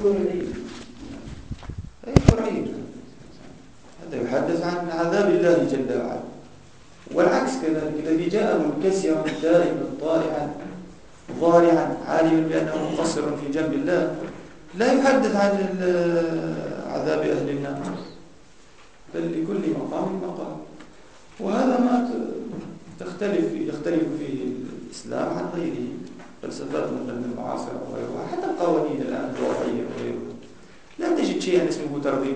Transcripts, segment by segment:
يذكر العيد، يذكر عيد، هذا يحدث عن عذاب الله جل وعلا. والعكس كذلك، الذي جاء منكسرا دائما طائعا ضارعا عالما بأنه مقصر في جنب الله لا يحدث عن عذاب أهل النار، بل لكل مقام مقام. وهذا ما يختلف فيه الإسلام عن غيره، فلسفات مثلا المعاصرة وغيرها، حتى القوانين الآن الوضعية وغيرها، لا تجد شيئا اسمه ترغيب.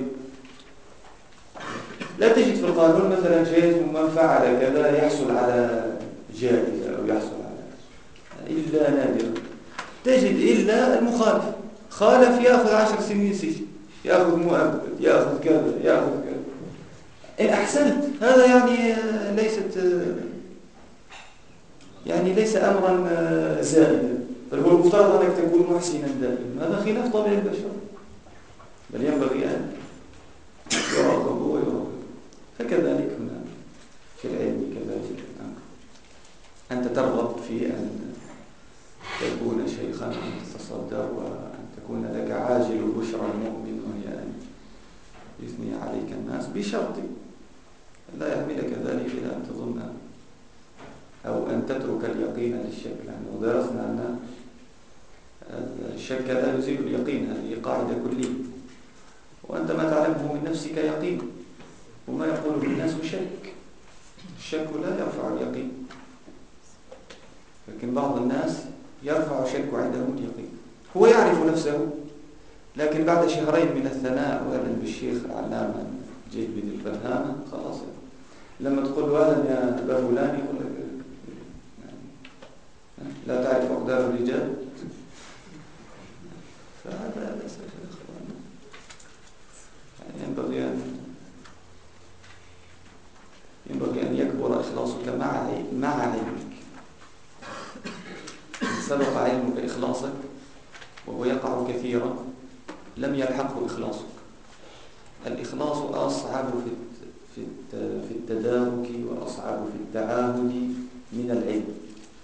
لا تجد في القانون مثلا شيء اسمه من فعل كذا يحصل على جائزة أو يحصل على، إلا نادرا تجد إلا المخالف، خالف يأخذ 10 سنين سجن، يأخذ مؤبد، يأخذ كذا، يأخذ كذا. إن أحسنت هذا يعني ليس أمرا زائدا، بل هو المفترض أنك تكون محسنا دائما. هذا خلاف طبيعة البشر، بل ينبغي أن يراقب ويراقب. فكذلك هنا في العلم كذلك، أنت ترغب في أن تكون شيخا، أن تتصدر، وأن تكون لك عاجل بشرى المؤمن وهي أن يثني عليك الناس، بشرط لا يحملك ذلك إلى أن تظن أو أن تترك اليقين للشك، لأنه درسنا أن الشك لا يزيل اليقين، هذه قاعدة كلية. وأنت ما تعلمه من نفسك يقين، وما يقوله الناس شك. الشك لا يرفع اليقين، لكن بعض الناس يرفع الشك عندهم اليقين. هو يعرف نفسه، لكن بعد شهرين من الثناء وأهلا بالشيخ العلامة جيد بن الفهامة خلاص، لما تقول له أهلا يا أبا فلان يقول لك لا تعرف أقدار الرجال. فهذا ليس يعني ينبغي أن يكبر إخلاصك مع علمك. سبق علمك إخلاصك وهو يقع كثيرا، لم يلحقه إخلاصك. الإخلاص أصعب في التدارك وأصعب في التعاهد من العلم.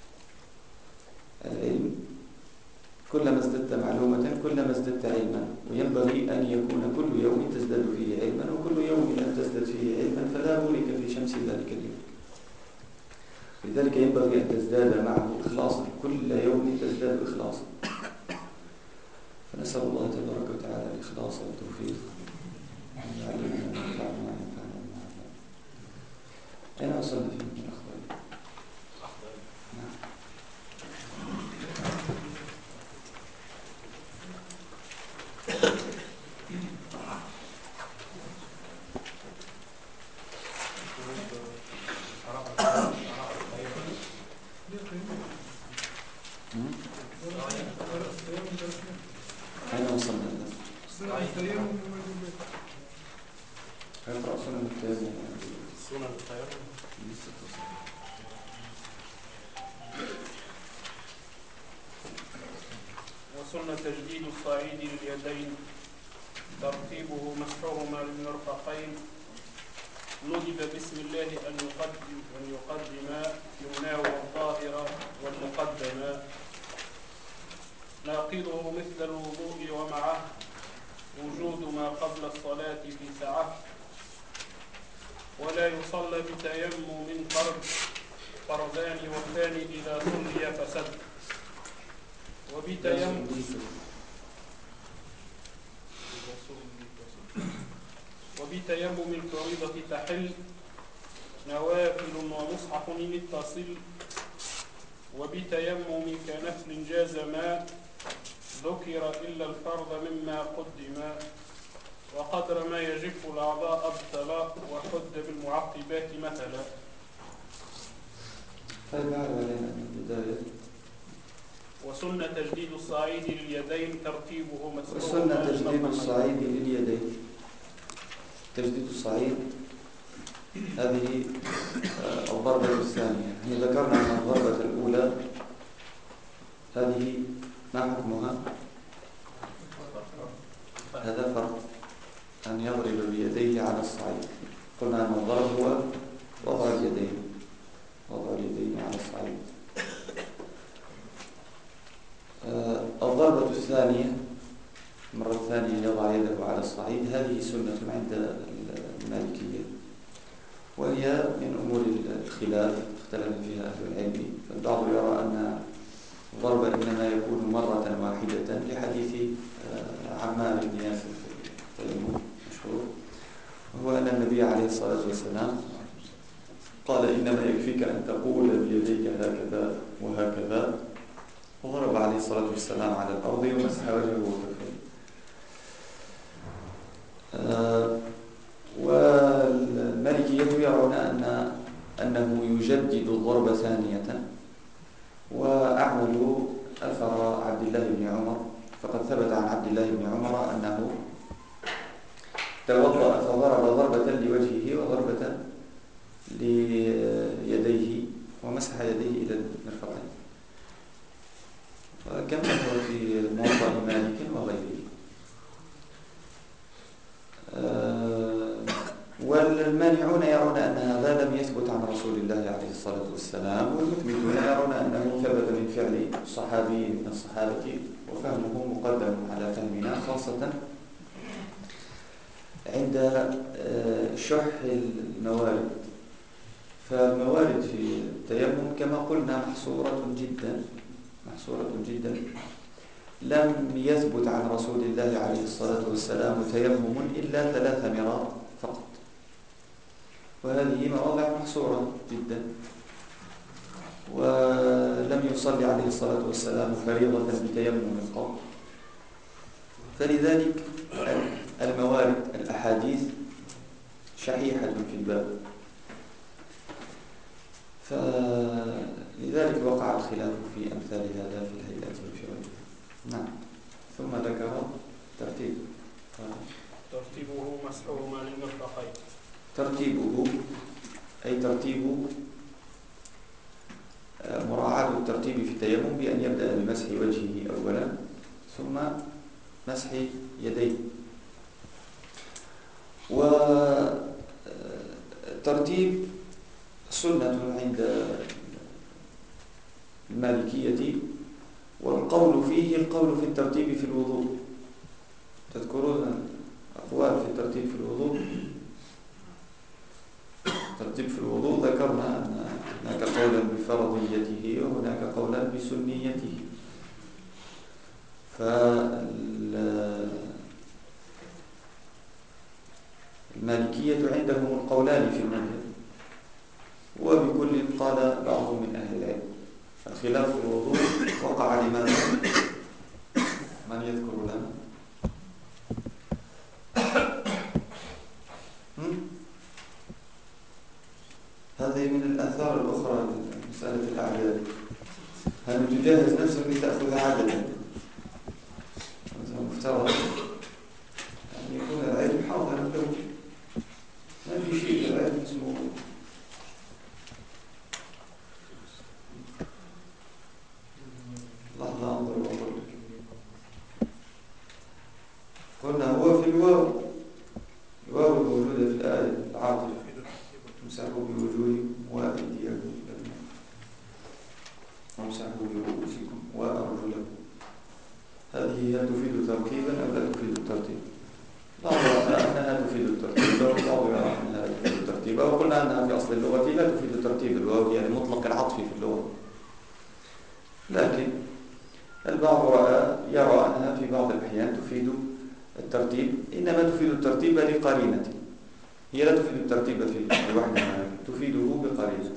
العلم كلما ازددت معلومة كلما ازددت علما، وينبغي أن يكون كل يوم تزداد فيه علما، وكل يوم أن تزداد فيه علما، فلا بورك في شمس ذلك اليوم. لذلك ينبغي أن تزداد معه إخلاصا، كل يوم تزداد إخلاصا. فنسأل الله تبارك وتعالى الإخلاص والتوفيق، أن يعلمنا وينفعنا وينفعنا بما علمنا. أين وصلنا فيه من الأخبار؟ نعم. أين وصلنا الآن؟ اقرأ سنن التيمم. سنن التيمم. وسنة تجديد الصعيد لليدين، ترتيبه مسحهما للمرفقين، ندب بسم الله أن يقدم يمناه والظاهر والمقدم، ناقضه مثل الوضوء ومعه وجود ما قبل الصلاة في سعة، ولا يصلى بتيمم فرضان والثاني إذا صلي فسد، وبتيمم الفريضة تحل نوافل ومصحف اتصل، وبتيمم كنفل جاز ما ذكر إلا الفرض مما قدم، وقدر ما يجف الأعضاء أبطلا وحد بالمعقبات مثلا. وسنة تجديد الصعيد لليدين، ترتيبه مسحوق. وسنة تجديد الصعيد لليدين، تجديد الصعيد هذه الضربة الثانية. هي ذكرنا أن الضربة الأولى هذه ما حكمها؟ هذا فرض، أن يضرب بيديه على الصعيد. قلنا أن الضرب هو وضع اليدين على الصعيد. الضربة الثانية المرة الثانية يضع يده على الصعيد، هذه سنة عند المالكية، وهي من أمور الخلاف اختلف فيها أهل العلم. فالبعض يرى أن الضرب إنما يكون مرة واحدة لحديث عمار بن ياسر في التيمم مشهور، وهو أن النبي عليه الصلاة والسلام قال إنما يكفيك أن تقول بيديك هكذا وهكذا، وضرب عليه الصلاة والسلام على الأرض ومسح وجهه وكفيه. والمالكية يرون أنه يجدد الضرب ثانية، وأعملوا أثر عبد الله بن عمر، فقد ثبت عن عبد الله بن عمر أنه توضأ فضرب ضربة لوجهه وضربة ليديه ومسح يديه إلى المرفقين، وكما هو في موطأ مالك وغيره. والمانعون يرون أن هذا لم يثبت عن رسول الله عليه الصلاة والسلام، والمثبتون يرون أنه ثبت من فعل صحابي من الصحابة، وفهمه مقدم على فهمنا، خاصة عند شح الموارد. فالموارد في التيمم كما قلنا محصورة جدا. لم يثبت عن رسول الله عليه الصلاة والسلام تيمم إلا 3 مرات فقط، وهذه مواضع محصورة جدا. ولم يصلي عليه الصلاة والسلام فريضة بتيمم قط، فلذلك الموارد الأحاديث شحيحة في الباب، فلذلك وقع الخلاف في أمثال هذا في الهيئات وفي غيرها. نعم. ثم ذكر ترتيبه مسحهما للمرفقين. ترتيبه أي ترتيب مراعاة الترتيب في التيمم بأن يبدأ بمسح وجهه أولا ثم مسح يديه. والترتيب سنة عند المالكية، والقول فيه القول في الترتيب في الوضوء. تذكرون أقوال في الترتيب في الوضوء؟ الترتيب في الوضوء ذكرنا أن هناك قولا بفرضيته وهناك قولا بسنيته. فالمالكية عندهم القولان في المذهب، وبكل قال بعض من أهل العلم. الخلاف في الوضوء وقع لماذا؟ من يذكر لنا؟ هذه من الآثار الأخرى لمسألة الأعداد. هل تجهز نفسك لتأخذ عددا؟ مفترض أن يكون العلم حاضرا له، ما في شيء العلم اسمه لحظة أنظر وأقول لك. قلنا هو في الواو الموجودة في الآية العاطفة، امسحوا بوجوهكم وأيديكم وامسحوا برؤوسكم وأرجلكم. هذه هل تفيد تركيبا أو لا تفيد الترتيب؟ بعض يرى أنها تفيد الترتيب وبعض يرى أنها تفيد الترتيب، وقلنا أنها في أصل اللغة لا تفيد الترتيب. الواو يعني مطلق العطف في اللغة، لكن البعض يرى أنها في بعض الأحيان تفيد الترتيب، إنما تفيد الترتيب لقرينة، هي لا تفيد الترتيب في وحدها، تفيده بقرينة.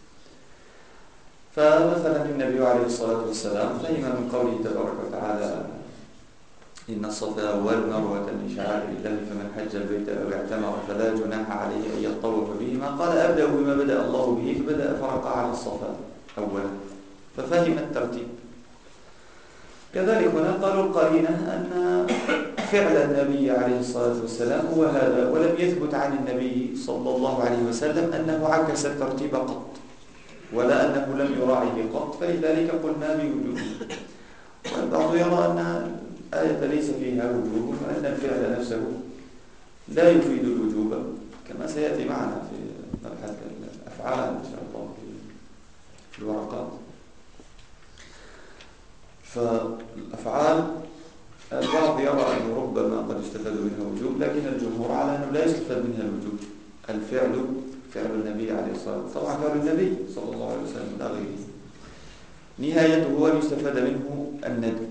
فمثلا النبي عليه الصلاة والسلام فهم من قوله تبارك وتعالى إن الصفا والمروة من شعائر الله فمن حج البيت أو اعتمر فلا جناح عليه أن يطوف بهما، قال أبدأ بما بدأ الله به، فبدأ فرق على الصفا أولا، ففهم الترتيب. كذلك هنا قالوا القرينة أن فعل النبي عليه الصلاة والسلام هو هذا، ولم يثبت عن النبي صلى الله عليه وسلم أنه عكس الترتيب قط، ولا أنه لم يراعيه قط، فلذلك قلنا بوجوب. والبعض يرى أن الآية ليس فيها وجوب، وأن الفعل نفسه لا يفيد الوجوب، كما سيأتي معنا في مبحث الأفعال إن شاء الله في الورقات. فالأفعال البعض يرى أنه ربما قد يستفاد منها وجوب، لكن الجمهور على أنه لا يستفاد منها الوجوب. الفعل فعل النبي عليه الصلاة والسلام، طبعا فعل النبي صلى الله عليه وسلم لا غيره، نهايته أن يستفاد منه الندب،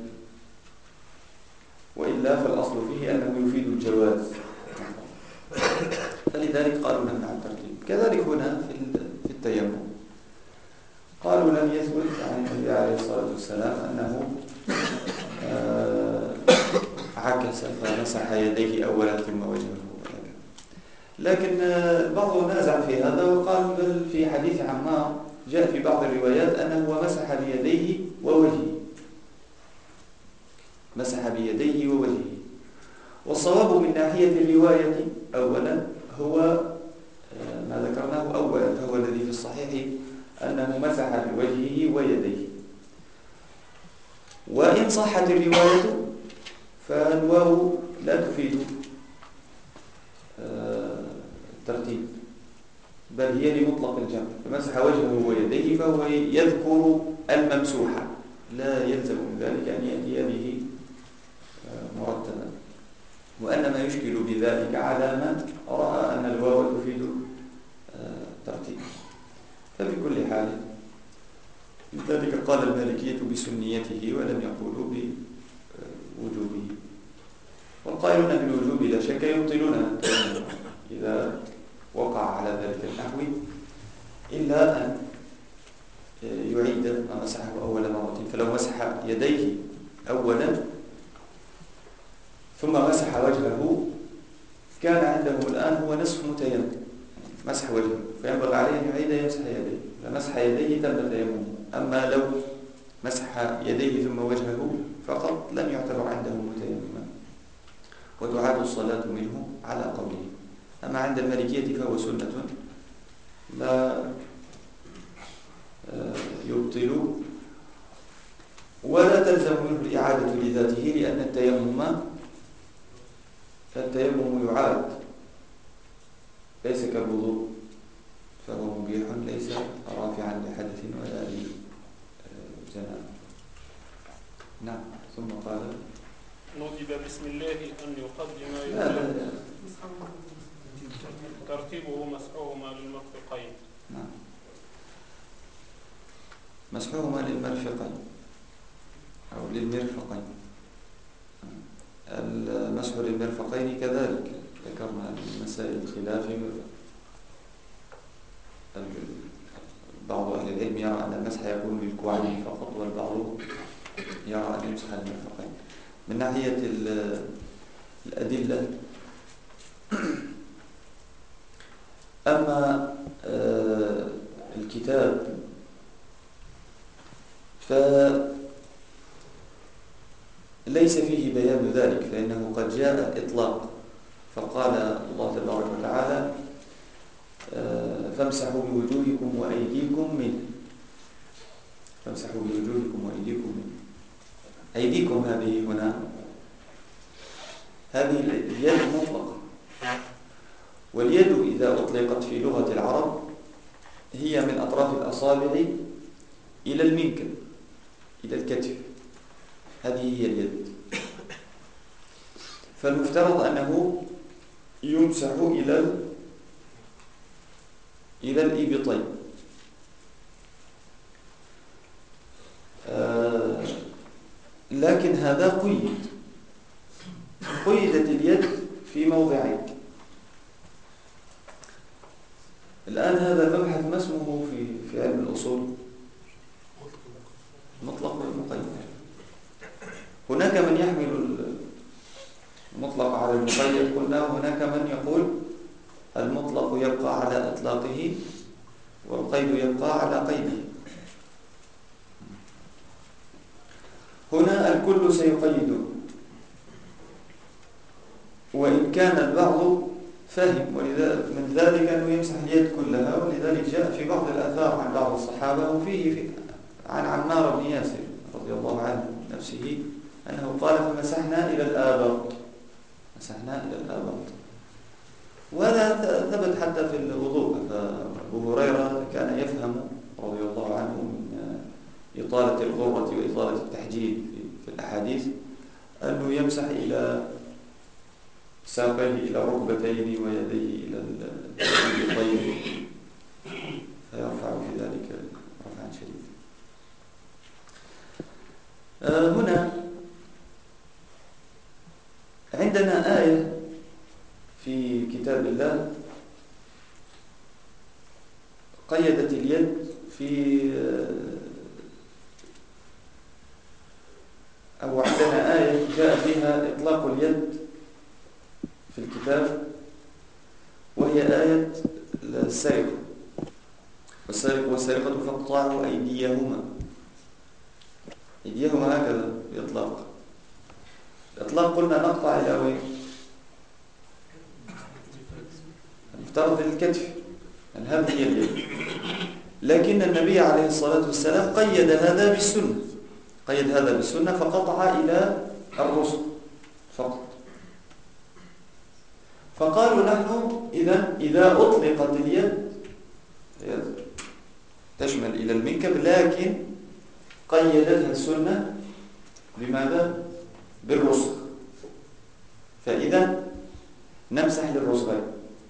وإلا فالأصل فيه أنه يفيد الجواز، فلذلك قالوا نمنع الترتيب. كذلك هنا في التيمم قالوا لم يثبت عن النبي عليه الصلاة والسلام أنه عكس فمسح يديه أولا ثم وجهه، لكن البعض نازع في هذا وقال بل في حديث عمار جاء في بعض الروايات أنه مسح بيديه ووجهه، مسح بيديه ووجهه. والصواب من ناحية الرواية أولا هو ما ذكرناه أولا، فهو الذي في الصحيح أنه مسح بوجهه ويديه. وإن صحت الرواية فالواو لا تفيد الترتيب، بل هي لمطلق الجمع، فمسح وجهه ويديه فهو يذكر الممسوحة، لا يلزم من ذلك أن يأتي به مرتبا. وأن ما يشكل بذلك على من رأى أن الواو تفيد الترتيب. فبكل حال لذلك قال المالكية بسنيته ولم يقولوا بوجوبه. والقائلون بالوجوب لا شك يبطلون إذا وقع على ذلك النحو، إلا أن يعيد ما مسحه أول مرة. فلو مسح يديه أولا ثم مسح وجهه كان عنده الآن هو نصف متيمم، مسح وجهه، فينبغي عليه أن يعيد يمسح يديه، فمسح يديه تم تيممه. أما لو مسح يديه ثم وجهه فقط لم يعتبر عنده متيمما، وتعاد الصلاة منه على قوله. أما عند المالكية فهو سنة لا يبطل ولا تلزم منه الإعادة لذاته، لأن التيمم يعاد، ليس كالوضوء فهو مبيح، ليس رافعا لحدث ولا لجنابة. نعم. ثم قال ندب بسم الله أن يقدم لا ترتيبه مسحهما للمرفقين. نعم، مسحهما للمرفقين أو للمرفقين. المسح للمرفقين كذلك ذكرنا مسائل الخلاف. بعض أهل العلم يرى أن المسح يكون للكوعين فقط، والبعض يرى أن يمسح المرفقين. من ناحية الأدلة، أما الكتاب فليس فيه بيان ذلك، فإنه قد جاء الإطلاق، فقال الله تبارك وتعالى فامسحوا بوجوهكم وأيديكم منه، فامسحوا بوجوهكم وأيديكم منه. أيديكم هذه هنا، هذه اليد مطلقة، واليد إذا أطلقت في لغة العرب هي من أطراف الأصابع إلى المنكب إلى الكتف، هذه هي اليد. فالمفترض أنه يمسح إلى الإبطين. لكن هذا قيدت اليد في موضعين. الآن هذا المبحث ما اسمه في علم الأصول؟ مطلق والمقيد. هناك من يحمل المطلق على المقيد، قلنا هناك من يقول المطلق يبقى على إطلاقه والقيد يبقى على قيده. هنا الكل سيقيد، وإن كان البعض فهم من ذلك أنه يمسح اليد كلها، ولذلك جاء في بعض الآثار عن بعض الصحابة، وفيه عن عمار بن ياسر رضي الله عنه نفسه أنه قال فمسحنا إلى الآباط، مسحنا إلى الآباط. وهذا ثبت حتى في الوضوء، فأبو هريرة كان يفهم رضي الله عنه من إطالة الغرة وإطالة التحجيل في الأحاديث أنه يمسح إلى ساقيه إلى ركبتين ويديه إلى الإبطين، فيرفع في ذلك رفعا شديدا. هنا عندنا آية في كتاب الله قيدت اليد أو عندنا آية جاء فيها إطلاق اليد في الكتاب، وهي آية السرقة. والسارق والسارقة فاقطعوا أيديهما هكذا بإطلاق. الإطلاق قلنا نقطع إلى وين؟ المفترض الكتف، يعني هذه هي اليد. لكن النبي عليه الصلاة والسلام قيد هذا بالسنة، فقطع إلى الرسل فقط. فقالوا نحن إذا أطلقت اليد تشمل إلى المنكب، لكن قيدتها السنة بماذا؟ بالرسغ. فإذا نمسح للرسغين.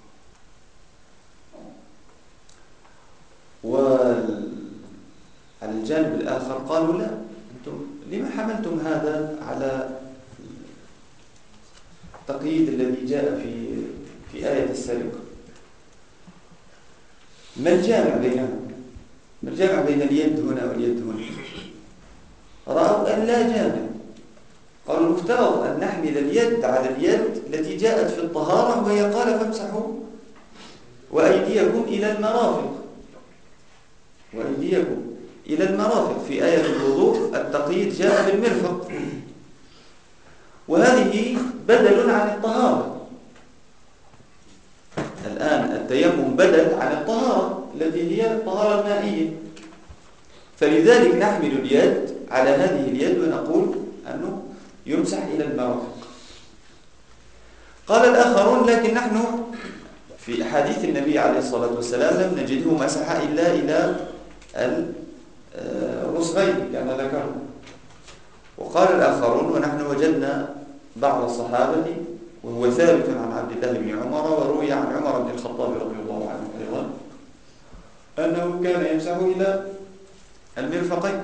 وعلى الجانب الآخر قالوا لا، أنتم لما حملتم هذا على التقييد الذي جاء في آية السرقة؟ ما الجامع بينهم؟ ما الجامع بين اليد هنا واليد هنا؟ رأوا أن لا جامع. قالوا المفترض أن نحمل اليد على اليد التي جاءت في الطهارة، وهي قال فامسحوا وأيديكم إلى المرافق. في آية الوضوء التقييد جاء بالمرفق، وهذه بدل عن الطهارة. الآن التيمم بدل عن الطهارة التي هي الطهارة المائية، فلذلك نحمل اليد على هذه اليد ونقول أنه يمسح إلى المرافق. قال الآخرون لكن نحن في أحاديث النبي عليه الصلاة والسلام لم نجده مسح إلا إلى الرسغين كما ذكرنا. وقال الآخرون ونحن وجدنا بعض الصحابة، وهو ثابت عن عبد الله بن عمر وروي عن عمر بن الخطاب رضي الله عنه أيضا، أنه كان يمسح إلى المرفقين.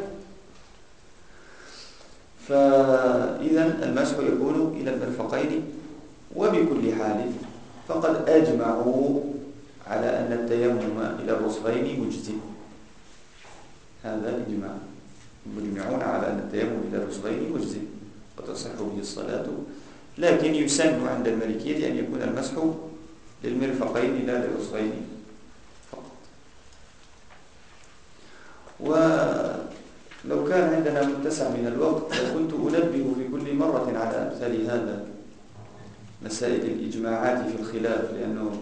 فإذا المسح يكون إلى المرفقين. وبكل حال فقد أجمعوا على أن التيمم إلى الرسغين مجزئ. هذا إجماع، مجمعون على أن التيمم إلى الرسغين مجزئ وتصح به الصلاة، لكن يسن عند المالكية أن يكون المسح للمرفقين لا للرسغين فقط. ولو كان عندنا متسع من الوقت كنت أنبه في كل مرة على أمثال هذا مسائل الإجماعات في الخلاف، لأنه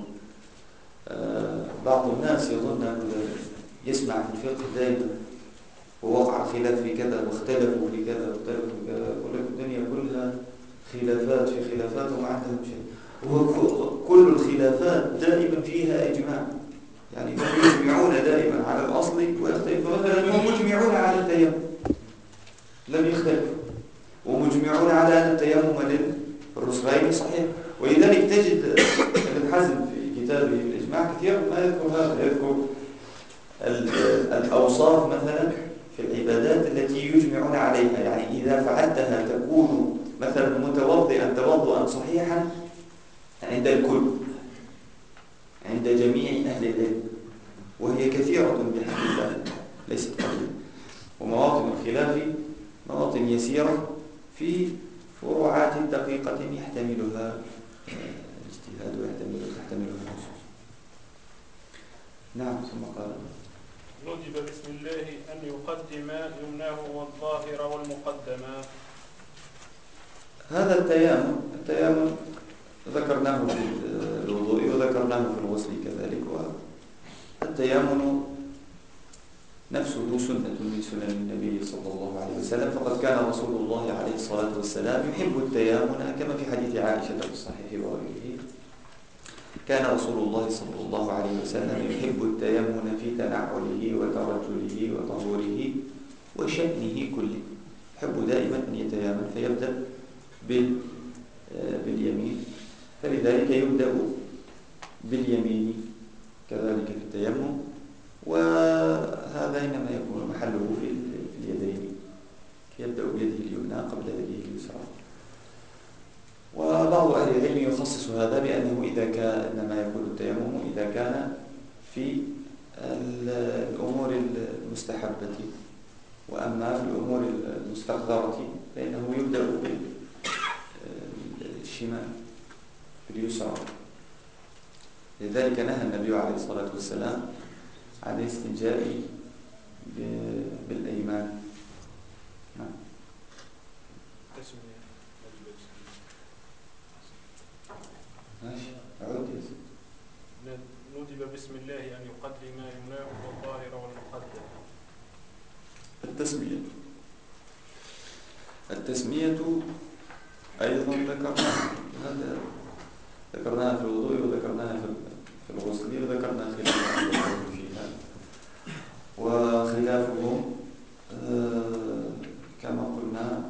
بعض الناس يظن أنه يسمع في الفقه دائما ووقع خلاف في كذا واختلفوا في كذا واختلفوا في كذا، يقول لك الدنيا كلها خلافات في خلافات وما عندهم شيء. وكل الخلافات دائما فيها إجماع، يعني يجمعون دائما على الأصل ويختلفون. مثلا هم مجمعون على التيمم لم يختلفوا، ومجمعون على أن التيمم للرسغين صحيح. ولذلك تجد ابن حزم في كتابه الإجماع كثيرا ما يذكر هذا، يذكر الأوصاف مثلا في العبادات التي يجمعون عليها، يعني إذا فعلتها تكون مثلا متوضئا توضؤا صحيحا عند الكل، عند جميع أهل العلم، وهي كثيرة بحمد الله ليست قليلة. ومواطن الخلاف مواطن يسيرة في فروعات دقيقة يحتملها الاجتهاد ويحتملها النصوص. نعم. ثم قال ندب بسم الله أن يقدم يمناه والظاهر والمقدما. هذا التيامن ذكرناه في الوضوء وذكرناه في الغسل كذلك. والتيامن نفسه سنة من سنن النبي صلى الله عليه وسلم، فقد كان رسول الله عليه الصلاة والسلام يحب التيامن كما في حديث عائشة في الصحيح وغيره. كان رسول الله صلى الله عليه وسلم يحب التيمن في تنعله وترجله وطهوره وشأنه كله، يحب دائما أن يتيامن، فيبدأ باليمين، فلذلك يبدأ باليمين كذلك في التيمم، وهذا إنما يكون محله في اليدين، يبدأ بيده اليمنى قبل يده اليسرى. وبعض أهل العلم يخصص هذا بأنه إنما يكون التيمم إذا كان في الأمور المستحبة، وأما في الأمور المستقذرة فإنه يبدأ بالشمال باليسرى. لذلك نهى النبي عليه الصلاة والسلام عن الاستنجاء بالأيمان. ندب بسم الله أن يقدم يمناه والظاهر والمقدم. التسمية أيضا ذكرناها في الوضوء وذكرناها في الغسل وذكرنا خلافهم فيها، وخلافهم كما قلنا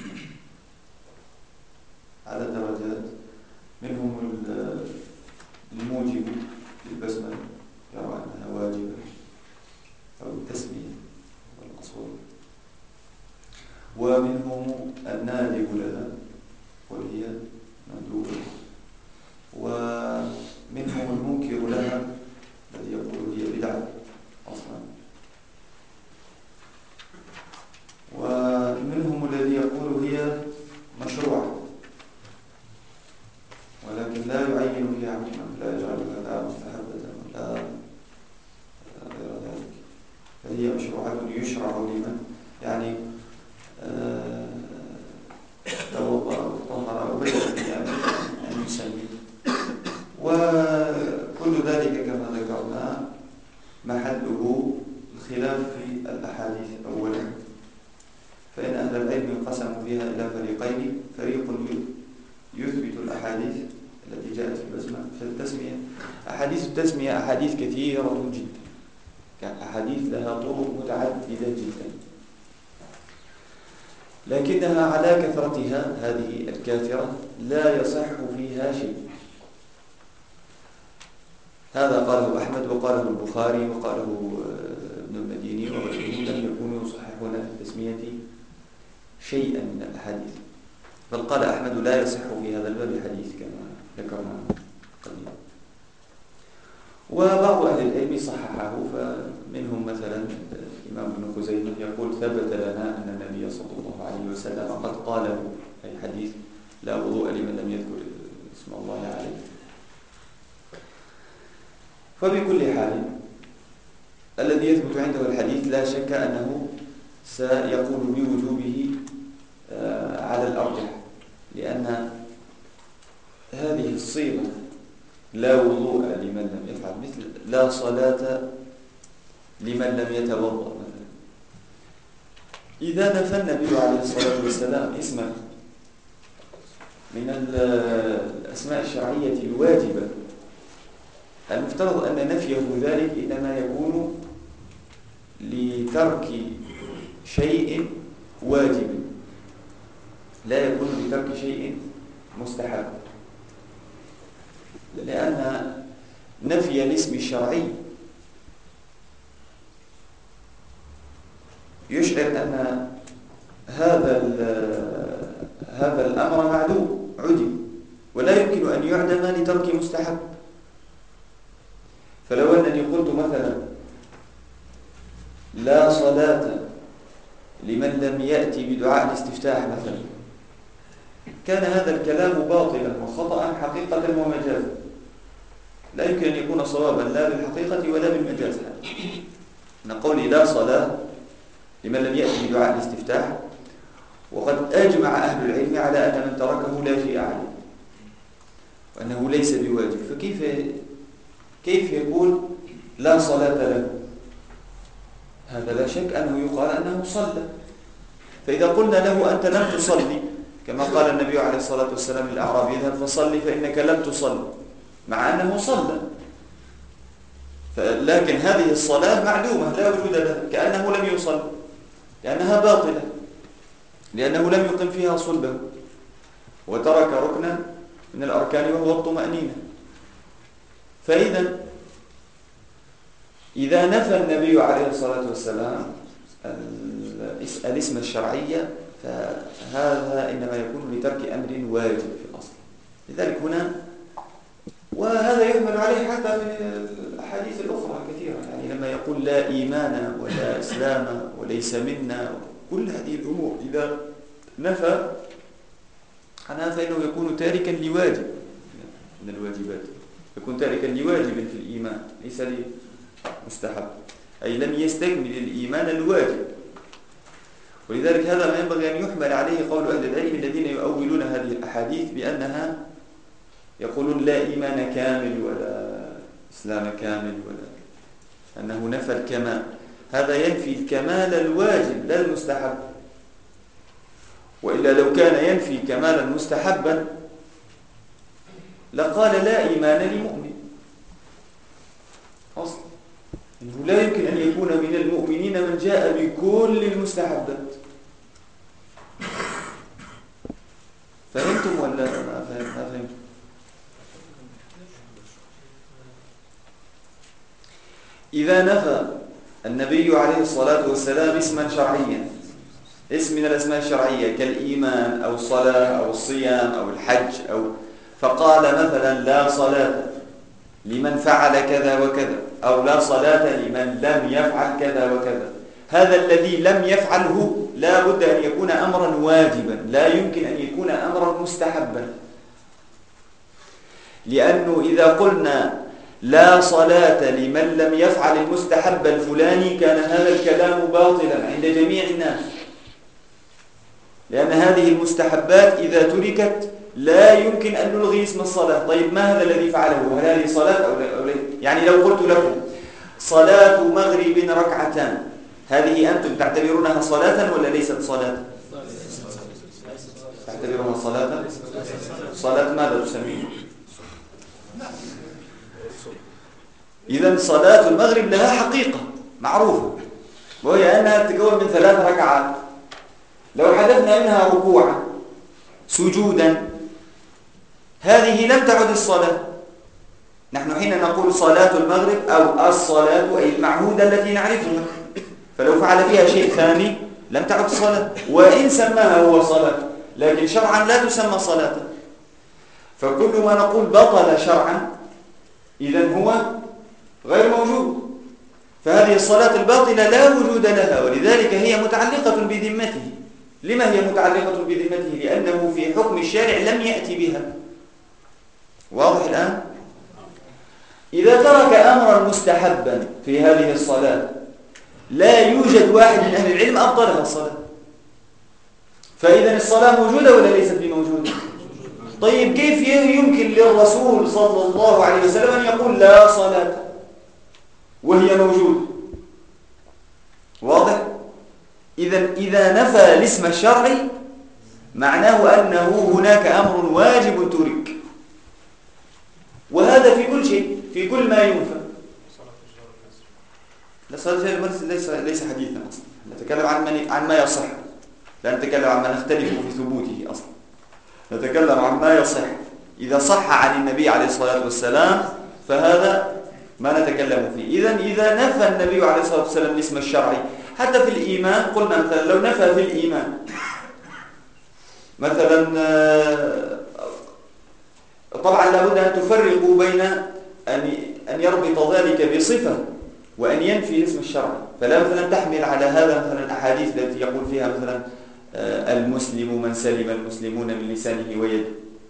على درجات. منهم الموجب للبسملة يرى أنها واجبة أو التسمية والأصول، ومنهم النادب لها وهي مندوبة، ومنهم المنكر لها الذي يقول هي بدعة أصلا، ومنهم الذي يقول هي مشروعة ولكن لا يعين فيها حكما، لا يجعلها لا مستحبة ولا غير ذلك، فهي مشروعة يشرع لمن يعني توضأ أو طهر أو بدأ يعني أن يسمي. وكل ذلك كما ذكرنا محله الخلاف في الأحاديث أولا، فإن أهل العلم انقسموا فيها إلى فريقين: فريق يثبت الأحاديث التي جاءت في التسمية. أحاديث التسمية أحاديث كثيرة جدا، أحاديث لها طرق متعددة جدا، لكنها على كثرتها هذه الكاثرة لا يصح فيها شيء. هذا قاله أحمد وقاله البخاري وقاله ابن المديني وغيرهم، لم يكونوا يصححون في التسمية شيئا من الأحاديث، بل قال أحمد لا يصح في هذا الباب حديث كما ذكرنا قبل. وبعض أهل العلم صححه، فمنهم مثلا الإمام ابن خزيمة يقول: ثبت لنا أن النبي صلى الله عليه وسلم قد قاله، أي حديث لا وضوء لمن لم يذكر اسم الله عليه. فبكل حال الذي يثبت عنده الحديث لا شك أنه سيقول بوجوبه على الأرجح، لأن هذه الصيغة لا وضوء لمن لم يفعل، مثل لا صلاة لمن لم يتوضأ مثلا. إذا نفى النبي عليه الصلاة والسلام اسما من الأسماء الشرعية الواجبة، المفترض أن نفيه ذلك إنما يكون لترك شيء واجب، لا يكون لترك شيء مستحب، لأن نفي الاسم الشرعي يشعر أن هذا الأمر معدوم عدم، ولا يمكن أن يعدم لترك مستحب. فلو أنني قلت مثلا لا صلاة لمن لم يأتي بدعاء الاستفتاح مثلا، كان هذا الكلام باطلا وخطأ حقيقة ومجازا، لا يمكن أن يكون صوابا لا بالحقيقة ولا بالمجاز. أن قولي لا صلاة لمن لم يأتي بدعاء الاستفتاح، وقد أجمع أهل العلم على أن من تركه لا شيء عليه وأنه ليس بواجب، فكيف يقول لا صلاة له؟ هذا لا شك أنه يقال أنه صلى. فإذا قلنا له أنت لم تصلي، كما قال النبي عليه الصلاة والسلام للأعرابي: اذهب فصلي فإنك لم تصلي، مع أنه صلى، لكن هذه الصلاة معلومة لا وجود لها، كأنه لم يصلي، لأنها باطلة، لأنه لم يقم فيها صلبه. وترك ركنا من الأركان وهو الطمأنينة. فإذا إذا نفى النبي عليه الصلاة والسلام الاسم الشرعية فهذا إنما يكون لترك أمر واجب في الأصل. لذلك هنا، وهذا يحمل عليه حتى من الأحاديث الأخرى كثيرة، يعني لما يقول لا إيمان ولا إسلام وليس منا، كل هذه الأمور إذا نفى عنها فإنه يكون تاركا لواجب من الواجبات، يكون تاركا لواجب في الإيمان ليس لمستحب، أي لم يستكمل الإيمان الواجب. ولذلك هذا ما ينبغي أن يحمل عليه قول أهل العلم الذين يؤولون هذه الأحاديث بأنها يقولون لا إيمان كامل ولا إسلام كامل، ولا أنه نفى الكمال. هذا ينفي الكمال الواجب لا المستحب، وإلا لو كان ينفي كمالا مستحبا لقال لا إيمان لمؤمن أصلا، إنه لا يمكن أن يكون من المؤمنين من جاء بكل المستحبات. فهمتم ولا ما فهمتم؟ إذا نفى النبي عليه الصلاة والسلام اسما شرعيا، اسم من الأسماء الشرعية كالإيمان أو الصلاة أو الصيام أو الحج، فقال مثلا لا صلاة لمن فعل كذا وكذا، أو لا صلاة لمن لم يفعل كذا وكذا، هذا الذي لم يفعله لا بد أن يكون أمرا واجبا، لا يمكن أن يكون أمرا مستحبا. لأنه إذا قلنا لا صلاة لمن لم يفعل المستحب الفلاني كان هذا الكلام باطلا عند جميع الناس، لأن هذه المستحبات إذا تركت لا يمكن أن نلغي اسم الصلاة. طيب ما هذا الذي فعله؟ هل هذه صلاة أو لا؟ يعني لو قلت لكم صلاة مغرب ركعتان، هذه أنتم تعتبرونها صلاة ولا ليست صلاة؟ تعتبرونها صلاة؟ صلاة ماذا تسميه؟ إذن صلاة المغرب لها حقيقة معروفة، وهي أنها تتكون من 3 ركعات. لو حذفنا منها ركوعا سجودا هذه لم تعد الصلاة. نحن حين نقول صلاة المغرب أو الصلاة أي المعهودة التي نعرفها، فلو فعل فيها شيء ثاني لم تعد صلاة، وإن سماها هو صلاة لكن شرعا لا تسمى صلاة. فكل ما نقول بطل شرعا إذن هو غير موجود، فهذه الصلاة الباطلة لا وجود لها، ولذلك هي متعلقة بذمته. لما هي متعلقة بذمته؟ لأنه في حكم الشارع لم يأتي بها. واضح الآن؟ إذا ترك أمرا مستحبا في هذه الصلاة لا يوجد واحد من أهل العلم أبطلها الصلاة، فإذا الصلاة موجودة ولا ليست بموجودة؟ طيب كيف يمكن للرسول صلى الله عليه وسلم أن يقول لا صلاة وهي موجودة؟ واضح؟ إذا نفى الاسم الشرعي معناه أنه هناك أمر واجب ترك، وهذا في كل شيء، في كل ما ينفى. لا صلاة الجهر بالمسجد ليس حديثا أصلا، نتكلم عن ما يصح، لا نتكلم عن ما نختلف في ثبوته أصلا، نتكلم عن ما يصح. إذا صح عن النبي عليه الصلاة والسلام فهذا ما نتكلم فيه. إذا نفى النبي عليه الصلاة والسلام الاسم الشرعي حتى في الإيمان، قلنا مثلا لو نفى في الإيمان مثلا، طبعا لابد أن تفرقوا بين أن يربط ذلك بصفة وأن ينفي الاسم الشرعي. فلا مثلا تحمل على هذا مثلا الأحاديث التي يقول فيها مثلا المسلم من سلم المسلمون من لسانه ويده،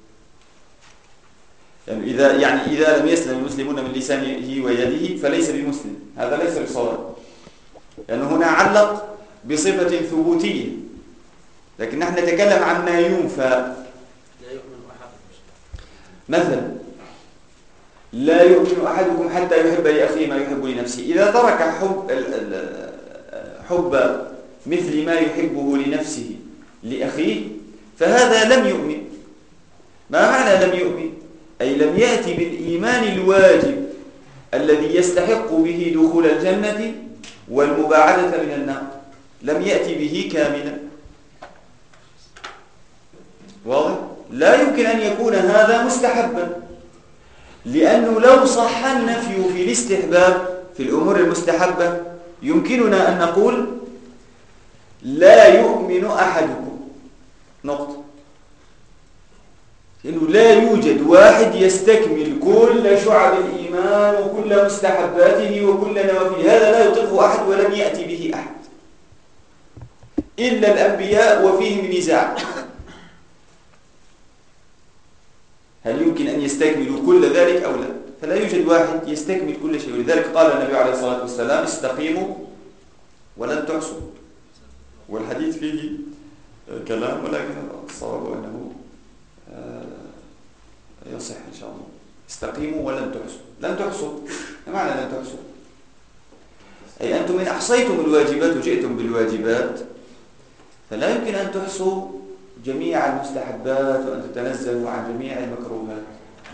يعني إذا لم يسلم المسلمون من لسانه ويده فليس بمسلم، هذا ليس بصواب، لأنه هنا علق بصفة ثبوتية. لكن نحن نتكلم عن ما ينفى. لا يؤمن أحدكم مثلا لا يؤمن أحدكم حتى يحب لأخيه ما يحب لنفسه. إذا ترك حب مثل ما يحبه لنفسه لأخيه فهذا لم يؤمن. ما معنى لم يؤمن؟ أي لم يأتي بالإيمان الواجب الذي يستحق به دخول الجنة والمباعدة من النار، لم يأتي به كاملا. واضح؟ لا يمكن أن يكون هذا مستحبا، لأنه لو صح النفي في الاستحباب في الأمور المستحبة يمكننا أن نقول لا يؤمن أحدكم، نقطة. لأنه لا يوجد واحد يستكمل كل شعب الإيمان وكل مستحباته وكل نوافله، هذا لا يطيقه أحد ولم يأتي به أحد إلا الأنبياء وفيهم نزاع. هل يمكن أن يستكملوا كل ذلك أو لا؟ فلا يوجد واحد يستكمل كل شيء، ولذلك قال النبي عليه الصلاة والسلام استقيموا ولن تعصوا، والحديث فيه كلام ولكن الصواب أنه يصح إن شاء الله. استقيموا ولن تحصوا، لن تحصوا ما معنى لن تحصوا؟ أي أنتم إن أحصيتم الواجبات وجئتم بالواجبات فلا يمكن أن تحصوا جميع المستحبات وأن تتنزلوا عن جميع المكروهات،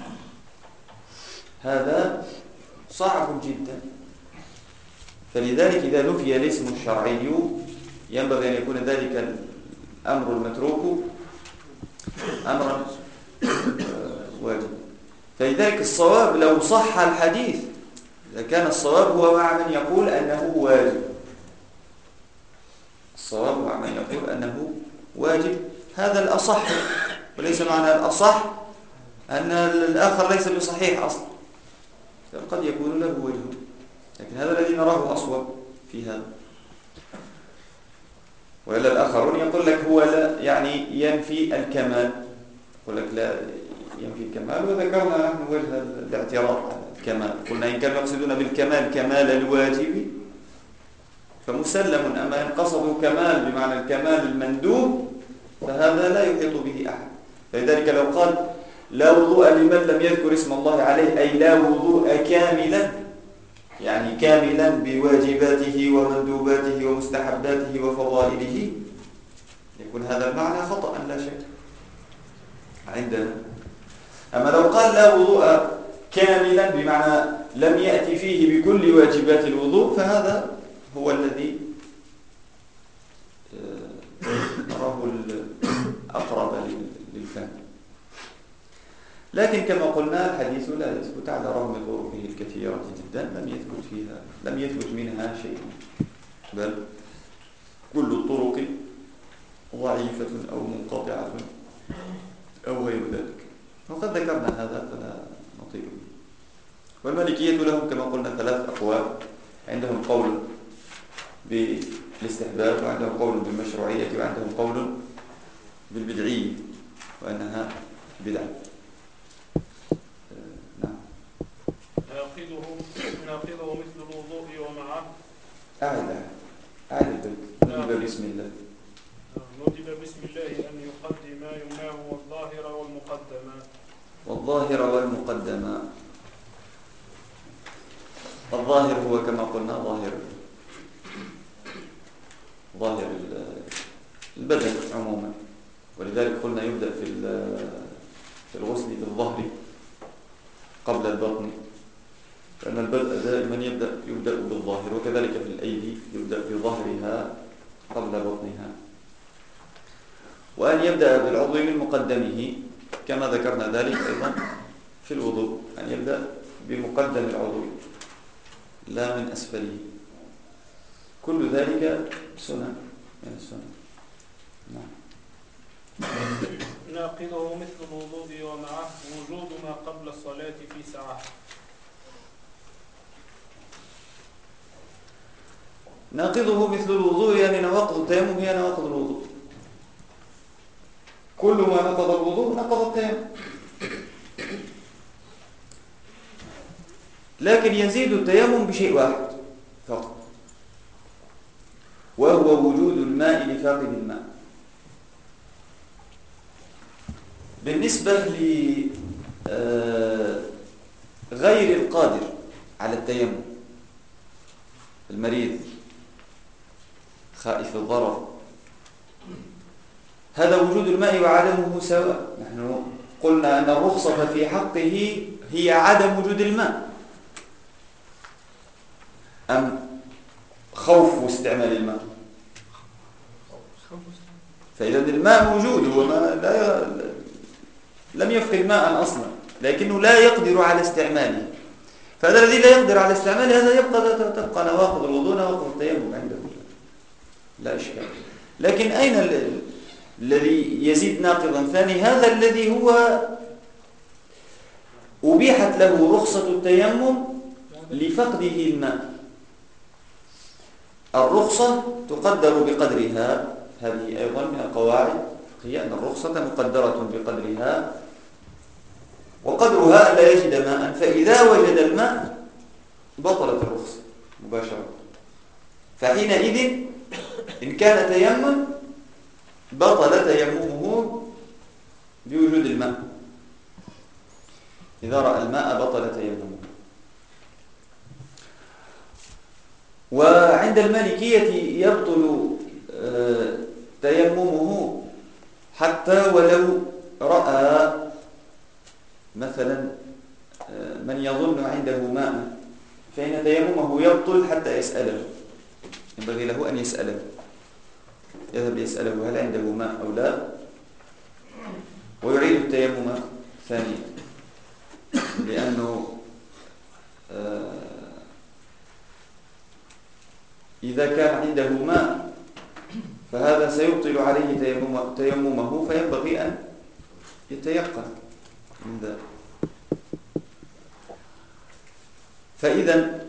هذا صعب جدا. فلذلك إذا نفي الاسم الشرعي ينبغي أن يكون ذلك الأمر المتروك أمرا واجب. فلذلك الصواب لو صح الحديث، إذا كان الصواب هو مع من يقول أنه واجب، الصواب مع من يقول أنه واجب هذا الأصح، وليس معنى الأصح أن الآخر ليس بصحيح أصلا، قد يكون له وجه، لكن هذا الذي نراه أصوب في هذا. وإلا الآخرون يقول لك هو لا يعني ينفي الكمال، يقول لك لا ينفي الكمال، وذكرنا نحن وجه الاعتراض على الكمال، قلنا إن كانوا يقصدون بالكمال كمال الواجب فمسلم، أما إن قصدوا كمال بمعنى الكمال المندوب فهذا لا يحيط به أحد. فلذلك لو قال لا وضوء لمن لم يذكر اسم الله عليه، أي لا وضوء كاملا، يعني كاملا بواجباته ومندوباته ومستحباته وفضائله، يكون هذا المعنى خطأ لا شك عندنا. أما لو قال لا وضوء كاملا بمعنى لم يأتي فيه بكل واجبات الوضوء فهذا هو الذي نراه الأقرب للفهم. لكن كما قلنا الحديث لا يثبت على رغم طرقه الكثيرة جدا، لم يثبت منها شيء، بل كل الطرق ضعيفة أو منقطعة أو غير ذلك، وقد ذكرنا هذا فلا نطيل به. والمالكية لهم كما قلنا 3 أقوال، عندهم قول بالاستحباب، وعندهم قول بالمشروعية، وعندهم قول بالبدعية وأنها بدعة. ناقضه مثل الوضوء ومعه أعد البيت. ندب بسم الله، ندب بسم الله أن يقدم يمناه والظاهر والمقدمة. والظاهر والمقدمة، الظاهر هو كما قلنا ظاهر البدن عموما، ولذلك قلنا يبدأ في الغسل بالظهر قبل البطن، لأن البدء دائما يبدأ بالظاهر، وكذلك في الأيدي يبدأ بظهرها قبل بطنها. وأن يبدأ بالعضو من مقدمه كما ذكرنا ذلك أيضا في الوضوء، أن يبدأ بمقدم العضو لا من أسفله. كل ذلك سنة من السنة. نعم. ناقضه مثل الوضوء ومعه وجود ما قبل الصلاة في ساعة. ناقضه مثل الوضوء يعني نواقض التيمم هي نواقض الوضوء، كل ما نقض الوضوء نقض التيمم، لكن يزيد التيمم بشيء واحد فقط، وهو وجود الماء لفاقد الماء. بالنسبة لغير القادر على التيمم، المريض خائف الضرر، هذا وجود الماء وعدمه سواء. نحن قلنا أن الرخصة في حقه هي عدم وجود الماء أم خوف استعمال الماء؟ فإذا الماء موجود، هو لم يفقد ماء أصلا، لكنه لا يقدر على استعماله. فهذا الذي لا يقدر على استعماله هذا تبقى نواقض الوضوء نواقض التيمم عنده، لا إشكال. لكن أين الذي يزيد ناقضا ثاني؟ هذا الذي هو أبيحت له رخصة التيمم لفقده الماء. الرخصة تقدر بقدرها، هذه أيضا من القواعد هي أن الرخصة مقدرة بقدرها، وقدرها أن لا يجد ماء، فإذا وجد الماء بطلت الرخصة مباشرة. فحينئذ إن كان تيمم بطل تيممه بوجود الماء، إذا رأى الماء بطل تيممه. وعند المالكية يبطل تيممه حتى ولو رأى مثلا من يظن عنده ماء، فإن تيممه يبطل حتى يسأله، ينبغي له أن يسأله، يذهب يسأله هل عنده ماء أو لا، ويعيد التيمم ثانيا، لأنه إذا كان عنده ماء فهذا سيبطل عليه تيممه، فينبغي أن يتيقن من ذلك. فإذا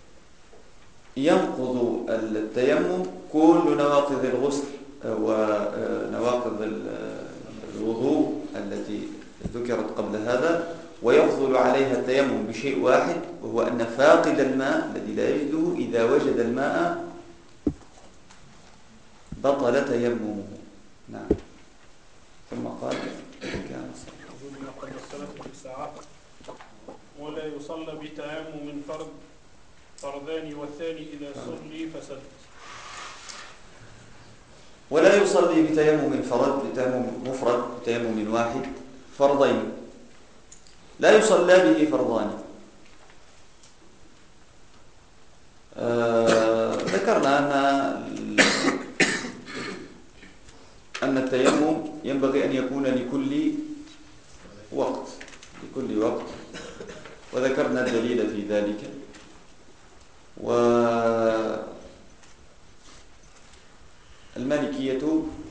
ينقض التيمم كل نواقض الغسل ونواقض الوضوء التي ذكرت قبل هذا، ويفضل عليها التيمم بشيء واحد، وهو أن فاقد الماء الذي لا يجده إذا وجد الماء بطل تيممه. نعم. ثم قال كان قبل الصلاة بساعات ولا يصلى بتيمم فردان والثاني إذا صلي فسد. ولا يصلي بتيمم بتيمم مفرد، بتيمم واحد، فرضين، لا يصلى به فرضان. ذكرنا أن التيمم ينبغي أن يكون لكل وقت، وذكرنا الدليل في ذلك. والمالكية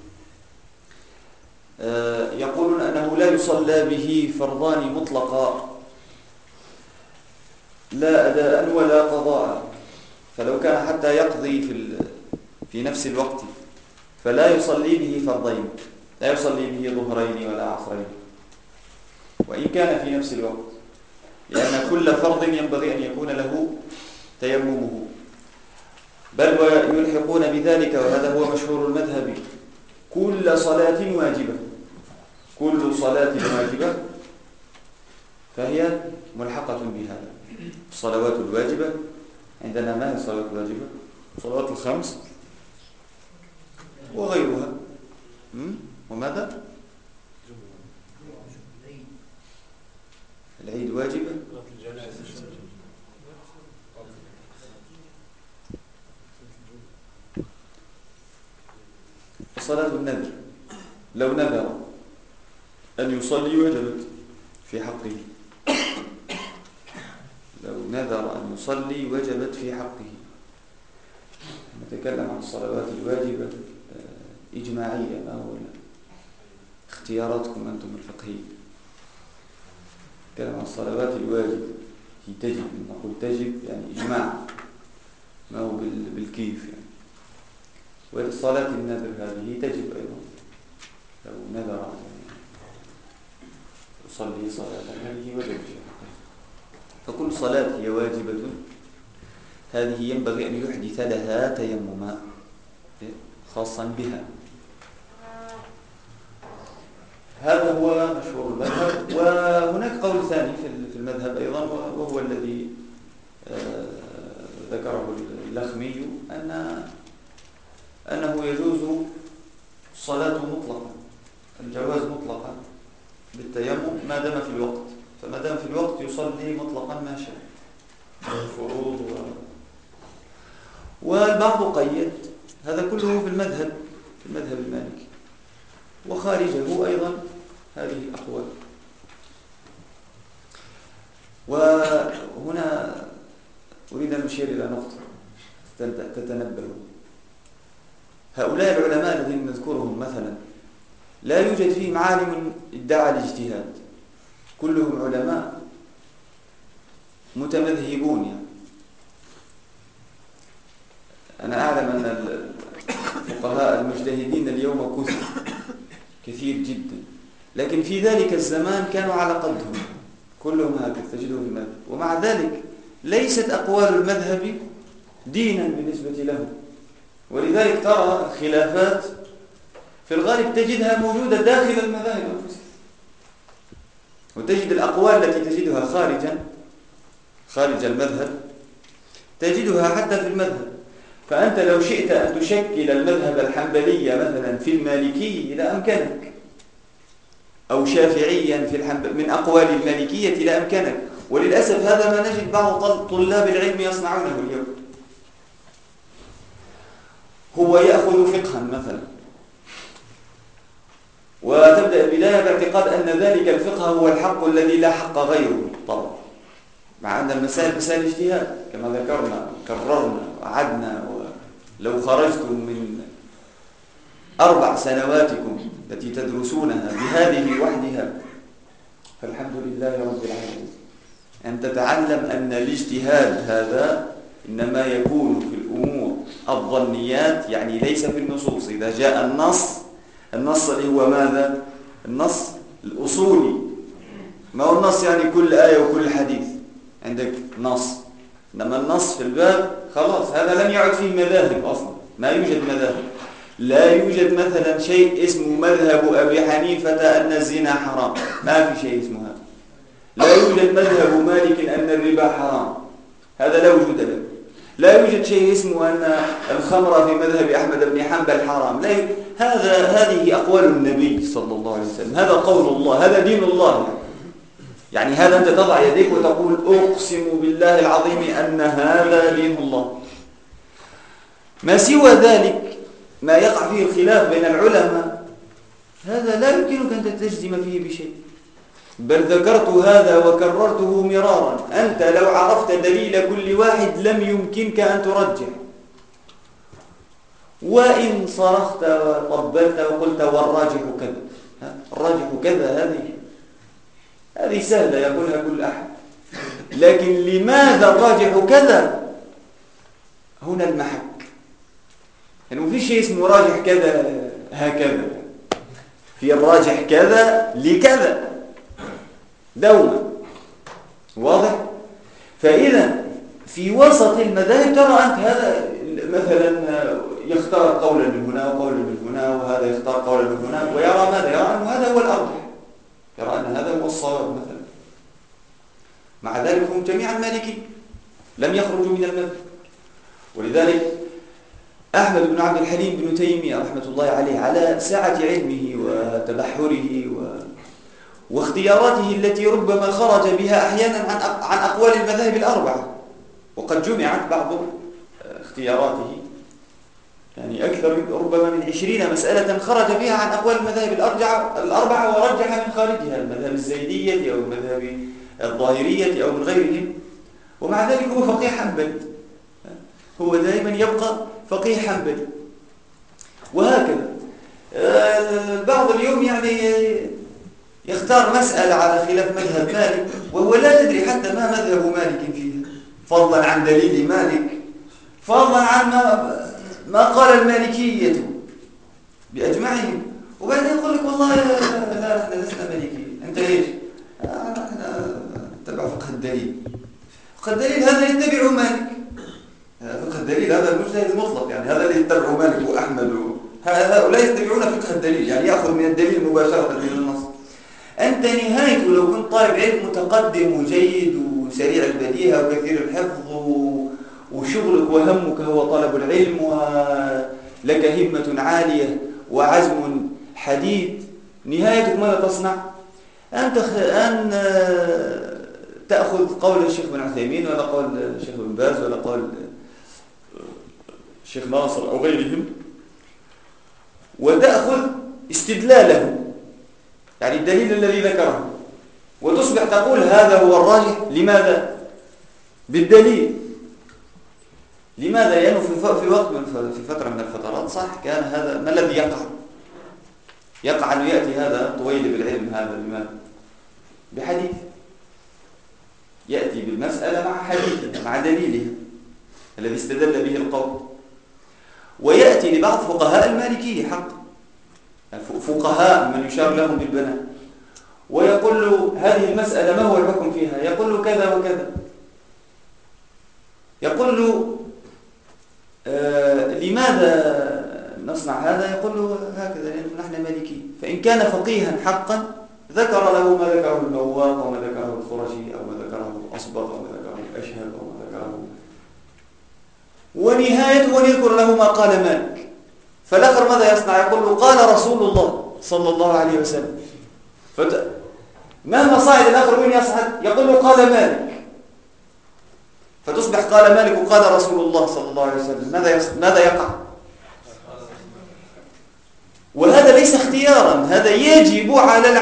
يقولون أنه لا يصلى به فرضان مطلقا، لا أداء ولا قضاء، فلو كان حتى يقضي في نفس الوقت فلا يصلي به فرضين، لا يصلي به ظهرين ولا عصرين، وإن كان في نفس الوقت، لأن كل فرض ينبغي أن يكون له تيممه. بل ويلحقون بذلك، وهذا هو مشهور المذهب، كل صلاة واجبة، كل صلاة واجبة فهي ملحقة بهذا. الصلوات الواجبة عندنا ما هي الصلوات الواجبة؟ صلوات الخمس وغيرها. وماذا؟ العيد واجبة، صلاة النذر لو نذر أن يصلي وجبت في حقه، لو نذر أن يصلي وجبت في حقه. نتكلم عن الصلوات الواجبة إجماعية، ما هو اختياراتكم أنتم الفقهية. نتكلم عن الصلوات الواجبة هي تجب، نقول تجب يعني إجماع، ما هو بالكيف يعني. والصلاة النذر هذه تجب أيضا، لو نذر يصلي صلاة هذه وجب في حقه. فكل صلاة هي واجبة هذه ينبغي أن يحدث لها تيمما خاصا بها. هذا هو مشهور المذهب. وهناك قول ثاني في المذهب أيضا، وهو الذي ذكره اللخمي، أنه يجوز الصلاة مطلقا، الجواز مطلقا بالتيمم ما دام في الوقت. فما دام في الوقت يصلي مطلقا ما شاء، الفروض والبعض قيد. هذا كله في المذهب المالكي، وخارجه أيضا هذه أقوال. وهنا أريد أن أشير إلى نقطة تتنبهوا. هؤلاء العلماء الذين نذكرهم مثلا لا يوجد فيهم عالم ادعى الاجتهاد، كلهم علماء متمذهبون. يعني أنا أعلم أن الفقهاء المجتهدين اليوم كثير جدا، لكن في ذلك الزمان كانوا على قدهم، كلهم هكذا تجده في المذهب، ومع ذلك ليست أقوال المذهب دينا بالنسبة لهم. ولذلك ترى الخلافات في الغالب تجدها موجودة داخل المذاهب أنفسها، وتجد الأقوال التي تجدها خارج المذهب تجدها حتى في المذهب. فأنت لو شئت أن تشكل المذهب الحنبلي مثلا في المالكي لا أمكنك، أو شافعيا من أقوال المالكية لا أمكنك. وللأسف هذا ما نجد بعض طلاب العلم يصنعونه اليوم. هو يأخذ فقها مثلا وتبدأ البداية باعتقاد أن ذلك الفقه هو الحق الذي لا حق غيره، طبعا مع أن المسائل مسائل اجتهاد كما ذكرنا كررنا وعدنا. ولو خرجتم من 4 سنواتكم التي تدرسونها بهذه وحدها فالحمد لله رب العالمين، أن تتعلم أن الاجتهاد هذا إنما يكون في الأمور الظنيات، يعني ليس في النصوص. إذا جاء النص اللي هو ماذا؟ النص الأصولي، ما هو النص يعني كل آية وكل حديث عندك نص، إنما النص في الباب خلاص هذا لم يعد فيه مذاهب أصلا، ما يوجد مذاهب. لا يوجد مثلا شيء اسمه مذهب أبي حنيفة أن الزنا حرام، ما في شيء اسمه هذا. لا يوجد مذهب مالك أن الربا حرام، هذا لا وجود له. لا يوجد شيء اسمه أن الخمر في مذهب أحمد بن حنبل حرام، لا هذه أقوال النبي صلى الله عليه وسلم، هذا قول الله، هذا دين الله. يعني هذا أنت تضع يديك وتقول أقسم بالله العظيم أن هذا دين الله. ما سوى ذلك ما يقع فيه الخلاف بين العلماء هذا لا يمكنك أن تجزم فيه بشيء، بل ذكرت هذا وكررته مرارا. أنت لو عرفت دليل كل واحد لم يمكنك أن ترجح، وإن صرخت وطبلت وقلت والراجح كذا، الراجح كذا، هذه سهلة يقولها كل أحد، لكن لماذا الراجح كذا؟ هنا المحك. يعني ما في شيء اسمه راجح كذا هكذا، في الراجح كذا لكذا دوما، واضح؟ فإذا في وسط المذاهب ترى أنت هذا مثلا يختار قولا من هنا وقولا من هنا، وهذا يختار قولا من هنا، ويرى ماذا؟ يرى أن هذا هو الأرجح، يرى أن هذا هو الصواب مثلا. مع ذلك هم جميعا مالكي لم يخرجوا من المذهب. ولذلك أحمد بن عبد الحليم بن تيمية رحمة الله عليه على سعة علمه وتبحره واختياراته التي ربما خرج بها أحيانا عن أقوال المذاهب الأربعة، وقد جمعت بعض اختياراته يعني أكثر ربما من 20 مسألة خرج بها عن أقوال المذاهب الأربعة ورجح من خارجها المذهب الزيدية أو المذهب الظاهرية أو من غيرهم. ومع ذلك هو فقيه حنبلي، هو دائما يبقى فقيه حنبلي. وهكذا البعض اليوم يعني يختار مسألة على خلاف مذهب مالك وهو لا يدري حتى ما مذهب مالك فيها، فضلا عن دليل مالك، فضلا عن ما قال المالكية بأجمعهم. وبعدين يقول لك والله لا احنا لسنا مالكيين، انت ايش؟ احنا نتبع فقه الدليل. فقه الدليل هذا يتبع مالك، فقه الدليل هذا المجتهد المطلق، يعني هذا اللي يتبع مالك وأحمد هؤلاء يتبعون فقه الدليل، يعني يأخذ من الدليل مباشرة من النص. أنت نهايته لو كنت طالب علم متقدم وجيد وسريع البديهة وكثير الحفظ وشغلك وهمك هو طلب العلم ولك همة عالية وعزم حديد، نهايتك ماذا تصنع؟ أن تأخذ قول الشيخ بن عثيمين ولا قول الشيخ بن باز ولا قول الشيخ ناصر أو غيرهم، وتأخذ استدلاله، يعني الدليل الذي ذكره وتصبح تقول هذا هو الراجح. لماذا؟ بالدليل. لماذا؟ لأنه في فترة من الفترات صح كان هذا. ما الذي يقع أنه يأتي هذا طويل بالعلم هذا لماذا؟ بحديث، يأتي بالمسألة مع حديثها مع دليلها الذي استدل به القول. ويأتي لبعض فقهاء المالكية حق فقهاء من يشار لهم بالبناء ويقول له هذه المسألة ما هو الحكم فيها؟ يقول له كذا وكذا. يقول له لماذا نصنع هذا؟ يقول له هكذا لأنه نحن مالكي. فإن كان فقيها حقا ذكر له ما ذكره النواق وما ذكره الخرشي أو ما ذكره الأصبغ أو ما ذكره الأشهب أو ما ذكره، ونهايته أن يذكر له ما قال مالك. فالآخر ماذا يصنع؟ يقول له قال رسول الله صلى الله عليه وسلم. مهما صعد الآخر وين يصعد؟ يقول له قال مالك. فتصبح قال مالك وقال رسول الله صلى الله عليه وسلم. ماذا يقع؟ وهذا ليس اختيارا، هذا يجب على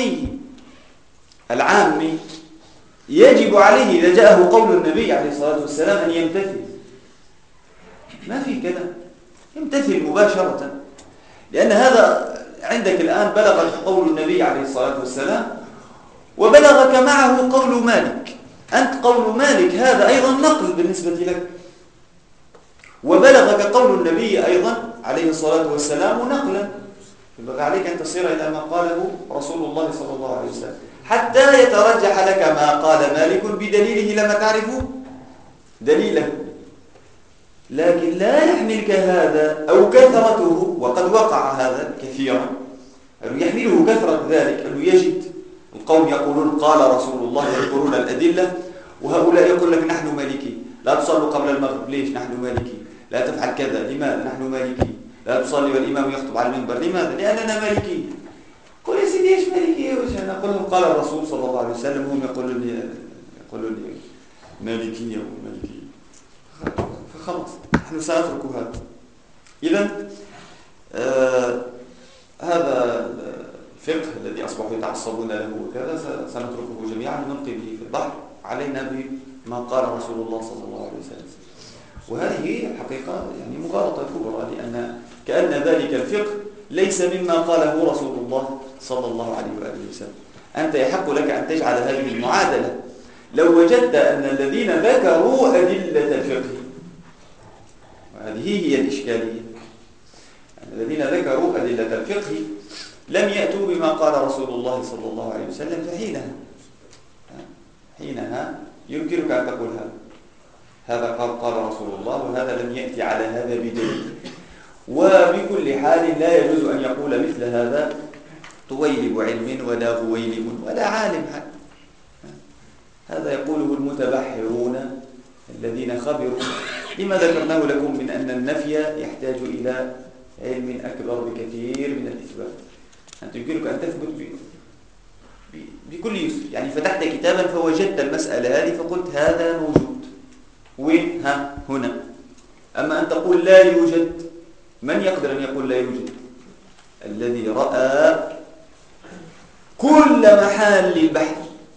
العامي يجب عليه إذا جاءه قول النبي عليه الصلاة والسلام أن يمتثل. ما في كلام، يمتثل مباشرة. لأن هذا عندك الآن بلغك قول النبي عليه الصلاة والسلام وبلغك معه قول مالك. أنت قول مالك هذا أيضا نقل بالنسبة لك، وبلغك قول النبي أيضا عليه الصلاة والسلام نقلا. يبقى عليك أن تصير إلى ما قاله رسول الله صلى الله عليه وسلم حتى يترجح لك ما قال مالك بدليله لما تعرف دليله. لكن لا يحملك هذا أو كثرته، وقد وقع هذا كثيرا، أنه يحمله كثرة ذلك أنه يجد القوم يقولون قال رسول الله يذكرون الأدلة وهؤلاء يقول لك نحن مالكي. لا تصلوا قبل المغرب. ليش؟ نحن مالكي. لا تفعل كذا. لماذا؟ نحن مالكي. لا تصلي والإمام يخطب على المنبر. لماذا؟ لأننا مالكي. قل يا سيدي ايش مالكي؟ أنا أقول لهم قال الرسول صلى الله عليه وسلم، هم يقولون لي مالكية ومالكية. فخلاص نحن سنترك هذا. إذن هذا الفقه الذي أصبحوا يتعصبون له وكذا سنتركه جميعا ونلقي به في البحر. علينا بما قال رسول الله صلى الله عليه وسلم. وهذه الحقيقة يعني مغالطة كبرى، لأن كأن ذلك الفقه ليس مما قاله رسول الله صلى الله عليه وآله وسلم. أنت يحق لك أن تجعل هذه المعادلة. لو وجدت أن الذين ذكروا أدلة الفقه، وهذه هي الإشكالية، الذين ذكروا أدلة الفقه لم يأتوا بما قال رسول الله صلى الله عليه وسلم، فحينها يمكنك أن تقول هذا قال رسول الله وهذا لم يأتي على هذا بدليل. وبكل حال لا يجوز أن يقول مثل هذا طويلب علم ولا غويلب ولا عالم حتى. هذا يقوله المتبحرون الذين خبروا لما ذكرناه لكم من أن النفي يحتاج إلى علم أكبر بكثير من الإثبات. أنت يمكنك أن تثبت بكل يسر. يعني فتحت كتابا فوجدت المسألة هذه فقلت هذا موجود. وين؟ هنا. أما أن تقول لا يوجد، من يقدر أن يقول لا يوجد؟ الذي رأى كل محال للبحث،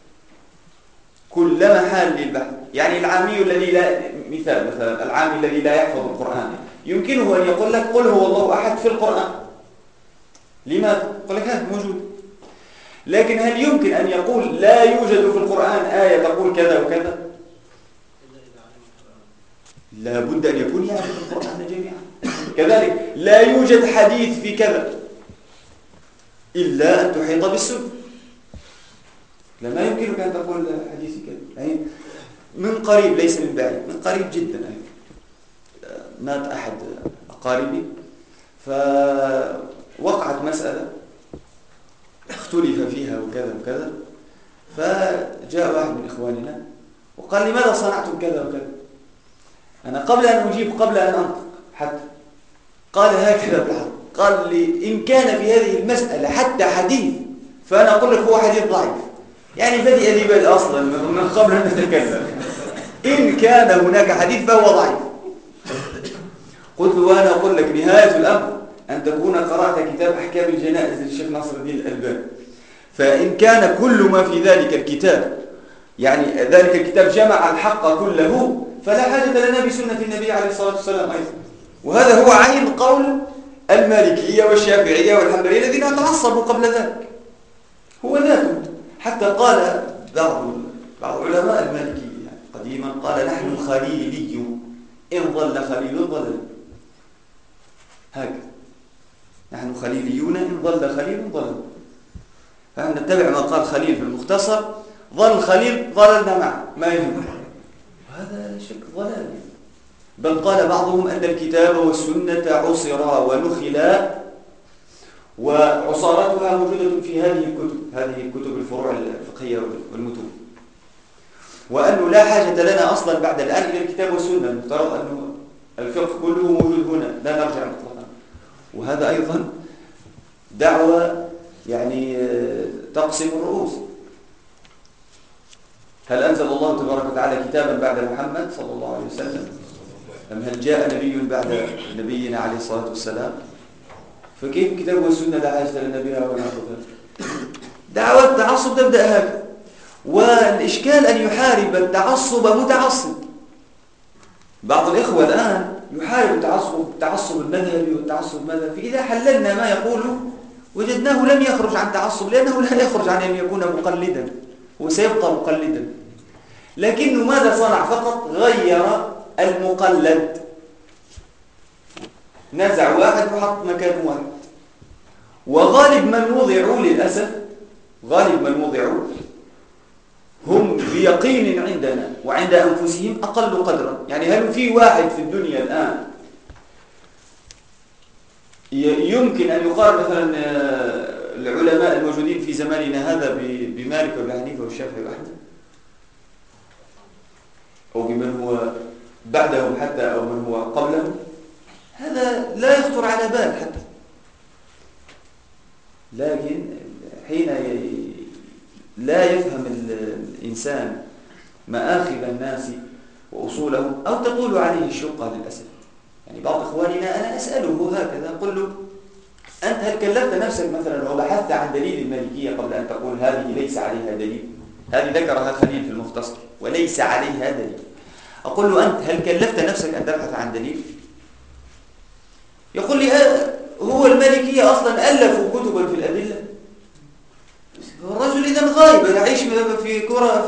كل محال للبحث. يعني العامي الذي لا، مثلا العامي الذي لا يحفظ القرآن يمكنه أن يقول لك قل هو الله أحد في القرآن. لماذا؟ يقول لك هذا موجود. لكن هل يمكن أن يقول لا يوجد في القرآن آية تقول كذا وكذا؟ لا بد أن يكون يعرف القرآن جميعا. كذلك لا يوجد حديث في كذا إلا أن تحيط بالسنة. لا يمكنك أن تقول حديث كذا. يعني من قريب ليس من بعيد، من قريب جدا مات أحد أقاربي فوقعت مسألة اختلف فيها وكذا وكذا، فجاء واحد من إخواننا وقال لماذا صنعتم كذا وكذا؟ أنا قبل أن أجيب قبل أن أنطق حتى قال هكذا بالحق، قال لي إن كان في هذه المسألة حتى حديث فأنا أقول لك هو حديث ضعيف. يعني بدأ لي بدء أصلا من قبل أن نتكلم. إن كان هناك حديث فهو ضعيف. قلت له وأنا أقول لك نهاية الأمر أن تكون قرأت كتاب أحكام الجنائز للشيخ ناصر الدين الألباني، فإن كان كل ما في ذلك الكتاب يعني ذلك الكتاب جمع الحق كله فلا حاجة لنا بسنة النبي عليه الصلاة والسلام أيضا. وهذا هو عين قول المالكية والشافعية والحنبلية الذين تعصبوا قبل ذلك، هو ذاته. حتى قال بعض علماء المالكية قديما قال نحن خليلي إن ضل خليل ضلل، هكذا نحن خليليون إن ضل خليل ضلل، فنتبع ما قال خليل في المختصر، ضل خليل ضللنا معه ما يهم. هذا شك ضلال. بل قال بعضهم أن الكتاب والسنة عصرا ونخلا وعصارتها موجودة في هذه الكتب الفروع الفقهية والمتون، وأنه لا حاجة لنا أصلا بعد الآن إلى الكتاب والسنة، المفترض أنه الفقه كله موجود هنا لا نرجع مطلقا. وهذا أيضا دعوة يعني تقسم الرؤوس. هل أنزل الله تبارك وتعالى كتابا بعد محمد صلى الله عليه وسلم؟ أم هل جاء نبي بعد نبينا عليه الصلاة والسلام؟ فكيف الكتاب والسنة لا حاجة لنا بها ولا ناخذها؟ دعوة التعصب تبدأ هكذا. والإشكال أن يحارب التعصب متعصب. بعض الإخوة الآن يحارب التعصب المذهبي والتعصب المذهبي. إذا حللنا ما يقوله وجدناه لم يخرج عن تعصب، لأنه لا يخرج عن أن يكون مقلدا، وسيبقى مقلدا. لكنه ماذا صنع؟ فقط غير المقلد، نزع واحد وحط مكان واحد. وغالب من وضعوا للأسف غالب من وضعوا هم بيقين عندنا وعند أنفسهم أقل قدرا. يعني هل في واحد في الدنيا الآن يمكن أن يقارن مثلا العلماء الموجودين في زماننا هذا بمالك وابن حنيفة والشافعي وأحمد، أو بمن هو بعدهم حتى أو من هو قبلهم؟ هذا لا يخطر على بال حتى. لكن حين لا يفهم الإنسان مآخذ الناس وأصولهم، أو تقول عليه الشقة للأسف. يعني بعض إخواننا أنا أسأله هكذا، أقول له أنت هل كلفت نفسك مثلا وبحثت عن دليل المالكية قبل أن تقول هذه ليس عليها دليل؟ هذه ذكرها خليل في المختصر وليس عليها دليل. أقول له أنت هل كلفت نفسك أن تبحث عن دليل؟ يقول لي هو المالكية أصلا ألفوا كتبا في الأدلة. الرجل إذا غايب يعيش في كرة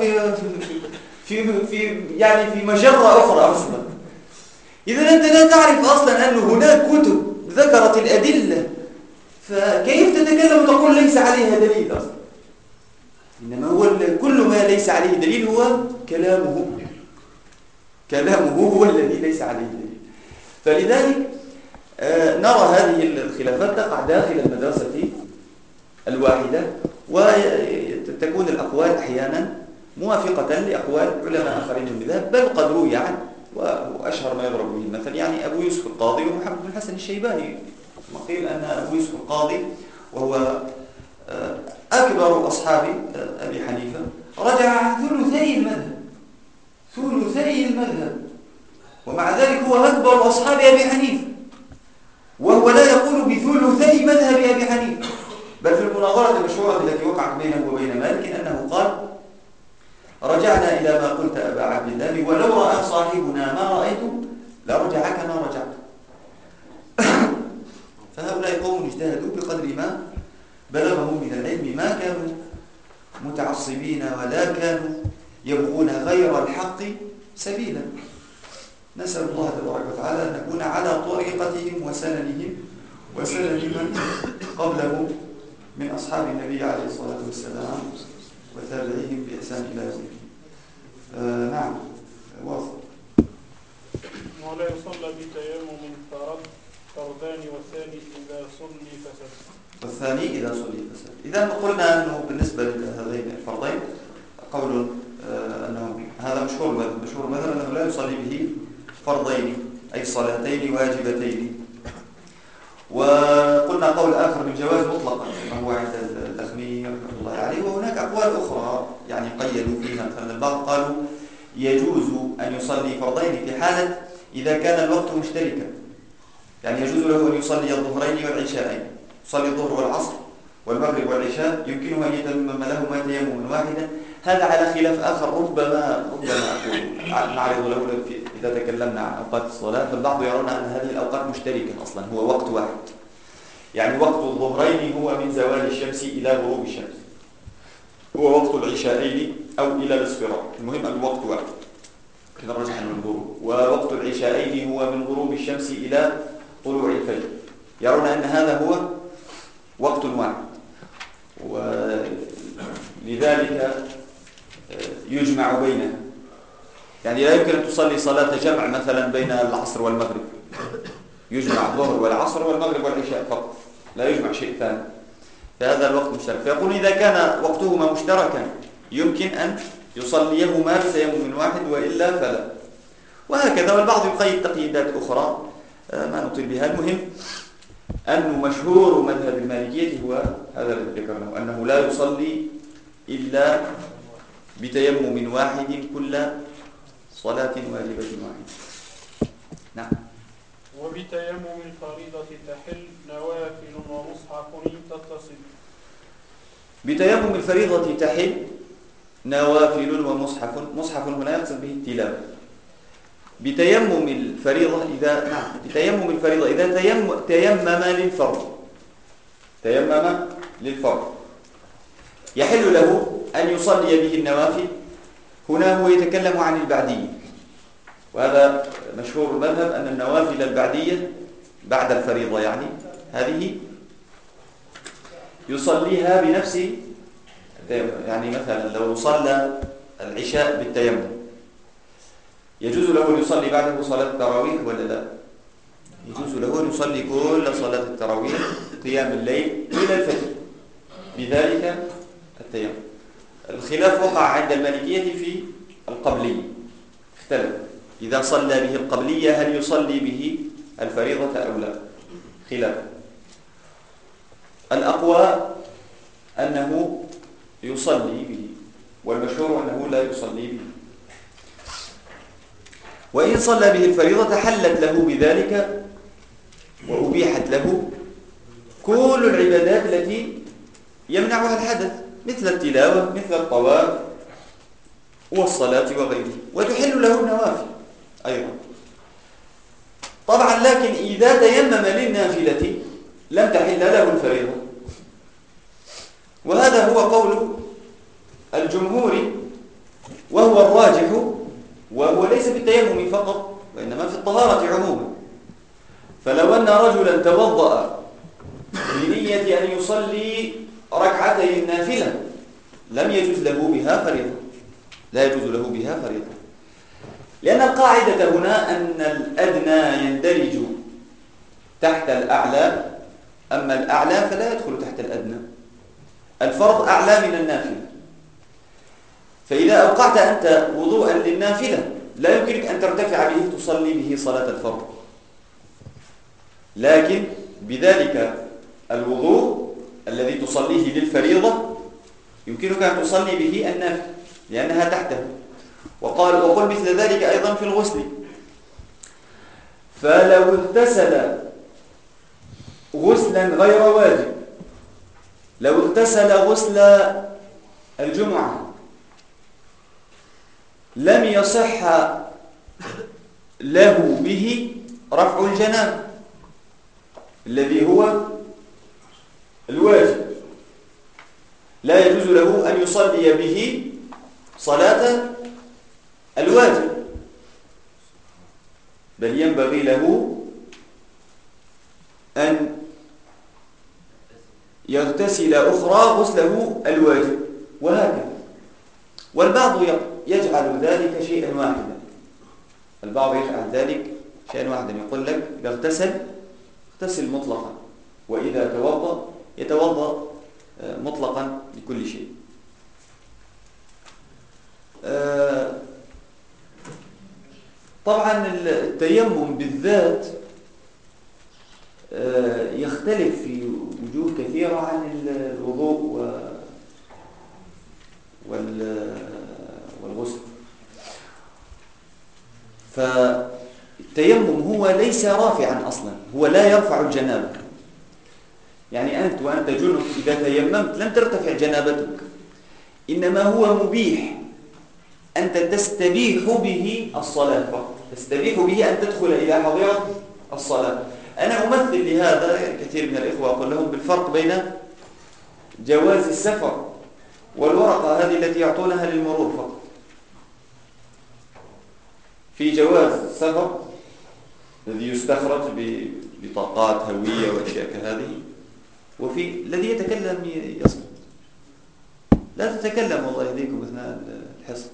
في يعني في مجرة أخرى أصلا. إذا أنت لا تعرف أصلا أن هناك كتب ذكرت الأدلة، فكيف تتكلم وتقول ليس عليها دليل أصلا؟ إنما هو كل ما ليس عليه دليل هو كلامه هو الذي ليس عليه دليل. فلذلك نرى هذه الخلافات تقع داخل المدرسة الواحدة، وتكون الأقوال أحيانا موافقة لأقوال علماء آخرين من المذهب، بل قد روي عنه وأشهر ما يضرب به المثل يعني أبو يوسف القاضي ومحمد بن الحسن الشيباني. قيل أن أبو يوسف القاضي وهو أكبر أصحاب أبي حنيفة رجع عن ثلثي المذهب، ومع ذلك هو أكبر أصحاب أبي حنيفة، وهو لا يقول بثلثي مذهب أبي حنيفة. بل في المناظرة المشهورة التي وقعت بينه وبين مالك أنه قال رجعنا إلى ما قلت أبا عبد الله، ولو رأى صاحبنا ما رأيته لرجع كما رجعت. فهؤلاء قوم اجتهدوا بقدر ما بلغهم من العلم، ما كانوا متعصبين ولا كانوا يبغون غير الحق سبيلا. نسأل الله تبارك وتعالى أن نكون على طريقتهم وسننهم وسنن من قبلهم من أصحاب النبي عليه الصلاة والسلام وتابعيهم بإحسان إلى يوم الدين. نعم واضح. ولا يصلى بتيمم فردان والثاني إذا صلي فسد. إذا قلنا أنه بالنسبة لهذين الفرضين قول أنه هذا مشهور مثلا أنه لا يصلي به فرضين أي صلاتين واجبتين. وقلنا قول آخر بالجواز مطلقا ما هو عند الأخمي رحمه الله عليه. وهناك أقوال أخرى يعني قيدوا فيها، مثلا البعض قالوا يجوز أن يصلي فرضين في حالة إذا كان الوقت مشتركا، يعني يجوز له أن يصلي الظهرين والعشاءين، يصلي الظهر والعصر والمغرب والعشاء يمكنه أن يتيمم لهما تيمما واحدا. هذا على خلاف آخر ربما أقول نعرض له إذا تكلمنا عن أوقات الصلاة. فالبعض يرون أن هذه الأوقات مشتركة أصلا، هو وقت واحد، يعني وقت الظهرين هو من زوال الشمس إلى غروب الشمس، هو وقت العشاءين أو إلى الاصفرار، المهم الوقت واحد كذا رجحا من الغروب، ووقت العشاءين هو من غروب الشمس إلى طلوع الفجر. يرون أن هذا هو وقت واحد، ولذلك يجمع بينها، يعني لا يمكن أن تصلي صلاة جمع مثلا بين العصر والمغرب، يجمع الظهر والعصر والمغرب والعشاء فقط، لا يجمع شيء ثاني، فهذا الوقت مشترك. فيقول إذا كان وقتهما مشتركا يمكن أن يصليهما بتيمم واحد وإلا فلا، وهكذا. والبعض يقيد تقييدات أخرى ما نطيل بها. المهم أنه مشهور مذهب المالكية هو هذا الذي ذكرناه، أنه لا يصلي إلا بتيمم واحد كل صلاة واجبة واحدة. نعم. وبتيمم الفريضة تحل نوافل ومصحف تتصل. بتيمم الفريضة تحل نوافل ومصحف، مصحف هنا يقصد به التلاوة. بتيمم الفريضة بتيمم الفريضة إذا تيمم للفرض يحل له أن يصلي به النوافل. هنا هو يتكلم عن البعدية، وهذا مشهور المذهب أن النوافل البعدية بعد الفريضة يعني هذه يصليها بنفسه. يعني مثلا لو صلى العشاء بالتيمم يجوز له أن يصلي بعده صلاة التراويح ولا لا؟ يجوز له أن يصلي كل صلاة التراويح قيام الليل إلى الفجر بذلك التيمم. الخلاف وقع عند المالكية في القبلية، اختلف إذا صلى به القبلية هل يصلي به الفريضة أو لا، خلاف. الأقوى أنه يصلي به، والمشهور أنه لا يصلي به. وإن صلى به الفريضة حلت له بذلك وأبيحت له كل العبادات التي يمنعها الحدث، مثل التلاوة، مثل الطواف والصلاة وغيره، وتحل له النوافل أيضا. طبعا لكن إذا تيمم للنافلة لم تحل له الفريضة، وهذا هو قول الجمهور وهو الراجح، وهو ليس في التيمم فقط وإنما في الطهارة عموما. فلو أن رجلا توضأ بنية أن يصلي ركعتي النافلة لم يجوز له بها فريضة، لا يجوز له بها فريضة، لأن القاعدة هنا أن الأدنى يندرج تحت الأعلى، أما الأعلى فلا يدخل تحت الأدنى. الفرض أعلى من النافلة، فإذا أوقعت أنت وضوءا للنافلة لا يمكنك أن ترتفع به تصلي به صلاة الفرض، لكن بذلك الوضوء الذي تصليه للفريضة يمكنك أن تصلي به النافلة لأنها تحته. وقل مثل ذلك أيضا في الغسل، فلو اغتسل غسلا غير واجب، لو اغتسل غسل الجمعة لم يصح له به رفع الجنابة الذي هو الواجب، لا يجوز له أن يصلي به صلاة الواجب، بل ينبغي له أن يغتسل أخرى غسله الواجب، وهكذا. والبعض يجعل ذلك شيئا واحدا، البعض يجعل ذلك شيئا واحدا، يقول لك إذا اغتسل مطلقا، وإذا توضأ يتوضأ مطلقا لكل شيء. طبعا التيمم بالذات يختلف في وجوه كثيرة عن الوضوء والغسل. فالتيمم هو ليس رافعا أصلا، هو لا يرفع الجنابة، يعني أنت وأنت جنب إذا تيممت لم ترتفع جنابتك، إنما هو مبيح، أنت تستبيح به الصلاة فقط، تستبيح به أن تدخل إلى حظيرة الصلاة. أنا أمثل لهذا كثير من الإخوة أقول لهم بالفرق بين جواز السفر والورقة هذه التي يعطونها للمرور فقط. في جواز السفر الذي يستخرج ببطاقات هوية وأشياء كهذه، وفي الذي يتكلم يصمت، لا تتكلم والله يهديكم أثناء الحصة.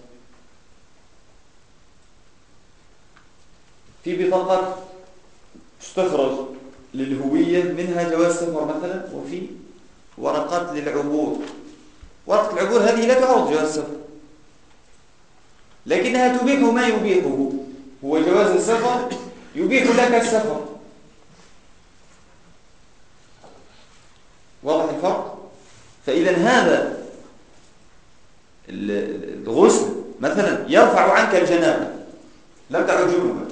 في بطاقة تستخرج للهوية منها جواز سفر مثلا، وفي ورقات للعبور. ورقة العبور هذه لا تعرض جواز سفر، لكنها تبيح ما يبيحه، هو جواز السفر يبيح لك السفر. واضح الفرق؟ فإذا هذا الغسل مثلا يرفع عنك الجنابة، لم تعد جنوبا،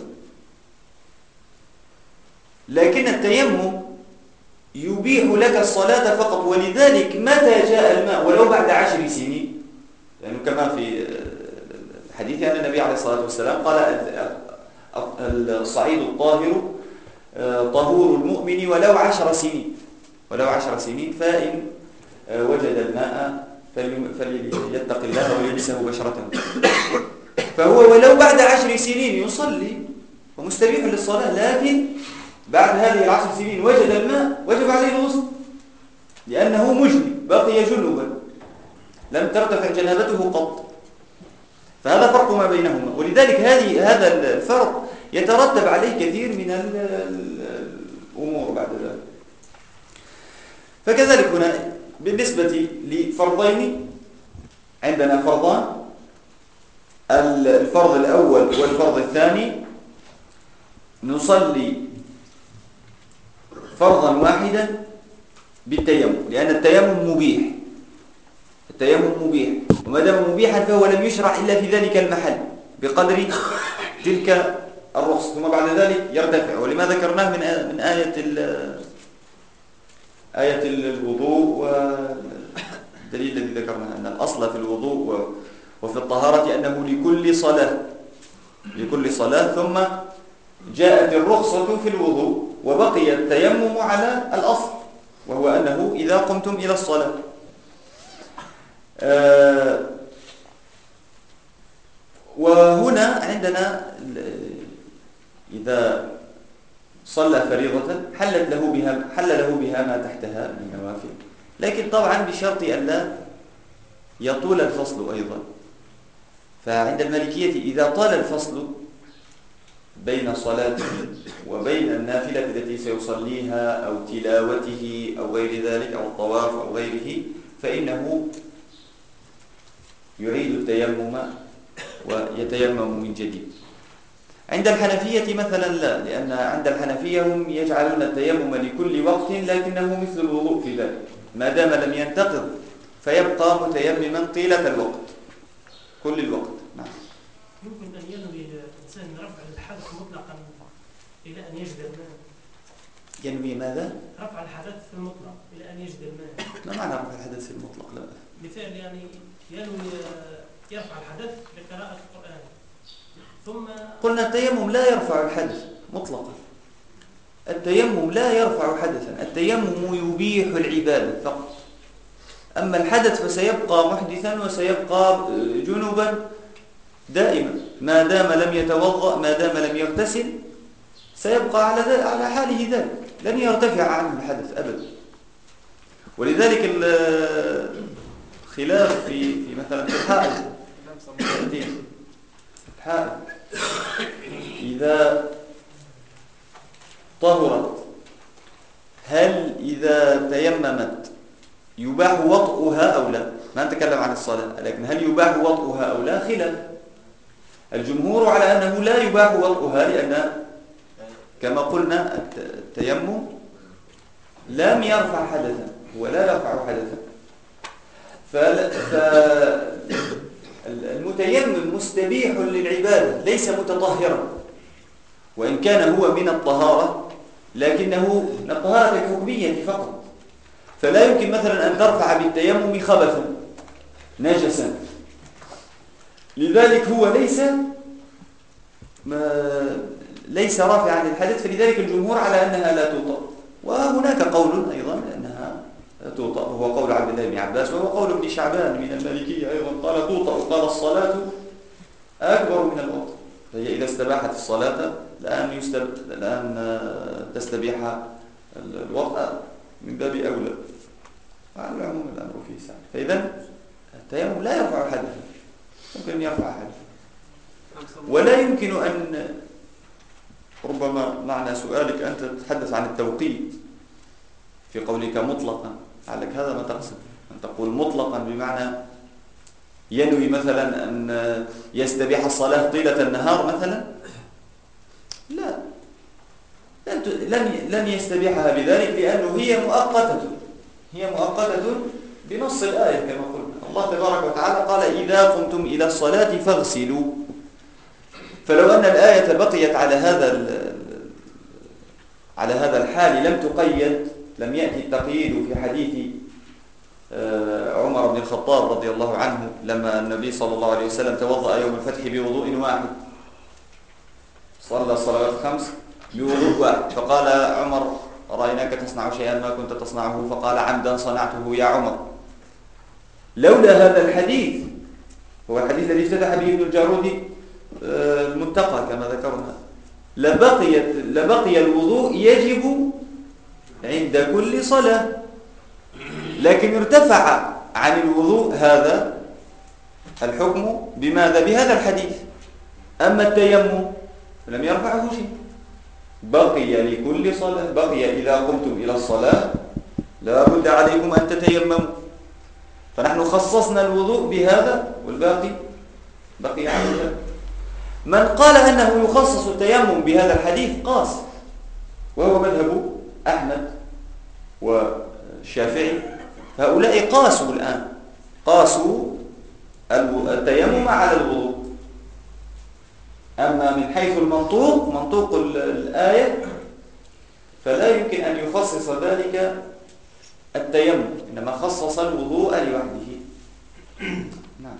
لكن التيمم يبيح لك الصلاة فقط. ولذلك متى جاء الماء ولو بعد 10 سنين، يعني كما في الحديث أن النبي عليه الصلاة والسلام قال الصعيد الطاهر طهور المؤمن ولو 10 سنين، ولو 10 سنين، فإن وجد الماء فليتق الله وليمسه بشرته. فهو ولو بعد 10 سنين يصلي ومستبيح للصلاة، لكن بعد هذه 10 سنين وجد الماء وجب عليه الغسل، لأنه مجنب بقي جنوبا لم ترتفع جنابته قط. فهذا فرق ما بينهما، ولذلك هذا الفرق يترتب عليه كثير من الأمور بعد ذلك. فكذلك هنا بالنسبة لفرضين، عندنا فرضان، الفرض الأول والفرض الثاني نصلي فرضا واحدا بالتيمم، لأن التيمم مبيح، التيمم مبيح، وما دام مبيحا فهو لم يشرع إلا في ذلك المحل بقدر تلك الرخصة، ثم بعد ذلك يرتفع. ولما ذكرناه من آية الوضوء والدليل الذي ذكرناه أن الأصل في الوضوء وفي الطهارة أنه لكل صلاة، ثم جاءت الرخصة في الوضوء وبقي التيمم على الأصل، وهو أنه إذا قمتم إلى الصلاة. وهنا عندنا إذا صلى فريضة حل له بها ما تحتها من نوافل، لكن طبعا بشرط أن لا يطول الفصل أيضا. فعند المالكية إذا طال الفصل بين صلاته وبين النافلة التي سيصليها أو تلاوته أو غير ذلك أو الطواف أو غيره، فإنه يعيد التيمم ويتيمم من جديد. عند الحنفية مثلا لا، لأن عند الحنفية هم يجعلون التيمم لكل وقت لكنه مثل الوضوء في ذلك، ما دام لم ينتقض فيبقى متيمما طيلة الوقت، كل الوقت. نعم. يمكن أن ينوي الإنسان رفع الحدث مطلقا إلى أن يجد الماء. ينوي ماذا؟ رفع الحدث في المطلق إلى أن يجد الماء. ما معنى رفع الحدث في المطلق؟ لا. مثال يعني ينوي يرفع الحدث لقراءة القرآن، ثم قلنا التيمم لا يرفع الحدث مطلقا، التيمم لا يرفع حدثا، التيمم يبيح العبادة فقط. أما الحدث فسيبقى محدثا وسيبقى جنوبا دائما، ما دام لم يتوضأ، ما دام لم يغتسل سيبقى على حاله ذلك، لن يرتفع عنه الحدث أبدا. ولذلك الخلاف في مثلا في الحائض إذا طهرت هل إذا تيممت يباح وطئها أو لا؟ ما نتكلم عن الصلاة، لكن هل يباح وطئها أو لا خلاف. الجمهور على أنه لا يباح وطئها، لأن كما قلنا التيمم لم يرفع حدثا ولا يرفع حدثا، فالمتيمم مستبيح للعبادة ليس متطهرا، وإن كان هو من الطهارة لكنه من الطهارة الحكمية فقط، فلا يمكن مثلا أن ترفع بالتيمم خبثا نجسا، لذلك هو ليس رافعا للحدث، فلذلك الجمهور على أنها لا توطأ. وهناك قول أيضا أنها توطأ، وهو قول عبد الله بن عباس، وهو قول ابن شعبان من المالكية أيضا، قال توطأ، قال الصلاة أكبر من الوطء، فهي إذا استباحت الصلاة الآن تستبيح الوطء من باب أولى، وعلى العموم الأمر فيه سعي. فإذا التيمم لا يرفع حدثا، ممكن أن يرفع حدثا، ولا يمكن أن، ربما معنى سؤالك أنت تتحدث عن التوقيت في قولك مطلقا، عليك هذا ما تقصد، أن تقول مطلقا بمعنى ينوي مثلا أن يستبيح الصلاة طيلة النهار مثلا، لا، لن يستبيحها بذلك، لأنه هي مؤقتة بنص الآية كما قلنا. الله تبارك وتعالى قال إذا قمتم إلى الصلاة فاغسلوا، فلو أن الآية بقيت على هذا الحال لم تقيد، لم يأتي التقييد في حديث عمر بن الخطاب رضي الله عنه لما النبي صلى الله عليه وسلم توضأ يوم الفتح بوضوء واحد، صلى الصلوات الخمس بوضوء واحد، فقال عمر رأيناك تصنع شيئا ما كنت تصنعه، فقال عمدا صنعته يا عمر. لولا هذا الحديث، هو الحديث الذي افتتح به ابن الجارودي المنتقى كما ذكرنا، لبقي الوضوء يجب عند كل صلاة، لكن ارتفع عن الوضوء هذا الحكم بماذا؟ بهذا الحديث. أما التيمم لم يرفعه شيء، بقي لكل صلاة، بقي إذا قمتم إلى الصلاة لا بد عليكم أن تتيمموا، فنحن خصصنا الوضوء بهذا والباقي بقي على ذلك. من قال أنه يخصص التيمم بهذا الحديث قاس، وهو مذهب أحمد والشافعي، هؤلاء قاسوا الآن، قاسوا التيمم على الوضوء. أما من حيث المنطوق، منطوق الآية، فلا يمكن أن يخصص ذلك التيمم، إنما خصص الوضوء لوحده. نعم.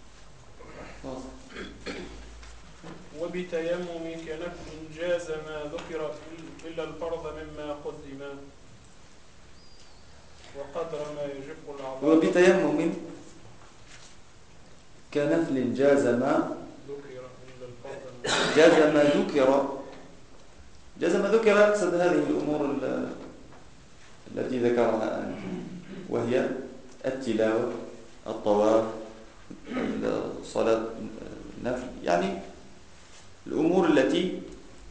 وبتيمم كنفل جاز ما ذكر إلا الفرض مما قدم وقدر ما يجب الأعضاء. وبتيمم كنفل جاز ما ذكر إلا الفرض جاز ما ذكر يقصد هذه الأمور التي ذكرها آنفا، وهي التلاوة، الطواف، صلاة النفل، يعني الأمور التي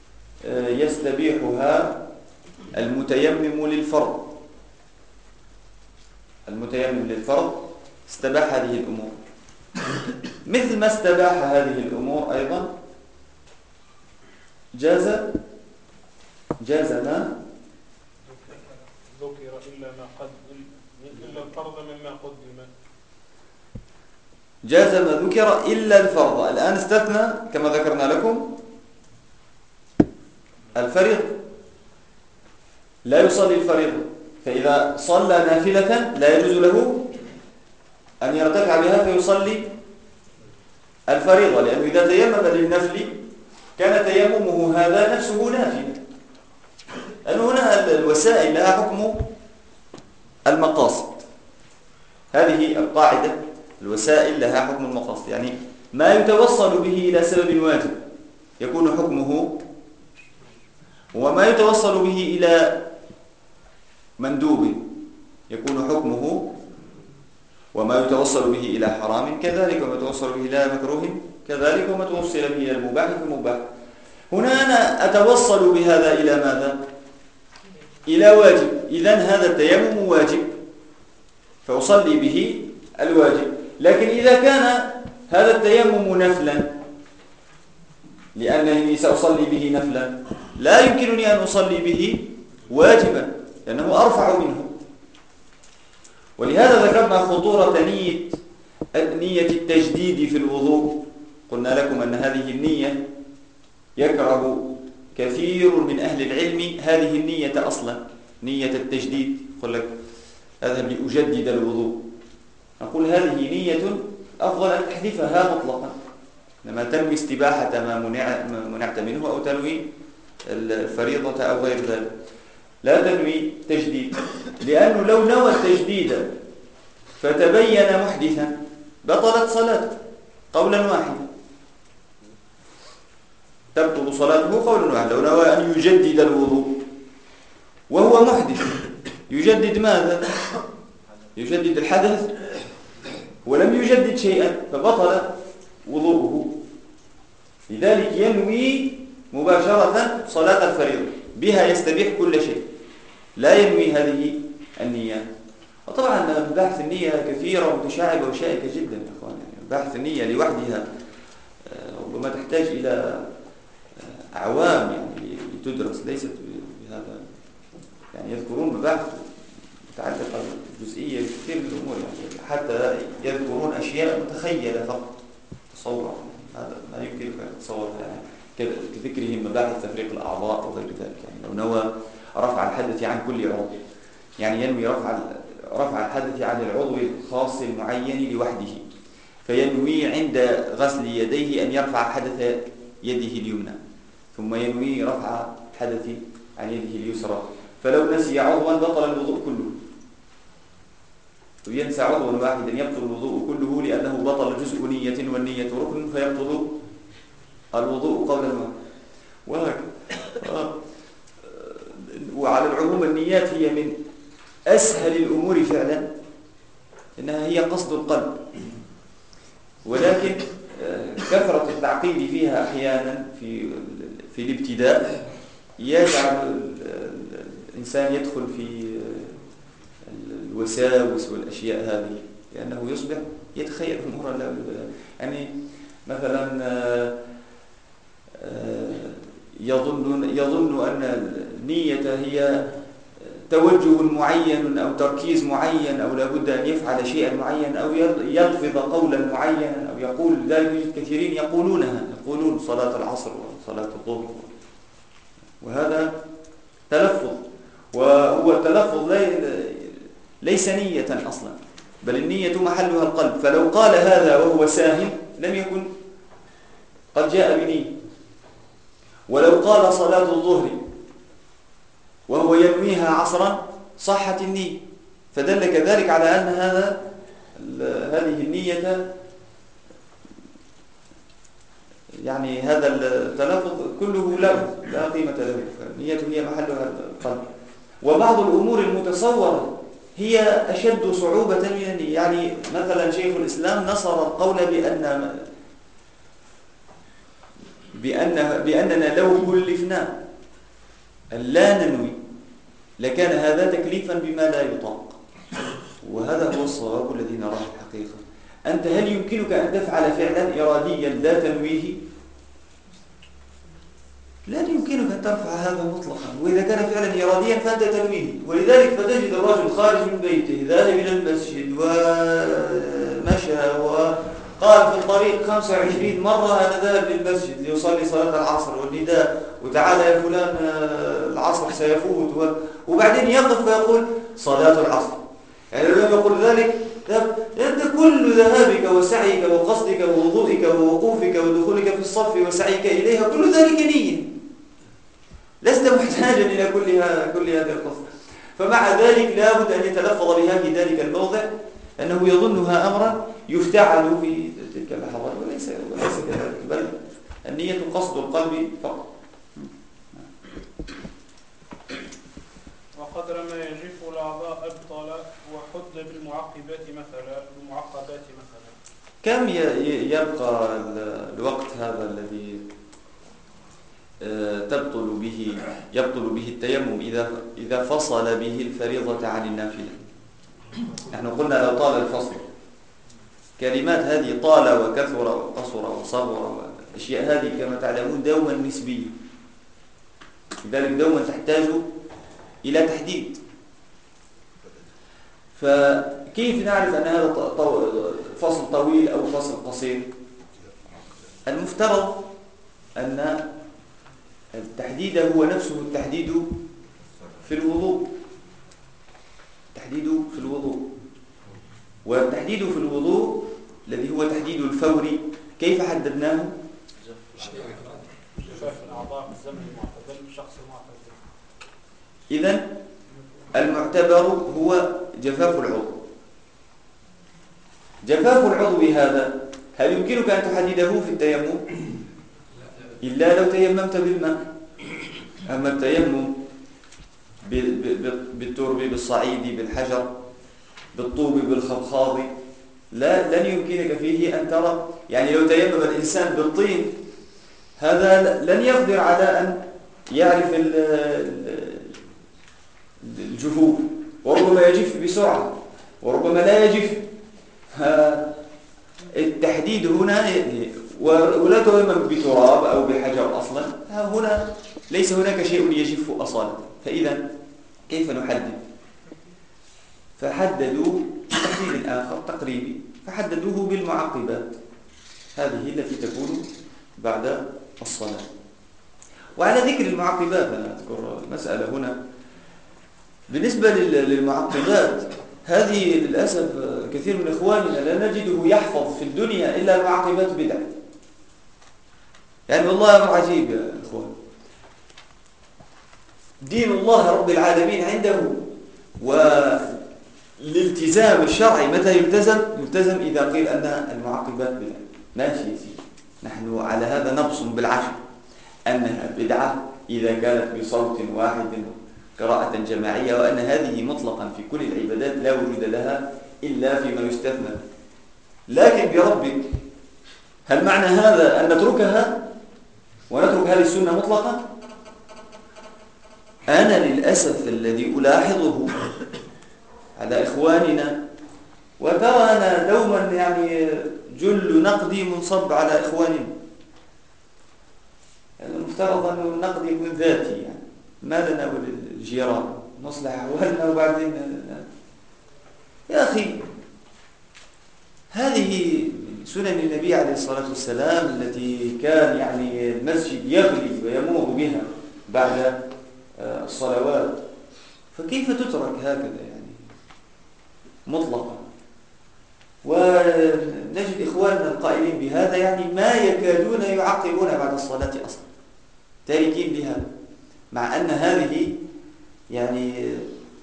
يستبيحها المتيمم للفرض. المتيمم للفرض استباح هذه الأمور، مثل ما استباح هذه الأمور أيضا جاز ما ذكر إلا الفرض مما قدم، جاز ما ذكر إلا الفرض. الآن استثنى كما ذكرنا لكم الفريضة، لا يصلي الفريضة، فإذا صلى نافلة لا يجوز له أن يرتفع بها فيصلي الفريضة، لأنه إذا تيمم للنفل كان تيممه هذا نفسه نافلة، لأنه هنا الوسائل لها حكم المقاصد. هذه القاعدة، الوسائل لها حكم المقاصد، يعني ما يتوصل به إلى سبب واجب يكون حكمه، وما يتوصل به إلى مندوب يكون حكمه، وما يتوصل به إلى حرام كذلك، وما يتوصل به إلى مكروه كذلك، وما توصل به إلى المباح كمباح. هنا أنا أتوصل بهذا إلى ماذا؟ إلى واجب، إذن هذا التيمم واجب فأصلي به الواجب. لكن إذا كان هذا التيمم نفلا، لأنني سأصلي به نفلا، لا يمكنني أن أصلي به واجبا لأنه أرفع منه. ولهذا ذكرنا خطورة نية التجديد في الوضوء. قلنا لكم أن هذه النية يكره كثير من أهل العلم هذه النية أصلا، نية التجديد. قل لك أذهب لأجدد الوضوء، نقول هذه نية أفضل أن تحذفها مطلقا، لما تنوي استباحة ما منعت منه أو تنوي الفريضة أو غير ذلك، لا تنوي تجديد، لأنه لو نوى التجديد فتبين محدثا بطلت صلاته قولا واحدا، تبطل صلاته قولا واحدا. لو نوى أن يجدد الوضوء وهو محدث، يجدد ماذا؟ يجدد الحدث ولم يجدد شيئا فبطل وضوءه، لذلك ينوي مباشرة صلاة الفريضة بها يستبيح كل شيء، لا ينوي هذه النيات. وطبعا مباحث النية كثيرة ومتشعبة وشائكة جدا يا أخوان، يعني مباحث النية لوحدها ربما تحتاج إلى أعوام يعني لتدرس، ليست بهذا. يعني يذكرون مباحث متعلقة جزئية بكثير من الأمور، يعني حتى يذكرون أشياء متخيلة فقط تصور، هذا ما يمكنك أن تتصور يعني كذكرهم مباحث تفريق الأعضاء وغير ذلك. يعني لو نوى رفع الحدث عن كل عضو، يعني ينوي رفع الحدث عن العضو الخاص المعين لوحده، فينوي عند غسل يديه أن يرفع حدث يده اليمنى، ثم ينوي رفع الحدث عن يده اليسرى، فلو نسي عضوا بطل الوضوء كله، ينسى عضوا واحدا يبطل الوضوء كله، لأنه بطل جزء نية والنية ركن فيبطل الوضوء قولا وهكذا. وعلى العموم النيات هي من أسهل الأمور فعلا، إنها هي قصد القلب، ولكن كثرة التعقيد فيها أحيانا في الابتداء يجعل الإنسان يدخل في الوساوس والأشياء هذه، لأنه يصبح يتخيل أمورا لا يعني مثلا يظن أن النية هي توجه معين أو تركيز معين، أو لابد أن يفعل شيئا معين، أو يلفظ قولا معينا، أو يقول ذلك. كثيرين يقولون صلاة العصر وصلاة الظهر، وهذا تلفظ، وهو التلفظ ليس نية أصلا، بل النية محلها القلب. فلو قال هذا وهو ساهٍ لم يكن قد جاء بنية، ولو قال صلاة الظهر وهو ينويها عصرا صحت النية، فدل كذلك على أن هذه النية يعني هذا التلفظ كله لا قيمة له، فالنية هي محلها القلب. وبعض الأمور المتصورة هي أشد صعوبة من النية، يعني مثلا شيخ الإسلام نصر القول بأننا لو كلفنا أن لا ننوي لكان هذا تكليفا بما لا يطاق، وهذا هو الصواب الذي نراه الحقيقة. أنت هل يمكنك أن تفعل فعلا إراديا لا تنويه؟ لا يمكنك أن ترفع هذا مطلقا، وإذا كان فعلا إراديا فأنت تنويه. ولذلك فتجد الرجل خارج من بيته ذاهب إلى المسجد ومشى وقال في الطريق 25 مرة أنا ذاهب للمسجد ليصلي صلاة العصر والنداء، وتعالى يا فلان العصر سيفوت، وبعدين يقف ويقول صلاة العصر. يعني لما يقول ذلك أنت كل ذهابك وسعيك وقصدك ووضوئك ووقوفك ودخولك في الصف وسعيك إليها كل ذلك نية، لست محتاجا إلى كل هذه القصة. فمع ذلك لا بد أن يتلفظ بها في ذلك الموضع، أنه يظنها أمرا يفتعل في تلك اللحظات، وليس كذلك، بل النية قصد القلب فقط. وقدر ما يجف الأعضاء أبطل وحد بالمعقبات مثلا. كم يبقى الوقت هذا الذي يبطل به التيمم إذا فصل به الفريضة عن النافلة؟ نحن قلنا لو طال الفصل، كلمات هذه طال وكثر وقصر وصغر، الأشياء هذه كما تعلمون دوما نسبية، لذلك دوما تحتاج إلى تحديد. فكيف نعرف أن هذا فصل طويل أو فصل قصير؟ المفترض أن التحديد هو نفسه التحديد في الوضوء. التحديد في الوضوء. والتحديد في الوضوء الذي هو تحديد الفوري كيف حددناه؟ جفاف الأعضاء في الزمن المعتدل بالشخص المعتدل. إذن المعتبر هو جفاف العضو. جفاف العضو هذا هل يمكنك أن تحدده في التيمم؟ إلا لو تيممت بالماء. أما التيمم بالترب بالصعيد بالحجر بالطوب بالخضخاض لن يمكنك فيه أن ترى. يعني لو تيمم الإنسان بالطين هذا لن يقدر على أن يعرف الجفوف، وربما يجف بسرعة وربما لا يجف. التحديد هنا ولا تيمم بتراب أو بحجر أصلا، هنا ليس هناك شيء يجف أصلا. فإذا كيف نحدد؟ فحددوا تحديد آخر تقريبي، فحددوه بالمعقبات هذه التي تكون بعد الصلاة. وعلى ذكر المعقبات أنا أذكر مسألة هنا بالنسبة للمعقبات هذه. للأسف كثير من إخواننا لا نجده يحفظ في الدنيا إلا المعقبات بدع. يعني والله أمر عجيب يا إخوان، دين الله رب العالمين عنده والالتزام الشرعي متى يلتزم إذا قيل أن المعقبات بدع. ماشي يا سيدي، نحن على هذا نبصم بالعشر أنها بدعة إذا كانت بصوت واحد قراءة جماعية، وأن هذه مطلقا في كل العبادات لا وجود لها إلا فيما يستثنى. لكن بربك هل معنى هذا أن نتركها ونترك هذه السنة مطلقا؟ أنا للأسف الذي ألاحظه على إخواننا، وترى أنا دوما يعني جل نقدي منصب على إخواننا. يعني المفترض أن النقد يكون ذاتي، يعني ما لنا وللجيران نصلح أحوالنا وبعدين يا أخي هذه سنن النبي عليه الصلاة والسلام التي كان يعني المسجد يغلي ويمور بها بعد الصلوات، فكيف تترك هكذا يعني مطلقا؟ ونجد إخواننا القائلين بهذا يعني ما يكادون يعقبون بعد الصلاة أصلا، تاركين لها، مع أن هذه يعني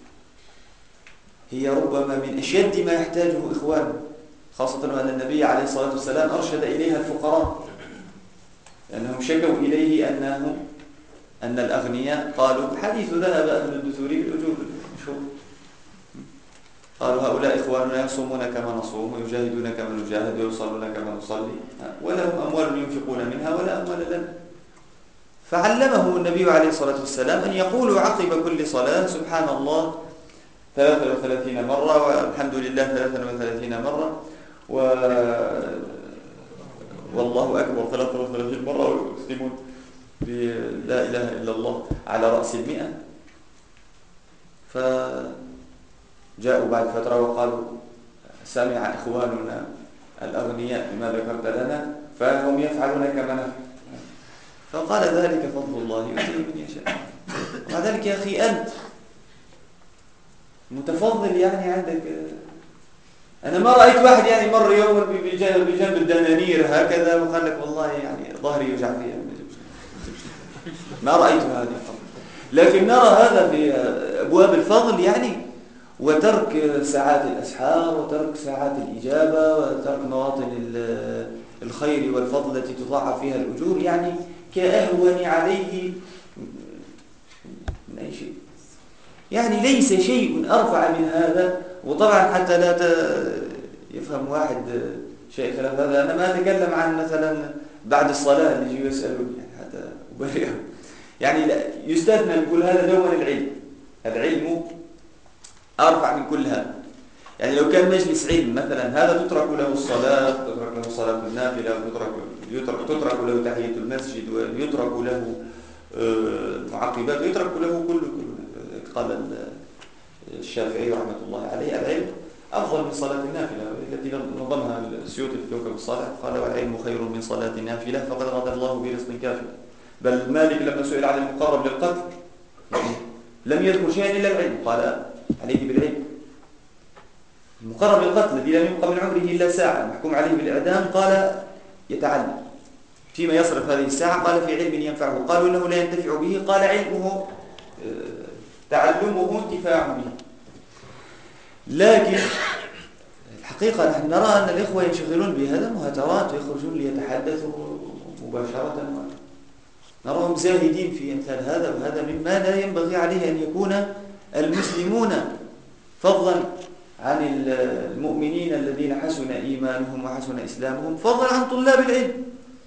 هي ربما من أشد ما يحتاجه إخواننا، خاصة وأن النبي عليه الصلاة والسلام أرشد إليها الفقراء، لأنهم شكوا إليه أن الأغنياء قالوا حديث ذهب أهل الدثور بالأجور المشهور، قالوا هؤلاء إخواننا يصومون كما نصوم ويجاهدون كما نجاهد ويصلون كما نصلي ولهم أموال ينفقون منها ولا أموال لنا. فعلمهم النبي عليه الصلاة والسلام أن يقولوا عقب كل صلاة سبحان الله 33 مرة والحمد لله 33 مرة والله أكبر 33 مرة ويختمون بلا إله إلا الله على رأس 100. فجاءوا بعد فترة وقالوا سمع إخواننا الأغنياء بما ذكرت لنا فهم يفعلون كما نفعل. فقال ذلك فضل الله يؤتيه من يشاء. ومع ذلك يا أخي أنت متفضل يعني عندك. أنا ما رأيت واحد يعني مر يوم بجنب الدنانير هكذا وقال لك والله يعني ظهري يوجع فيها، ما رأيت هذا. لكن نرى هذا في أبواب الفضل يعني، وترك ساعات الأسحار وترك ساعات الإجابة وترك مواطن الخير والفضل التي تضاعف فيها الأجور يعني كأهون عليه من أي شيء. يعني ليس شيء أرفع من هذا. وطبعا حتى لا يفهم واحد شيء خلاف هذا، أنا ما أتكلم عن مثلا بعد الصلاة اللي يجوا يسألون يعني حتى أبرئهم يعني يستثنى من كل هذا دوما العلم. العلم أرفع من كل هذا. يعني لو كان مجلس علم مثلا هذا تترك له الصلاة، تترك له صلاة النافلة، تترك له تحية المسجد، ويترك له المعقبات، ويترك له كل. قال الشافعي رحمة الله عليه العلم أفضل من صلاة النافلة التي نظمها السيوطي في كوكب الصالح، قال والعلم خير من صلاة النافلة فقد غدا الله برزق كافٍ. بل مالك لما سئل عن المقرب للقتل يعني لم يذكر شيئا إلا العلم، قال عليه بالعلم. المقرر بالقتل الذي لم يبق من عمره إلا ساعة محكوم عليه بالإعدام، قال يتعلم فيما يصرف هذه الساعة، قال في علم ينفعه، قالوا إنه لا ينتفع به، قال علمه تعلمه انتفاع به. لكن الحقيقة نحن نرى أن الإخوة ينشغلون بهذا مهاترات ويخرجون ليتحدثوا مباشرة، نراهم زاهدين في أمثال هذا، وهذا مما لا ينبغي عليه أن يكون المسلمون، فضلا عن المؤمنين الذين حسن إيمانهم وحسن إسلامهم، فضلا عن طلاب العلم.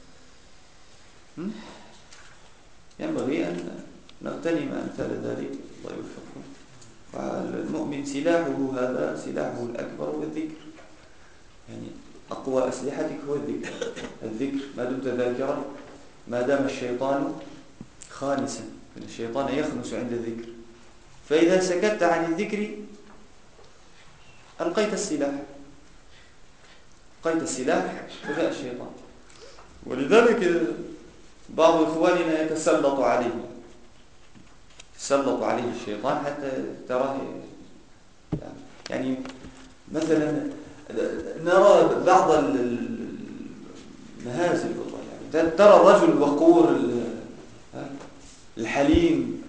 ينبغي أن نغتنم أمثال ذلك، الله يوفقكم. والمؤمن سلاحه هذا سلاحه الأكبر هو الذكر، يعني أقوى أسلحتك هو الذكر ما دمت ذاكرا، ما دام الشيطان خانسا، فإن الشيطان يخنس عند الذكر، فإذا سكت عن الذكر ألقيت السلاح فجاء الشيطان. ولذلك بعض إخواننا يتسلط عليه الشيطان حتى تراه، يعني مثلا نرى بعض المهازل والله، يعني ترى الرجل الوقور الحليم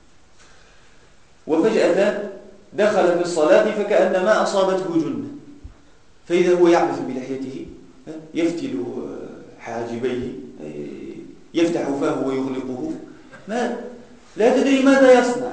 وفجأة دخل في الصلاة فكأنما أصابته جنة، فإذا هو يعبث بلحيته يفتل حاجبيه يفتح فاه ويغلقه، لا تدري ماذا يصنع،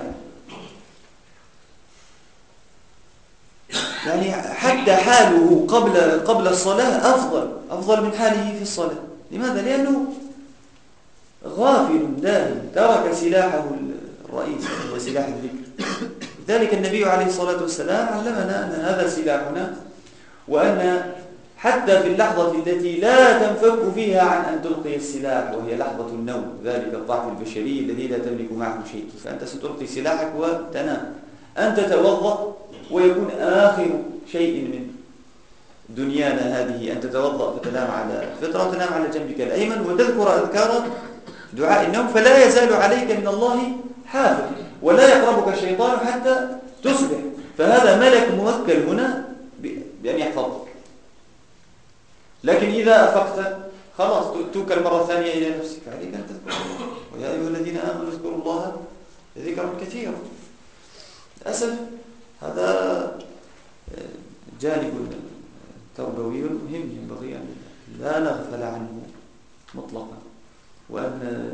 يعني حتى حاله قبل الصلاة أفضل من حاله في الصلاة. لماذا؟ لأنه غافل داهي، ترك سلاحه الرئيس هو سلاح الذكر. لذلك النبي عليه الصلاة والسلام علمنا أن هذا سلاحنا، وأن حتى في اللحظة التي لا تنفك فيها عن أن تلقي السلاح، وهي لحظة النوم، ذلك الضعف البشري الذي لا تملك معه شيء، فأنت ستلقي سلاحك وتنام، أن تتوضأ ويكون آخر شيء من دنيانا هذه أن تتوضأ فتنام على فطرة، تنام على جنبك الأيمن وتذكر أذكار دعاء النوم، فلا يزال عليك من الله حافظ، ولا يقربك الشيطان حتى تصبح، فهذا ملك موكل هنا بأن يحفظك. لكن إذا أفقت خلاص توكل مرة ثانية إلى نفسك، عليك أن تذكر الله، ويا أيها الذين آمنوا اذكروا الله ذكرا كثيرا. للأسف هذا جانب تربوي مهم ينبغي أن لا نغفل عنه مطلقا، وأن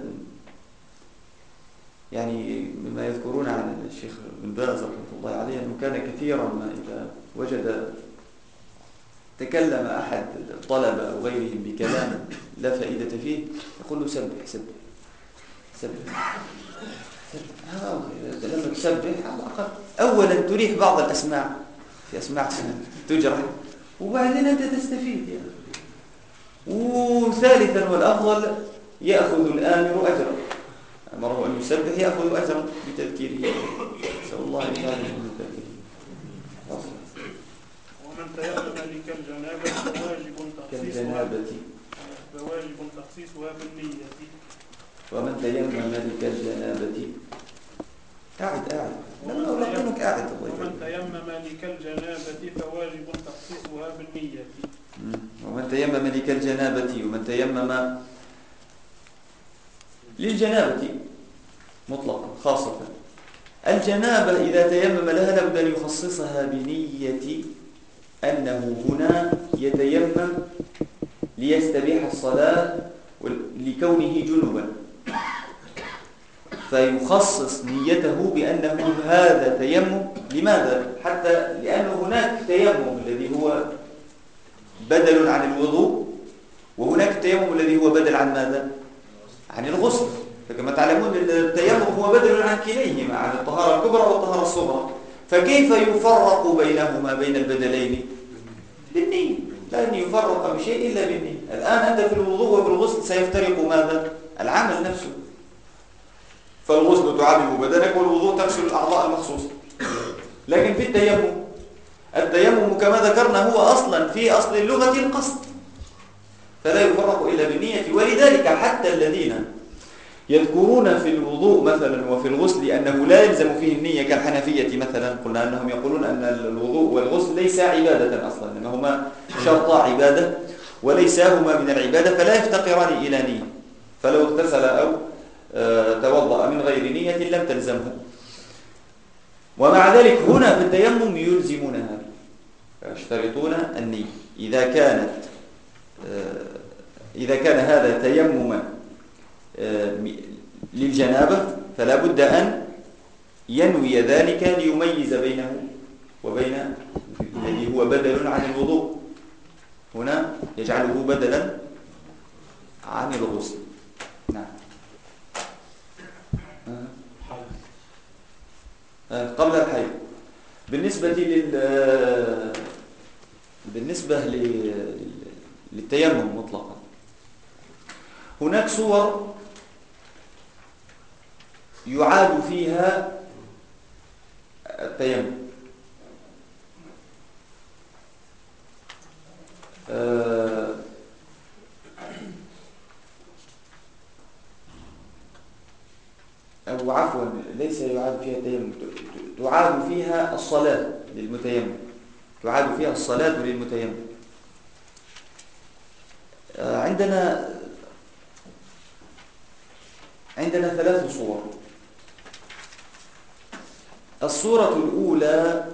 يعني مما يذكرون عن الشيخ بن باز رحمه الله عليه أنه كان كثيرا ما إذا وجد تكلم أحد الطلبة أو غيرهم بكلام لا فائدة فيه يقول له سبح. لما تسبح على الأقل أولا تريح بعض الأسماع، في أسماع تجرح، وبعدين أنت تستفيد يعني. وثالثا والأفضل يأخذ الآمر أجرا، أمره أن يسبح يأخذ أجرا بتذكيره، نسأل الله أن يجعلنا من الذاكرين. ومن تيمم لكالجنابة فواجب تخصيصها بالنية. ومن تيمم لكالجنابة قاعد لما ألقنك قاعد. ومن تيمم لكالجنابة فواجب تخصيصها بالنية. ومن تيمم لكالجنابة، ومن تيمم للجنابة مطلقا خاصة. الجنابة إذا تيمم لها لابد أن يخصصها بنية أنه هنا يتيمم ليستبيح الصلاة لكونه جنبا، فيخصص نيته بأنه هذا تيمم. لماذا؟ حتى لأنه هناك تيمم الذي هو بدل عن الوضوء، وهناك التيمم الذي هو بدل عن ماذا؟ عن الغسل. فكما تعلمون التيمم هو بدل عن كليهما، عن الطهارة الكبرى والطهارة الصغرى، فكيف يفرق بينهما بين البدلين؟ بالنية. لن يفرق بشيء إلا بالنية. الآن أنت في الوضوء وفي الغسل سيفترق ماذا؟ العمل نفسه. فالغسل تعمم بدنك، والوضوء تغسل الأعضاء المخصوصة. لكن في التيمم كما ذكرنا هو أصلا في أصل اللغة القصد، فلا يفرق إلا بالنية. ولذلك حتى الذين يذكرون في الوضوء مثلا وفي الغسل أنه لا يلزم فيه النية كالحنفية مثلا، قلنا أنهم يقولون أن الوضوء والغسل ليس عبادة أصلا، إنما هما شرطا عبادة وليسا هما من العبادة، فلا يفتقران إلى نية، فلو اغتسل أو توضأ من غير نية لم تلزمه. ومع ذلك هنا في التيمم يلزمونها، يشترطون النية. إذا كان هذا تيمما للجنابة فلا بد أن ينوي ذلك ليميز بينه وبين الذي هو بدل عن الوضوء، هنا يجعله بدلا عن الغسل. نعم. قبل الحيض. بالنسبة للتيمم مطلقا، هناك صور يعاد فيها التيمم. أو عفوا ليس يعاد فيها التيمم، تعاد فيها الصلاة للمتيمم، تعاد فيها الصلاة للمتيمم. عندنا 3 صور. الصورة الأولى،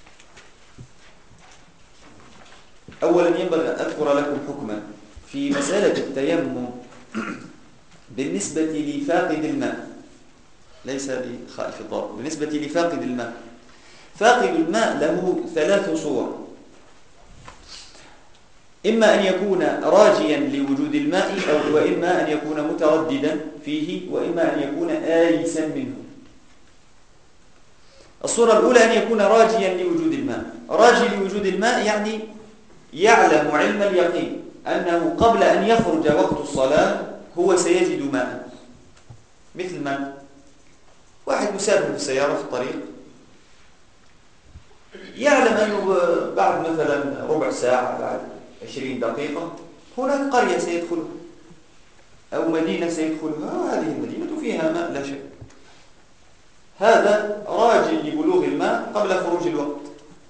أولا ينبغي أن أذكر لكم حكما في مسألة التيمم بالنسبة لفاقد الماء، ليس لخائف الضرر، بالنسبة لفاقد الماء. فاقد الماء له 3 صور: إما أن يكون راجيا لوجود الماء، وإما أن يكون مترددا فيه، وإما أن يكون آيسا منه. الصورة الأولى أن يكون راجيا لوجود الماء. راجي لوجود الماء يعني يعلم علم اليقين أنه قبل أن يخرج وقت الصلاة هو سيجد ماء. مثل من؟ واحد مسافر بالسيارة في الطريق، يعلم أنه بعد مثلا ربع ساعة، بعد 20 دقيقة هناك قرية سيدخلها أو مدينة سيدخلها، هذه المدينة فيها ماء لا شك. هذا راجل لبلوغ الماء قبل خروج الوقت.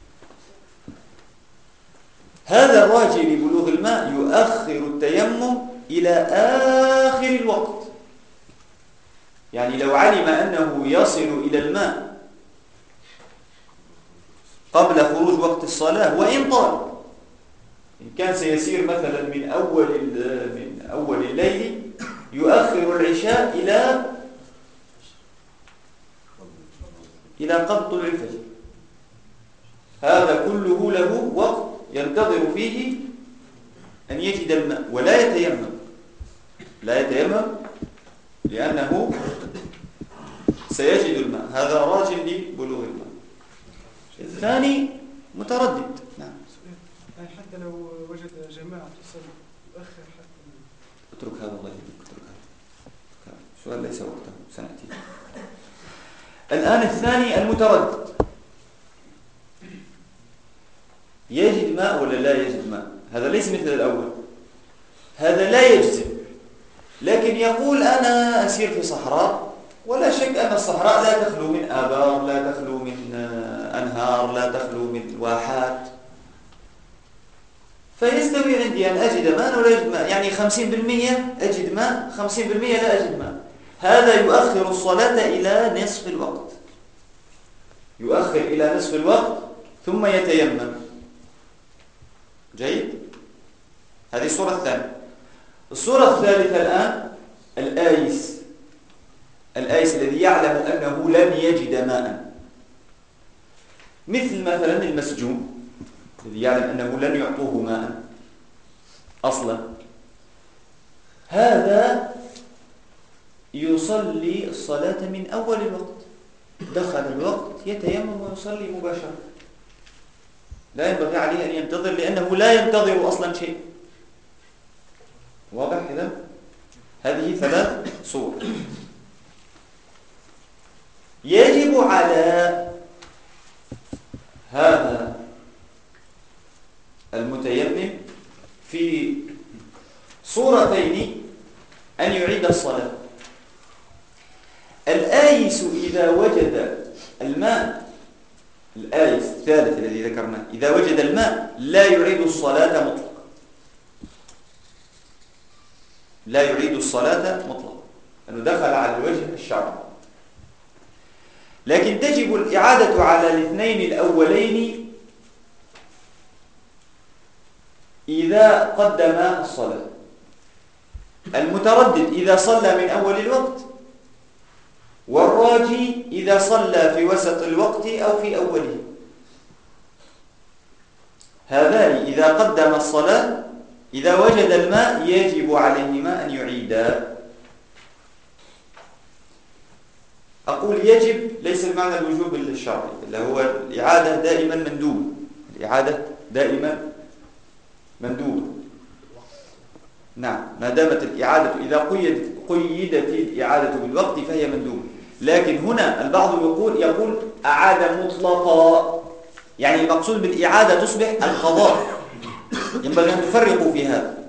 هذا الراجل لبلوغ الماء يؤخر التيمم إلى آخر الوقت، يعني لو علم أنه يصل إلى الماء قبل خروج وقت الصلاة وإن طال، إن كان سيسير مثلا من أول الليل، يؤخر العشاء إلى قبل طلوع الفجر. هذا كله له وقت ينتظر فيه أن يجد الماء، ولا يتيمم، لا يتيمم لأنه سيجد الماء. هذا راجل لبلوغ الماء. الثاني متردد. نعم. يعني حتى لو وجد جماعة تصلي يؤخر حتى. اترك هذا الله يهديك، اترك هذا السؤال ليس وقته، سنأتي. الآن الثاني المتردد، يجد ماء ولا لا يجد ماء. هذا ليس مثل الأول، هذا لا يجزم، لكن يقول أنا أسير في صحراء، ولا شك أن الصحراء لا تخلو من آبار، لا تخلو من أنهار، لا تخلو من واحات، فيستوي عندي أن أجد ماء ولا أجد ماء، يعني 50% أجد ماء، 50% لا أجد ماء. هذا يؤخر الصلاة إلى نصف الوقت، يؤخر إلى نصف الوقت ثم يتيمم. جيد؟ هذه الصورة الثانية. الصورة الثالثة الآن الآيس الذي يعلم أنه لن يجد ماء، مثل مثلا المسجون الذي يعلم أنه لن يعطوه ماء أصلا. هذا يصلي الصلاة من أول الوقت، دخل الوقت يتيمم ويصلي مباشرة، لا ينبغي عليه أن ينتظر، لأنه لا ينتظر أصلا شيء. واضح إذن؟ هذه 3 صور. يجب على هذا المتيمم في صورتين أن يعيد الصلاة. الآيس إذا وجد الماء، الآيس الثالث الذي ذكرناه، إذا وجد الماء لا يعيد الصلاة مطلقا، لا يعيد الصلاة مطلقا، أنه دخل على الوجه الشرعي. لكن تجب الإعادة على الاثنين الأولين إذا قدم الصلاة. المتردد إذا صلى من أول الوقت، والراجي إذا صلى في وسط الوقت أو في أوله. هذان إذا قدم الصلاة إذا وجد الماء يجب عليهما أن يعيدا. أقول يجب ليس بمعنى الوجوب الشرعي، اللي هو الإعادة دائما مندوبة، الإعادة دائما مندوبة. نعم، ما دامت الإعادة إذا قيدت الإعادة بالوقت فهي مندوبة. لكن هنا البعض يقول أعاد مطلقا، يعني المقصود بالإعادة تصبح القضاء. ينبغي أن تفرقوا في هذا.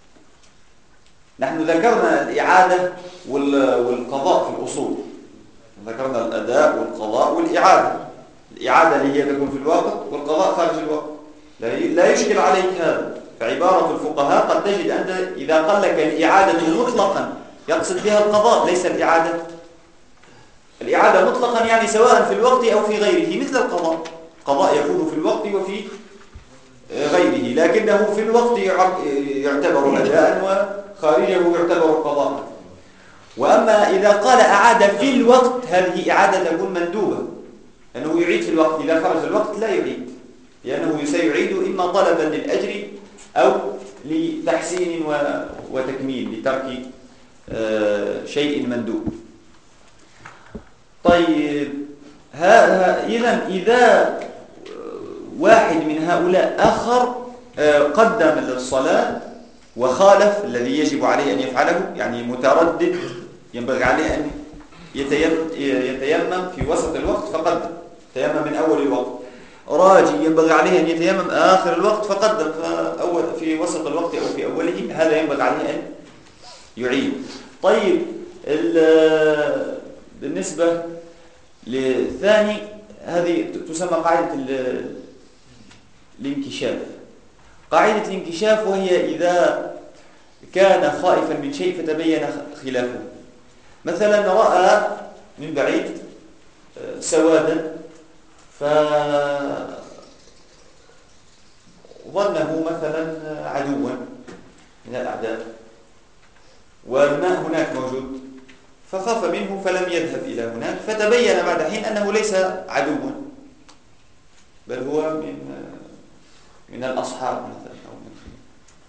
نحن ذكرنا الإعادة والقضاء في الأصول، ذكرنا الأداء والقضاء والإعادة. الإعادة اللي هي تكون في الوقت، والقضاء خارج الوقت. لا يشكل عليك هذا. فعبارة الفقهاء قد تجد أنت إذا قال لك الإعادة مطلقا يقصد بها القضاء ليس الإعادة. الإعادة مطلقا يعني سواء في الوقت أو في غيره، مثل القضاء. القضاء يكون في الوقت وفي غيره، لكنه في الوقت يعتبر أداء وخارجه يعتبر قضاء. وأما إذا قال أعاد في الوقت هذه إعادة تكون مندوبة، أنه يعيد في الوقت. إذا خرج الوقت لا يعيد، لأنه سيعيد إما طلبا للأجر أو لتحسين وتكميل، لترك شيء مندوب. طيب، إذا واحد من هؤلاء آخر قدم الصلاة وخالف الذي يجب عليه أن يفعله، يعني متردد ينبغي عليه أن يتيمم في وسط الوقت فقدم، تيمم من أول الوقت. راجي ينبغي عليه أن يتيمم آخر الوقت فقدم في وسط الوقت أو في أوله، هذا ينبغي عليه أن يعيد. طيب، بالنسبة للثاني هذه تسمى قاعدة الانكشاف. قاعدة الانكشاف وهي إذا كان خائفا من شيء فتبين خلافه. مثلا رأى من بعيد سوادا فظنه مثلا عدوا من الأعداء، والماء هناك موجود، فخاف منه فلم يذهب إلى هناك، فتبين بعد حين أنه ليس عدوا، بل هو من الأصحاب مثلا أو من خير.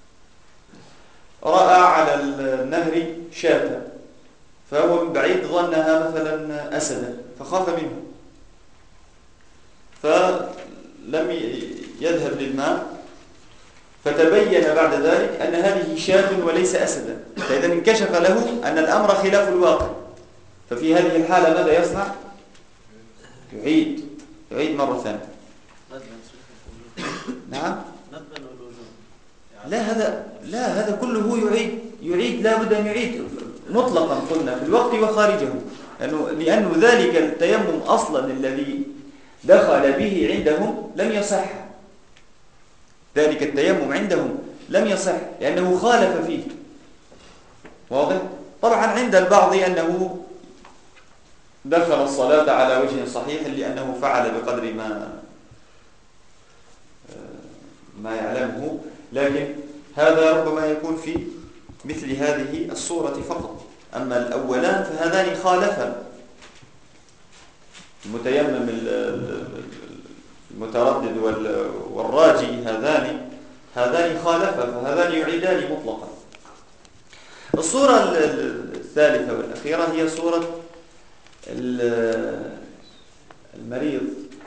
رأى على النهر شاة، فهو من بعيد ظنها مثلا أسدا فخاف منه، فلم يذهب للماء، فتبين بعد ذلك أن هذه شاة وليس أسدا، فإذا انكشف له أن الأمر خلاف الواقع. ففي هذه الحالة ماذا يصنع؟ يعيد مرة ثانية. نعم. لا هذا كله يعيد لا بد أن يعيد مطلقا، قلنا في الوقت وخارجه، لأنه ذلك التيمم أصلا الذي دخل به عندهم لم يصح. ذلك التيمم عندهم لم يصح لأنه خالف فيه. واضح؟ طبعا عند البعض أنه دخل الصلاة على وجه صحيح لأنه فعل بقدر ما يعلمه، لكن هذا ربما يكون في مثل هذه الصورة فقط. أما الأولان فهذان خالفا، المتيمم المتردد والراجي هذان خالفا، فهذان يعيدان مطلقا. الصورة الثالثة والأخيرة هي صورة المريض.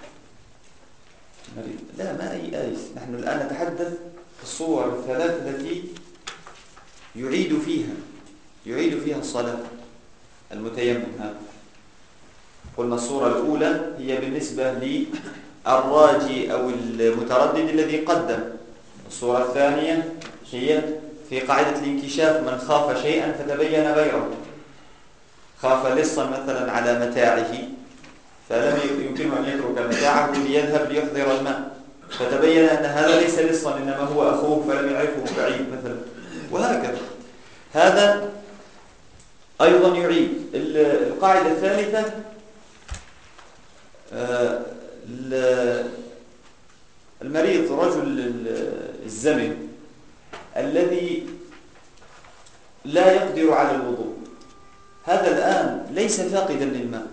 لا، ما أي آيس، نحن الآن نتحدث في الصور الثلاث التي يعيد فيها الصلاة المتيمم. هذا قلنا الصورة الأولى هي بالنسبة للراجي أو المتردد الذي قدم. الصورة الثانية هي في قاعدة الانكشاف، من خاف شيئا فتبين غيره. خاف لصا مثلا على متاعه فلم يمكنه أن يترك متاعه ليذهب ليحضر الماء، فتبين أن هذا ليس لصا إنما هو أخوه فلم يعرفه بعيد مثلا، وهكذا. هذا أيضا يعيد. القاعدة الثالثة المريض رجل الزمن الذي لا يقدر على الوضوء، هذا الآن ليس فاقدا للماء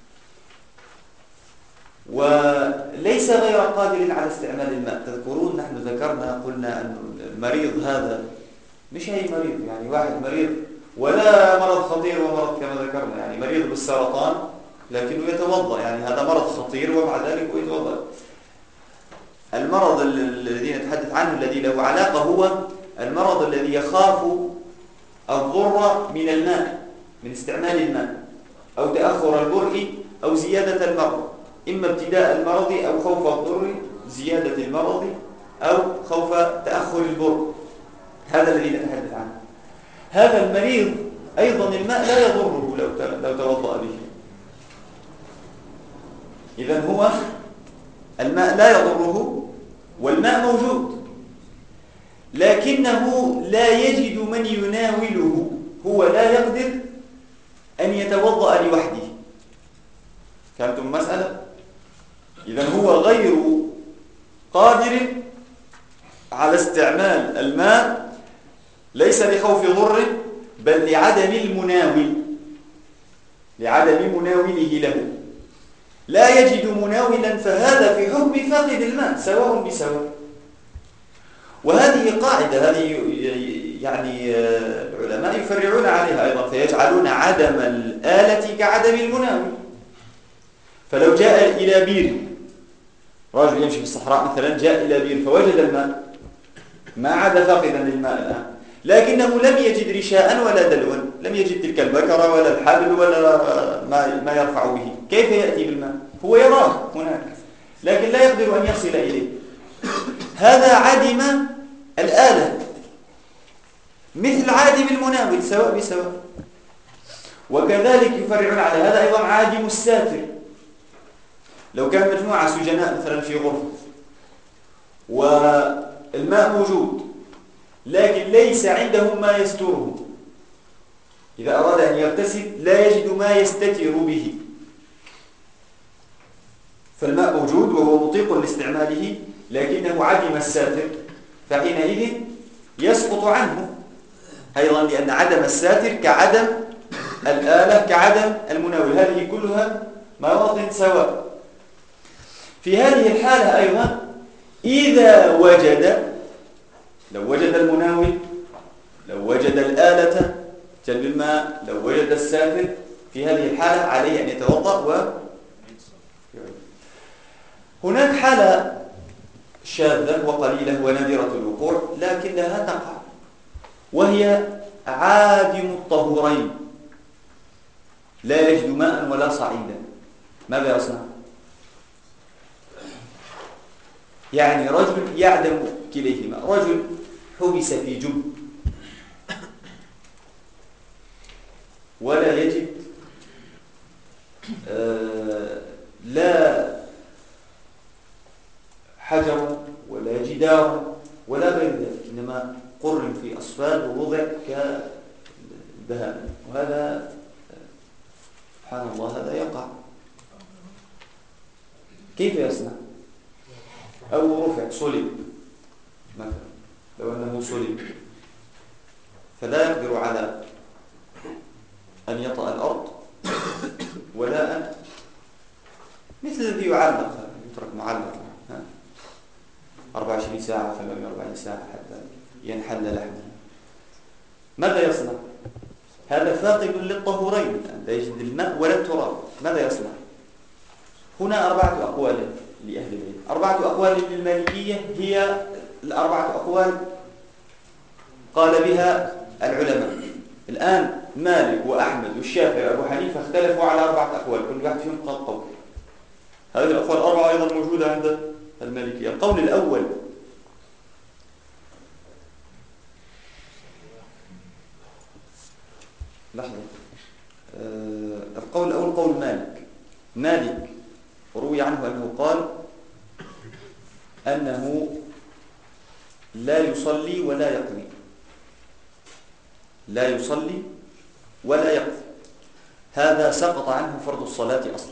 وليس غير قادر على استعمال الماء. تذكرون نحن ذكرنا قلنا أن المريض هذا مش أي مريض، يعني واحد مريض ولا مرض خطير ومرض كما ذكرنا، يعني مريض بالسرطان لكنه يتوضأ، يعني هذا مرض خطير ومع ذلك هو يتوضأ. المرض الذي نتحدث عنه الذي له علاقة هو المرض الذي يخاف الضر من الماء، من استعمال الماء، أو تأخر البرء أو زيادة المرض، إما ابتداء المرض أو خوف الضر، زيادة المرض أو خوف تأخر البرء، هذا الذي نتحدث عنه. هذا المريض أيضا الماء لا يضره لو توضأ به، إذن هو الماء لا يضره والماء موجود، لكنه لا يجد من يناوله، هو لا يقدر أن يتوضأ لوحده. فهمتم المسألة؟ إذن هو غير قادر على استعمال الماء، ليس لخوف ضر بل لعدم المناول، لعدم مناوله له، لا يجد مناولا، فهذا في حكم فاقد الماء سواء بسواء. وهذه قاعدة، هذه يعني العلماء يفرعون عليها أيضا، فيجعلون عدم الآلة كعدم المناول. فلو جاء إلى بير، رجل يمشي في الصحراء مثلا جاء إلى بير فوجد الماء، ما عاد فاقدا للماء الآن، لكنه لم يجد رشاء ولا دلوا، لم يجد تلك البكرة ولا الحبل ولا ما يرفع به، كيف يأتي بالماء؟ هو يراه هناك لكن لا يقدر أن يصل إليه، هذا عدم الآلة مثل عادم المناول سواء بسواء. وكذلك يفرعون على هذا أيضا عادم الساتر. لو كان مجموعة سجناء مثلا في غرفة والماء موجود لكن ليس عندهم ما يستره، إذا أراد أن يغتسل لا يجد ما يستتر به، فالماء موجود وهو مطيق لاستعماله لكنه عدم الساتر، فحينئذ يسقط عنه أيضا، لأن عدم الساتر كعدم الآلة كعدم المناول، هذه كلها مواطن سواء. في هذه الحالة أيضا إذا وجد، لو وجد المناول، لو وجد الآلة جلب الماء، لو وجد الساتر، في هذه الحالة عليه أن يتوضأ هناك حالة شاذة وقليلة ونادرة الوقوع لكنها تقع، وهي عادم الطهورين، لا يجد ماء ولا صعيدا، ماذا يصنع؟ يعني رجل يعدم كليهما، رجل حبس في جب ولا يجد لا حجر ولا جدار ولا غير ذلك، إنما قر في أصفاد ووضع كالبهائم، وهذا سبحان الله هذا يقع، كيف يصنع؟ أو رفع صلب مثلا، لو أنه صلب فلا يقدر على أن يطأ الأرض ولا أن مثل الذي يعلق، يترك معلق 24 ساعة 48 ساعة حتى ينحل لحمه، ماذا يصنع؟ هذا فاقد للطهورين، لا يجد الماء ولا التراب، ماذا يصنع؟ هنا 4 أقوال لأهل العلم، 4 أقوال للمالكية هي ال4 أقوال قال بها العلماء. الآن مالك وأحمد والشافعي وأبو حنيفة اختلفوا على 4 أقوال، كل واحد فيهم قال قول. هذه الأقوال 4 أيضا موجودة عند المالكية. القول الأول لحظة القول الأول قول مالك روي عنه أنه قال أنه لا يصلي ولا يقضي، لا يصلي ولا يقضي، هذا سقط عنه فرض الصلاة أصلا.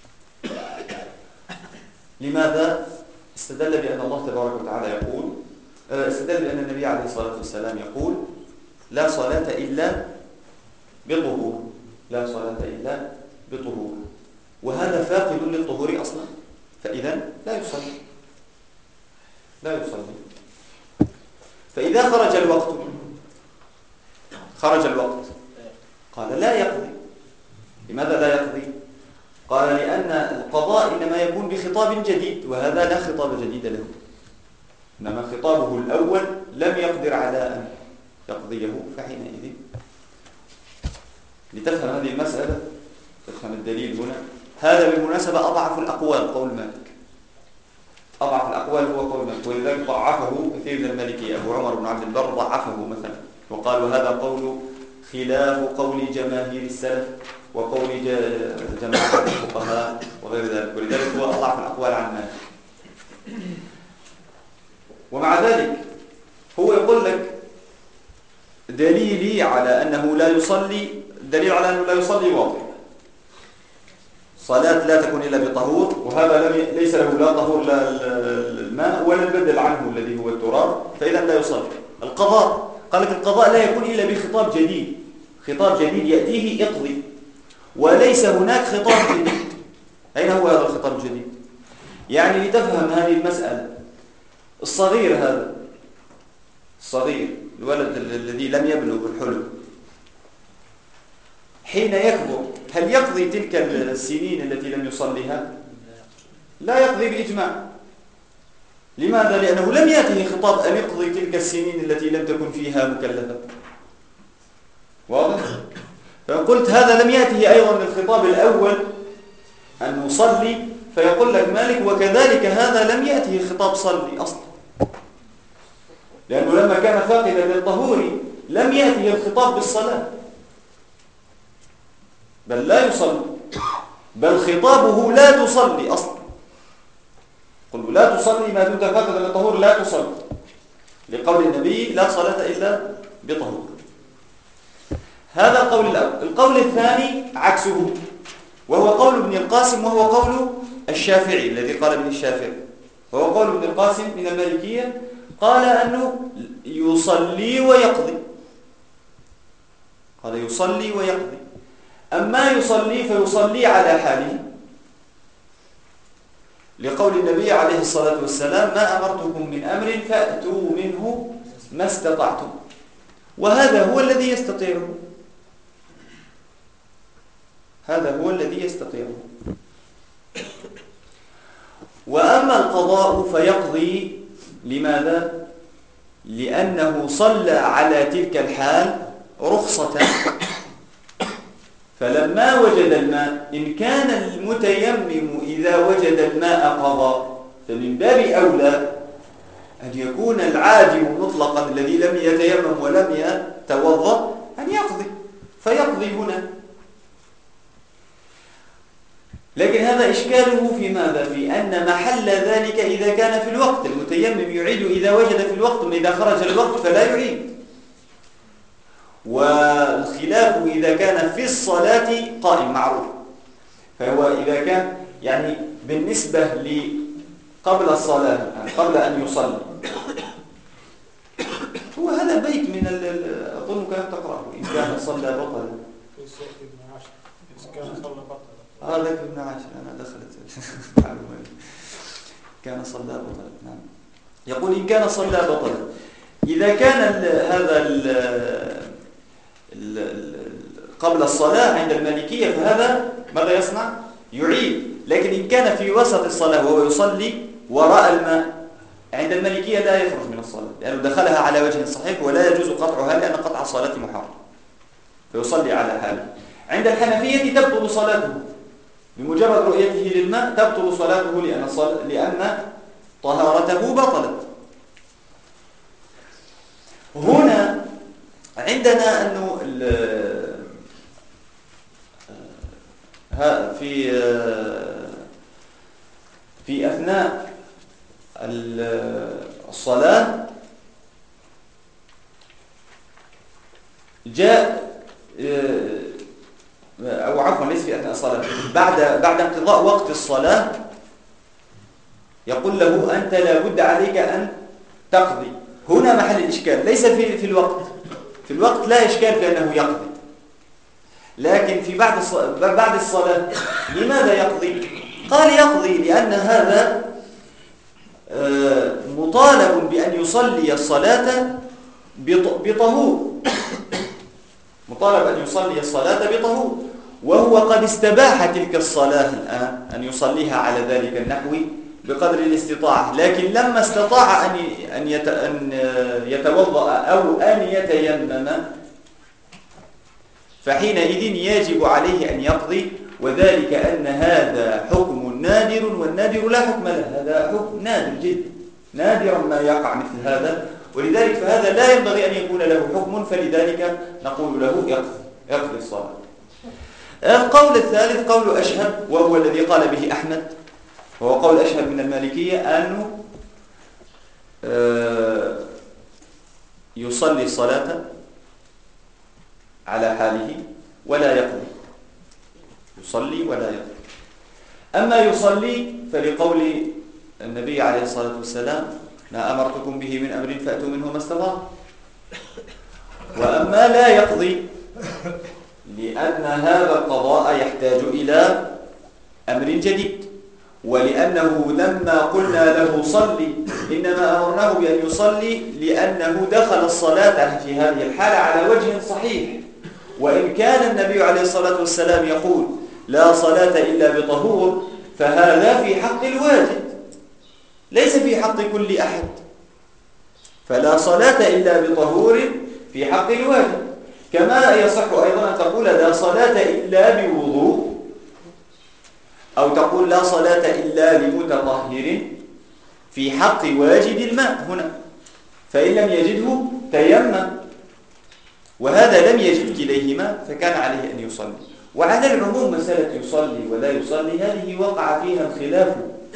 لماذا؟ استدل بأن الله تبارك وتعالى يقول، استدل بأن النبي عليه الصلاة والسلام يقول لا صلاة إلا بطهور، لا صلاة إلا بطهور، وهذا فاقد للطهور أصلا، فإذا لا يصلي، لا يصلي. فإذا خرج الوقت قال لا يقضي. لماذا لا يقضي؟ قال لأن القضاء إنما يكون بخطاب جديد، وهذا لا خطاب جديد له، إنما خطابه الأول لم يقدر على أن يقضيه، فحينئذ لتفهم هذه المسألة تفهم الدليل هنا. هذا بالمناسبة أضعف الأقوال قول مالك، أضعف الأقوال هو قول مالك، ولذلك ضعفه كثير من المالكية. أبو عمر بن عبد البر ضعفه مثلا، وقال وهذا قول خلاف قول جماهير السلف وقول جماعة الفقهاء وغير ذلك، ولذلك هو أضعف الأقوال عن مالك. ومع ذلك هو يقول لك دليلي على أنه لا يصلي، دليل على أنه لا يصلي واضح، صلاة لا تكون إلا بطهور، وهذا ليس له لا طهور لا الماء ولا البدل عنه الذي هو التراب، فإذا لا يصلي. القضاء قال لك القضاء لا يكون إلا بخطاب جديد، خطاب جديد يأتيه اقضي، وليس هناك خطاب جديد. أين هو هذا الخطاب الجديد؟ يعني لتفهم هذه المسألة، الصغير هذا الصغير الولد الذي لم يبلغ الحلم حين يكبر هل يقضي تلك السنين التي لم يصليها؟ لا يقضي بإجماع. لماذا؟ لأنه لم يأته خطاب أن يقضي تلك السنين التي لم تكن فيها مكلفة. واضح؟ فقلت هذا لم يأته أيضا من الخطاب الأول أن يصلي، فيقول لك مالك وكذلك هذا لم يأته خطاب صلي أصلا، لأنه لما كان فاقدا للطهور لم يأته الخطاب بالصلاة، بل لا يصلي، بل خطابه لا تصلي أصلا. قل لا تصلي ما دمت فاقدا للطهور، لا تصلي، لقول النبي لا صلاة إلا بطهور. هذا القول الأول. القول الثاني عكسه، وهو قول ابن القاسم، وهو قول الشافعي الذي قال به الشافعي، وهو قول ابن القاسم من المالكية، قال أنه يصلي ويقضي، قال يصلي ويقضي. أما يصلي فيصلي على حاله، لقول النبي عليه الصلاة والسلام ما أمرتكم من أمر فأتوا منه ما استطعتم، وهذا هو الذي يستطيعه، هذا هو الذي يستطيعه. وأما القضاء فيقضي، لماذا؟ لأنه صلى على تلك الحال رخصة، فلما وجد الماء، إن كان المتيمم إذا وجد الماء قضى، فمن باب أولى أن يكون العاجم مطلقا الذي لم يتيمم ولم يتوضأ أن يقضي، فيقضي هنا. لكن هذا إشكاله في ماذا؟ في أن محل ذلك إذا كان في الوقت، المتيمم يعيد إذا وجد في الوقت، وإذا خرج الوقت فلا يعيد. والخلاف إذا كان في الصلاة قائم معروف، فهو إذا كان يعني بالنسبة قبل الصلاة، يعني قبل أن يصلي، هو هذا بيت من أظن كان تقرأه إن كان صلى بطلا، إن كان صلى بطلا، هذا ابن عاشر أنا دخلت كان صلى بطلا. نعم، يقول إن كان صلى بطلا، إذا كان هذا قبل الصلاة عند المالكية فهذا ماذا يصنع؟ يعيد. لكن إن كان في وسط الصلاة وهو يصلي وراء الماء، عند المالكية لا يخرج من الصلاة، لأنه دخلها على وجه صحيح ولا يجوز قطعها، لأن قطع الصلاة محرم، فيصلي على حاله. عند الحنفية تبطل صلاته بمجرد رؤيته للماء، تبطل صلاته لأن طهارته بطلت. هنا عندنا أنه في أثناء الصلاة جاء، أو عفوا ليس في أثناء الصلاة، بعد انقضاء وقت الصلاة يقول له أنت لا بد عليك أن تقضي. هنا محل الإشكال، ليس في الوقت. في الوقت لا إشكال في أنه يقضي، لكن في بعد الصلاة لماذا يقضي؟ قال يقضي لأن هذا مطالب بأن يصلي الصلاة بطهور، مطالب أن يصلي الصلاة بطهور، وهو قد استباح تلك الصلاة الآن أن يصليها على ذلك النحو بقدر الاستطاعة، لكن لما استطاع أن يتوضأ أو أن يتيمم فحينئذ يجب عليه أن يقضي، وذلك أن هذا حكم نادر، والنادر لا حكم له، هذا حكم نادر جدا، نادرا ما يقع مثل هذا، ولذلك فهذا لا ينبغي أن يكون له حكم، فلذلك نقول له يقضي الصلاة. القول الثالث قول أشهب، وهو الذي قال به أحمد، وهو قول أشهب من المالكية، أنه يصلي الصلاة على حاله ولا يقضي، يصلي ولا يقضي. أما يصلي فلقول النبي عليه الصلاة والسلام ما أمرتكم به من أمر فأتوا منه ما استطعتم. وأما لا يقضي لأن هذا القضاء يحتاج إلى أمر جديد، ولأنه لما قلنا له صلي إنما أمرناه بأن يصلي لأنه دخل الصلاة في هذه الحالة على وجه صحيح، وإن كان النبي عليه الصلاة والسلام يقول لا صلاة إلا بطهور فهذا في حق الواجب ليس في حق كل أحد، فلا صلاة إلا بطهور في حق الواجب، كما يصح أيضا أن تقول لا صلاة إلا بوضوء، أو تقول لا صلاة إلا لمتطهر في حق واجد الماء هنا، فإن لم يجده تيمم، وهذا لم يجد كليهما فكان عليه أن يصلي. وعلى العموم مسألة يصلي ولا يصلي هذه وقع فيها الخلاف،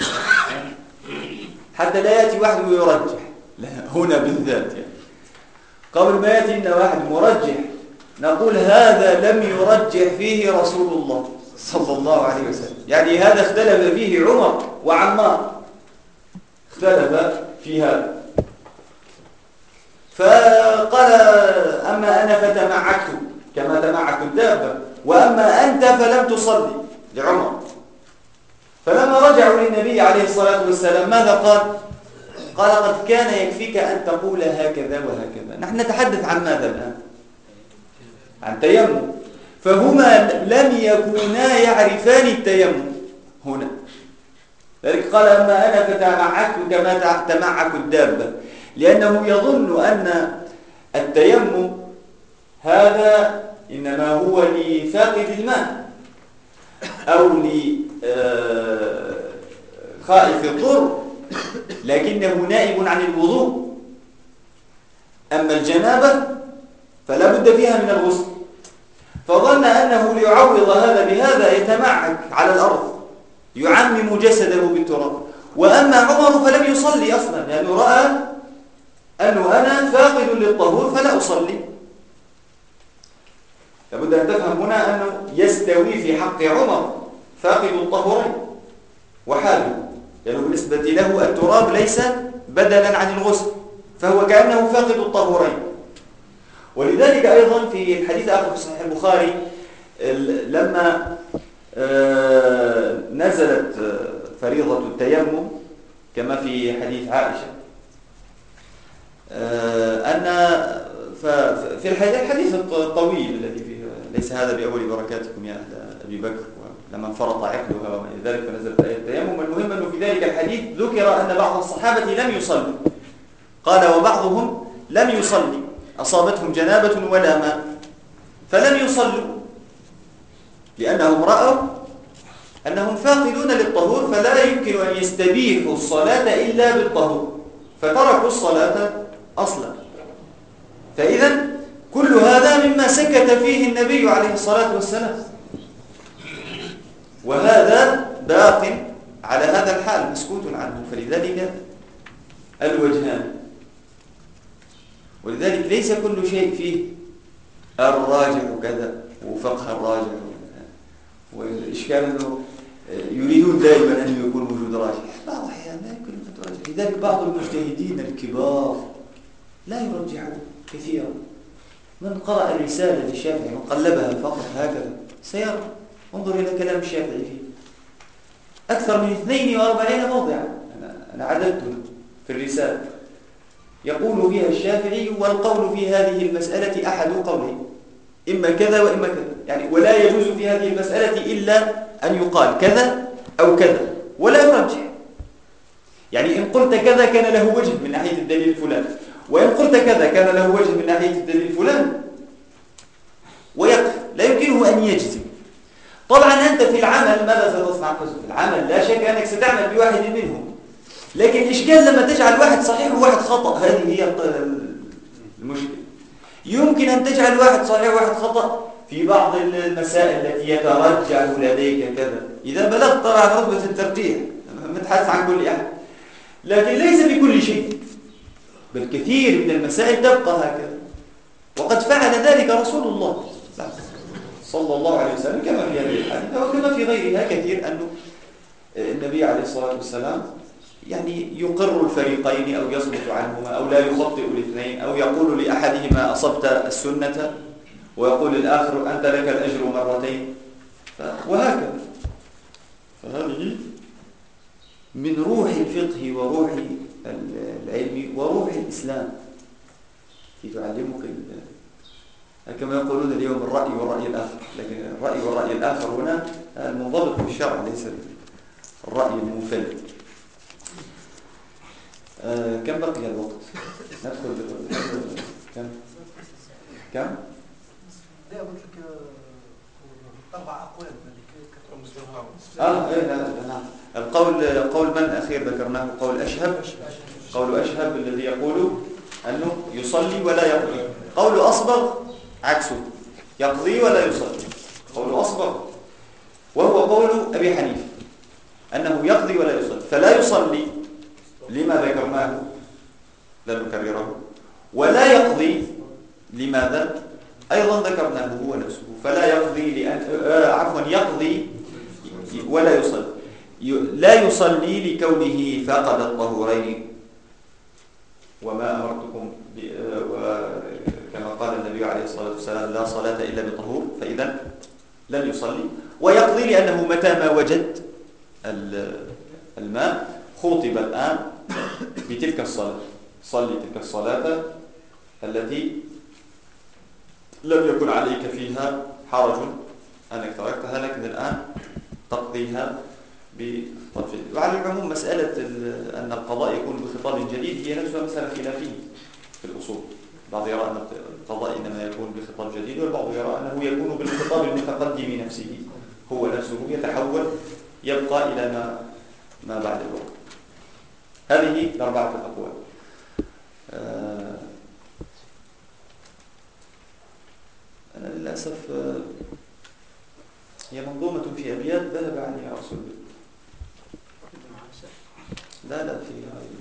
حتى لا يأتي واحد ويرجح هنا بالذات، يعني قبل ما يأتي لنا واحد مرجح نقول هذا لم يرجح فيه رسول الله صلى الله عليه وسلم، يعني هذا اختلف فيه عمر وعمار، اختلف في هذا، فقال أما أنا فتمعكت كما تمعكت الدابة، وأما أنت فلم تصلي لعمر. فلما رجعوا للنبي عليه الصلاة والسلام ماذا قال؟ قال قد كان يكفيك أن تقول هكذا وهكذا. نحن نتحدث عن ماذا الآن؟ عن تيمم، فهما لم يكونا يعرفان التيمم هنا، ذلك قال أما أنا فتمعكت كما تمعك الدابة، لأنه يظن أن التيمم هذا إنما هو لفاقد الماء أو لخائف الضر، لكنه نائب عن الوضوء. أما الجنابة فلا بد فيها من الغسل، فظن أنه ليعوض هذا بهذا يتمعك على الأرض يعمم جسده بالتراب. وأما عمر فلم يصلي أصلا، لأنه رأى أنه أنا فاقد للطهور فلا أصلي. لابد أن تفهم هنا أنه يستوي في حق عمر فاقد الطهورين وحاله، لأنه بالنسبة له التراب ليس بدلا عن الغسل، فهو كأنه فاقد الطهورين. ولذلك أيضا في الحديث آخر في صحيح البخاري لما نزلت فريضة التيمم كما في حديث عائشة أن في الحديث الطويل الذي فيه ليس هذا بأول بركاتكم يا أهل أبي بكر لما انفرط عقلها وما إلى ذلك فنزلت آية التيمم. المهم أنه في ذلك الحديث ذكر أن بعض الصحابة لم يصلوا، قال وبعضهم لم يصلي أصابتهم جنابة ولا ماء فلم يصلوا، لأنهم رأوا أنهم فاقدون للطهور فلا يمكن أن يستبيحوا الصلاة إلا بالطهور، فتركوا الصلاة أصلا. فإذا كل هذا مما سكت فيه النبي عليه الصلاة والسلام، وهذا باق على هذا الحال مسكوت عنه، فلذلك الوجهان. ولذلك ليس كل شيء فيه الراجح كذا وفقه الراجح، والإشكال أنه يريدون دائما أن يكون وجود راجح، بعض الأحيان لا يمكن وجود راجح. لذلك بعض المجتهدين الكبار لا يرجحون كثيرا. من قرأ الرسالة للشافعي من قلبها فقط هكذا سيرى، انظر إلى كلام الشافعي فيه أكثر من 42 موضعا، أنا عددته في الرسالة، يقول فيها الشافعي والقول في هذه المسألة أحد قولين، إما كذا وإما كذا، يعني ولا يجوز في هذه المسألة إلا أن يقال كذا أو كذا ولا يرجح. يعني إن قلت كذا كان له وجه من ناحية الدليل الفلاني، وإن قلت كذا كان له وجه من ناحية الدليل الفلاني، ويقف، لا يمكنه أن يجزم. طبعا أنت في العمل ماذا ستصنع؟ في العمل لا شك أنك ستعمل بواحد منهم، لكن إشكال لما تجعل واحد صحيح وواحد خطأ، هذه هي المشكلة. يمكن أن تجعل واحد صحيح وواحد خطأ في بعض المسائل التي يترجح لديك كذا، إذا بلغت طبعا رتبة الترجيح متحدث عن كل أحد، لكن ليس بكل شيء، بل كثير من المسائل تبقى هكذا. وقد فعل ذلك رسول الله صلى الله عليه وسلم كما في هذه الحادثة وكما في غيرها كثير، أنه النبي عليه الصلاة والسلام يعني يقر الفريقين أو يصمت عنهما أو لا يخطئ الاثنين، أو يقول لأحدهما أصبت السنة ويقول الآخر أنت لك الأجر مرتين، وهكذا. فهذه من روح الفقه وروح العلم وروح الإسلام تعلمك كما يقولون اليوم الرأي والرأي الآخر، لكن الرأي والرأي الآخر هنا المنضبط بالشرع ليس الرأي المنفرد. كم بقي الوقت؟ ندخل كم؟ لا قلت لك 4 أقوال. نعم. قول من أخير ذكرناه؟ قول أشهب. قول أشهب الذي يقول أنه يصلي ولا يقضي. قول أصبغ عكسه، يقضي ولا يصلي. قول أصبغ وهو قول أبي حنيفة أنه يقضي ولا يصلي، فلا يصلي لما ذكرناه لا نكرره، ولا يقضي لماذا أيضا ذكرناه هو نفسه، فلا يقضي يقضي ولا يصلي. لا يصلي لكونه فقد الطهورين، وما أمرتكم كما قال النبي عليه الصلاة والسلام لا صلاة إلا بطهور، فإذا لن يصلي. ويقضي لأنه متى ما وجد الماء خطب الآن بتلك الصلاة، صلي تلك الصلاة التي لم يكن عليك فيها حرج أنك تركتها، لكن الآن تقضيها بطرف. وعلى العموم مسألة أن القضاء يكون بخطاب جديد هي نفسها مسألة خلافية في الأصول. بعض يرى أن القضاء إنما يكون بخطاب جديد، والبعض يرى أنه يكون بالخطاب المتقدم نفسه، هو نفسه يتحول يبقى إلى ما بعد الوقت. هذه الأربعة الأقوال. أنا للأسف هي منظومة في أبيات ذهب عني أرسل لا في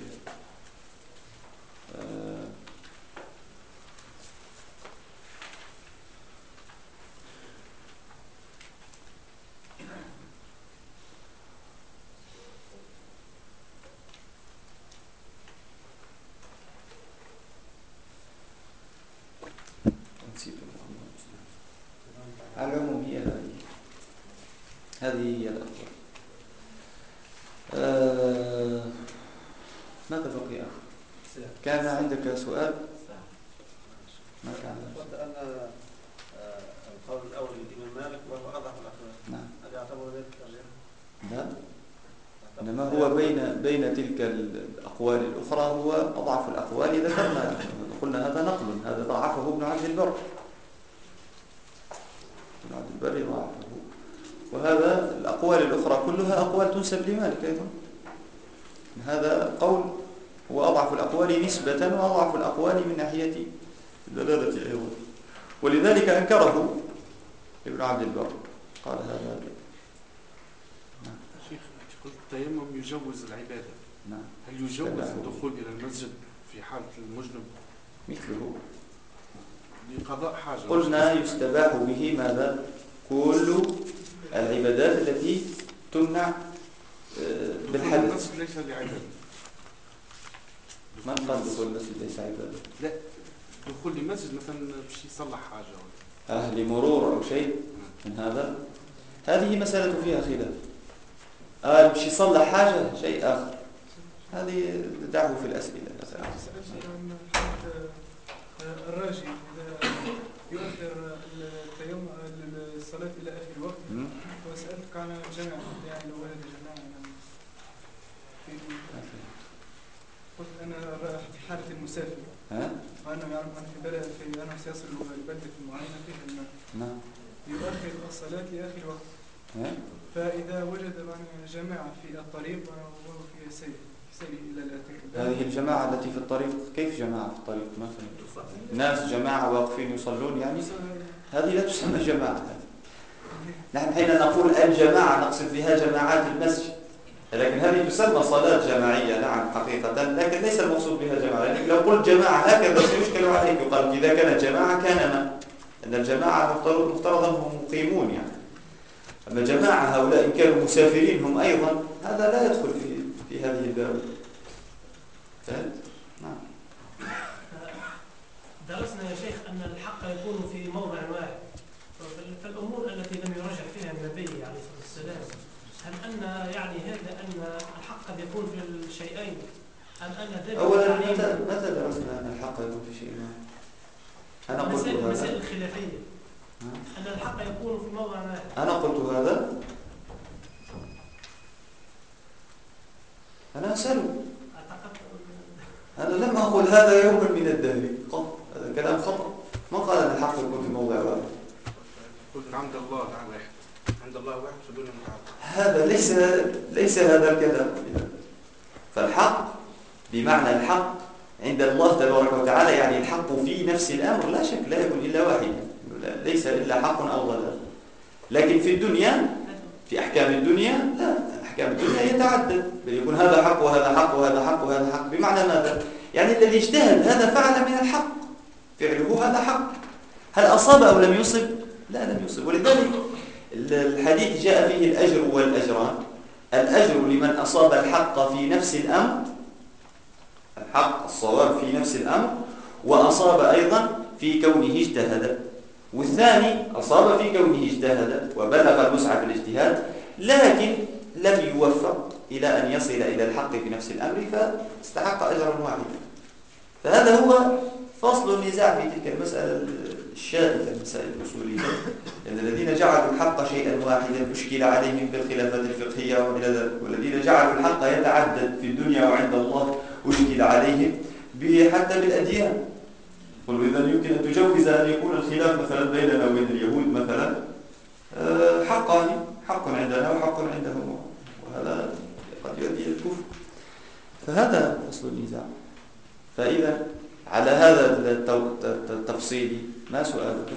على العموم هذه هي الأخبار. ماذا بقي أخي؟ كان عندك سؤال؟ ما كان أن القول الأول للإمام مالك وهو أضعف الأقوال. نعم. هل يعتبر ذلك ترجيح؟ لا، إنما هو بين تلك الأقوال الأخرى هو أضعف الأقوال. ذكرنا قلنا هذا نقل، هذا ضعفه ابن عبد البر. ابن عبد البر ضعفه، وهذا الأقوال الأخرى كلها أقوال تنسب لمالك أيضا. هذا قول هو أضعف الأقوال نسبة وأضعف الأقوال من ناحية الدلالة أيضا، ولذلك أنكره ابن عبد البر، قال هذا قلت التيمم يجوز العبادة. نعم. هل يجوز الدخول إلى المسجد في حالة المجنب مثله لقضاء حاجة؟ قلنا يستباح به ماذا؟ كل العبادات التي تمنع بالحدث. المسجد ليس لعبادة. من قال دخول المسجد ليس عبادة؟ لا، دخول المسجد مثلا باش يصلح حاجة أهل مرور أو شيء من هذا، هذه مسألة فيها خلاف. باش يصلح حاجة شيء آخر، هذه دعه في الأسئلة. سألت عن حالة الراجي إذا يؤخر التيمم الصلاة إلى آخر الوقت، وسألتك عن الجماعة، يعني لو ولد جماعة يعني قلت أنا في حالة المسافر وأنه يعرف أن في بلد أنه سيصل لبلدة معينة فيها الماء. نعم. يؤخر الصلاة لآخر الوقت. فإذا وجد جماعة في الطريق وهو في سير إلى الأتك. هذه الجماعة التي في الطريق، كيف جماعة في الطريق؟ ما فهمت. ناس جماعة واقفين يصلون يعني؟ هذه لا تسمى جماعة. نحن حين نقول الجماعة نقصد بها جماعات المسجد، لكن هذه تسمى صلاة جماعية نعم حقيقة، لكن ليس المقصود بها جماعة. يعني لو قلت جماعة هكذا سيشكل عليك، يقال إذا كانت جماعة كان ما، أن الجماعة مفترضا هم مقيمون يعني. أما جماعة هؤلاء إن كانوا مسافرين هم أيضا، هذا لا يدخل في هذه الباب. فهمت؟ نعم. درسنا يا شيخ أن الحق يكون في موضع واحد، فالأمور التي لم يرجع فيها النبي عليه الصلاة والسلام، هل أن يعني هذا أن الحق قد يكون في الشيئين أم أن ذلك؟ أولا متى درسنا أن الحق يكون في شيء واحد؟ أنا قلت هذا. مسائل الخلافية أن الحق يكون في موضع واحد. أنا قلت هذا. أنا أسأله. أنا لم أقل هذا يوم من الدهر قط، هذا كلام خطأ. ما قال أن الحق يكون في موضع واحد. قلت عند الله تعالى واحد، عند الله واحد في الدنيا متعدد. هذا ليس هذا الكلام. فالحق بمعنى الحق عند الله تبارك وتعالى يعني الحق في نفس الأمر لا شك لا يكون إلا واحدا، ليس إلا حق أو ضلال. لكن في الدنيا في أحكام الدنيا لا، أحكام الدنيا يتعدد، بل يكون هذا حق وهذا حق وهذا حق وهذا حق. بمعنى ماذا؟ يعني الذي اجتهد هذا فعل من الحق، فعله هذا حق. هل أصاب أو لم يصب؟ لا لم يصب. ولذلك الحديث جاء فيه الأجر والأجران. الأجر لمن أصاب الحق في نفس الأمر، الحق الصواب في نفس الأمر، وأصاب أيضا في كونه اجتهد. والثاني أصاب في كونه اجتهد وبلغ الوسع في الاجتهاد، لكن لم يوفق إلى أن يصل إلى الحق في نفس الأمر فاستحق أجرا واحدا. فهذا هو فصل النزاع في تلك المسألة الشائكة، المسائل الأصولية. لأن الذين جعلوا الحق شيئا واحدا أشكل عليهم بالخلافات الفقهية وإلى ذلك، والذين جعلوا الحق يتعدد في الدنيا وعند الله أشكل عليهم به حتى بالأديان. قلوا إذا يمكن أن تجوز أن يكون الخلاف مثلا بيننا وبين اليهود مثلا حقان، حق عندنا وحق عندهم، وهذا قد يؤدي إلى الكفر. فهذا فصل النزاع. فإذا على هذا التفصيل ما سؤالكم؟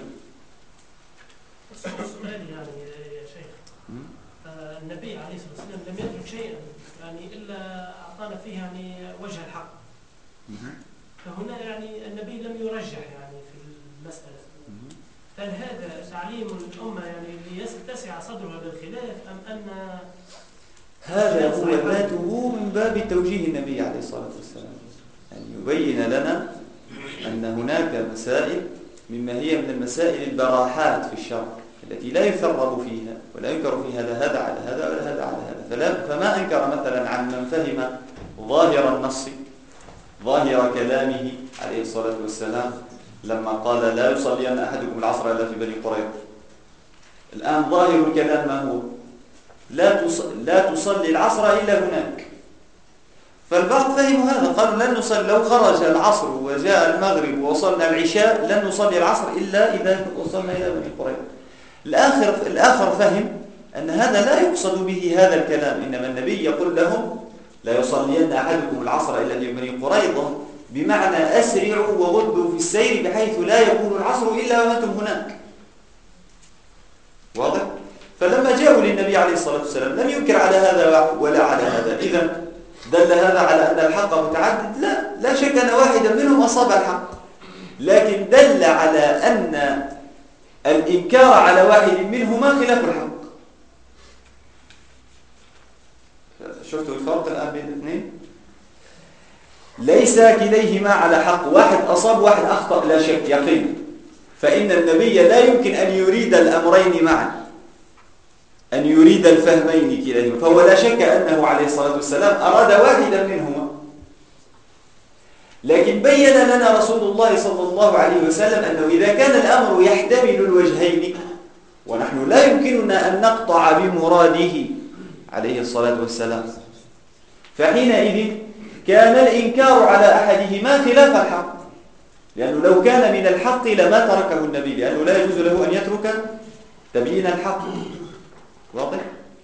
سؤالي يعني يا شيخ، النبي عليه الصلاة والسلام لم يترك شيئا يعني إلا أعطانا فيه يعني وجه الحق. فهنا يعني النبي لم يرجح يعني في المسألة. فهل هذا تعليم الأمة يعني ليتسع صدرها بالخلاف أم أن هذا هو ذاته من باب توجيه النبي عليه الصلاة والسلام، أن يبين لنا أن هناك مسائل مما هي من المسائل البراحات في الشرع التي لا يفرض فيها ولا ينكر فيها لا هذا على هذا ولا هذا على هذا. فما أنكر مثلا عن من فهم ظاهر النص، ظاهر كلامه عليه الصلاة والسلام لما قال لا يصلين أحدكم العصر إلا في بني قريظة. الآن ظاهر الكلام ما هو؟ لا تصلي العصر إلا هناك. فالبعض فهموا هذا، قالوا لن نصلي لو خرج العصر وجاء المغرب ووصلنا العشاء لن نصلي العصر إلا إذا وصلنا إلى بني قريظة. الآخر فهم أن هذا لا يقصد به هذا الكلام، إنما النبي يقول لهم لا يصلين أحدكم العصر إلا في بني قريظة، بمعنى أسرعوا وغدوا في السير بحيث لا يكون العصر إلا وأنتم هناك. واضح؟ فلما جاءوا للنبي عليه الصلاة والسلام لم ينكر على هذا ولا على هذا. إذا دل هذا على أن الحق متعدد؟ لا شك أن واحدا منهم أصاب الحق، لكن دل على أن الإنكار على واحد منهما خلاف الحق. شفتوا الفرق الآن بين الاثنين؟ ليس كليهما على حق، واحد أصاب واحد أخطأ لا شك يقين، فإن النبي لا يمكن أن يريد الأمرين معا، أن يريد الفهمين كليهما، فهو لا شك أنه عليه الصلاة والسلام أراد واحدا منهما. لكن بين لنا رسول الله صلى الله عليه وسلم أنه إذا كان الأمر يحتمل الوجهين ونحن لا يمكننا أن نقطع بمراده عليه الصلاة والسلام، فحينئذ كان الإنكار على أحدهما خلاف الحق، لأنه لو كان من الحق لما تركه النبي، لأنه لا يجوز له أن يترك تبيين الحق. واضح؟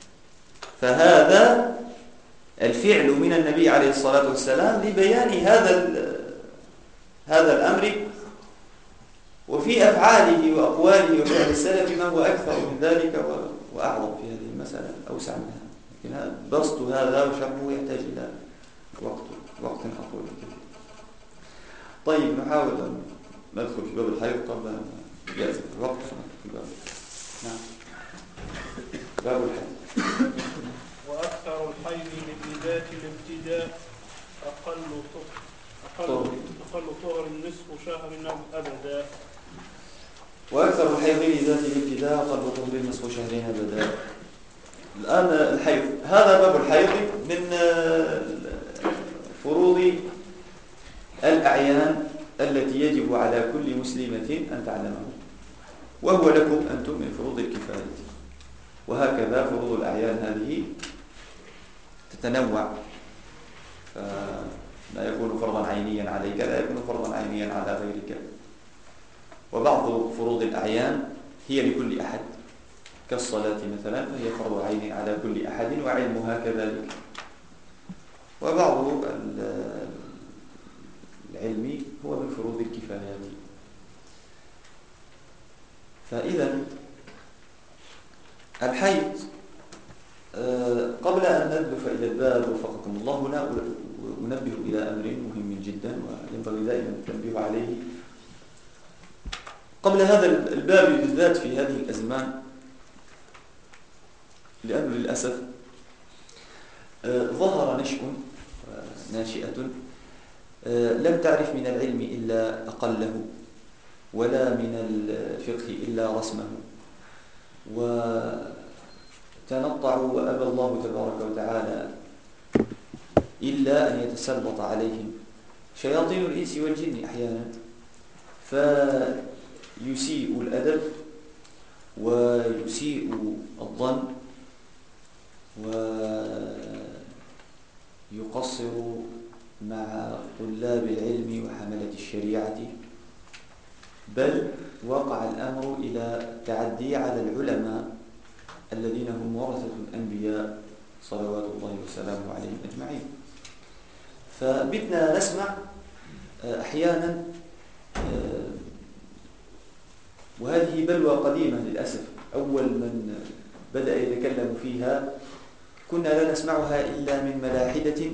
فهذا الفعل من النبي عليه الصلاة والسلام لبيان هذا الأمر، وفي أفعاله وأقواله وفعل السلف ما هو أكثر من ذلك وأعظم في هذه المسألة، أوسع منها، لكن بسط هذا وشرحه يحتاج إلى وقت أطول. طيب نحاول أن ندخل في باب الحيض قبل أن يأتي الوقت في الباب. نعم. باب الحيض. وأكثر الحيض لذات الابتداء أقل طهر نصف شهر أو أبدا. وأكثر الحيض لذات الابتداء أقل طهر نصف شهرين أبدا. الآن الحيض، هذا باب الحيض من فروض الأعيان التي يجب على كل مسلمة أن تعلمه، وهو لكم أنتم من فروض الكفاية. وهكذا فروض الأعيان هذه تتنوع، لا يكون فرضا عينيا عليك، لا يكون فرضا عينيا على غيرك. وبعض فروض الأعيان هي لكل أحد، كالصلاة مثلا فهي فرض عين على كل أحد وعلمها كذلك. وبعض العلم هو من فروض الكفايات. فإذا الحيض، قبل أن ندلف إلى الباب وفقكم الله، هنا أنبه إلى أمر مهم جدا وينبغي دائما التنبيه عليه. قبل هذا الباب بالذات في هذه الأزمان، لأنه للأسف ظهر نشء ناشئة لم تعرف من العلم إلا أقله، ولا من الفقه إلا رسمه، وتنطعوا وأبى الله تبارك وتعالى إلا أن يتسلط عليهم شياطين الإنس والجن أحيانا، فيسيء الأدب ويسيء الظن ويقصر مع طلاب العلم وحملة الشريعة، بل وقع الأمر إلى التعدي على العلماء الذين هم ورثة الأنبياء صلوات الله وسلامه عليهم أجمعين. فبدنا نسمع أحيانا، وهذه بلوى قديمة للأسف، أول من بدأ يتكلم فيها كنا لا نسمعها إلا من ملاحدة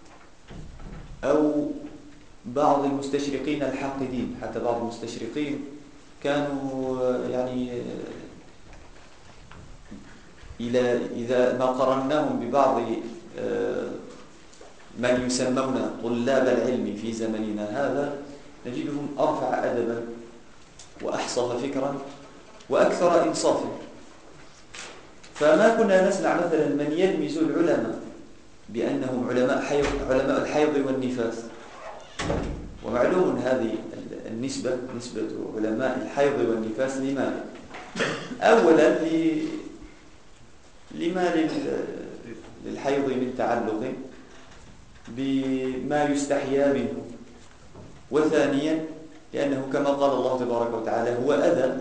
أو بعض المستشرقين الحاقدين. حتى بعض المستشرقين كانوا يعني إذا ما قرناهم ببعض من يسمون طلاب العلم في زمننا هذا نجدهم أرفع أدبا وأحصف فكرا وأكثر إنصافا. فما كنا نسمع مثلا من يلمز العلماء بأنهم علماء الحيض والنفاس، ومعلوم هذه النسبة، نسبة علماء الحيض والنفاس لماذا؟ أولا لما للحيض من تعلق بما يستحيا منه، وثانيا لأنه كما قال الله تبارك وتعالى هو أذى،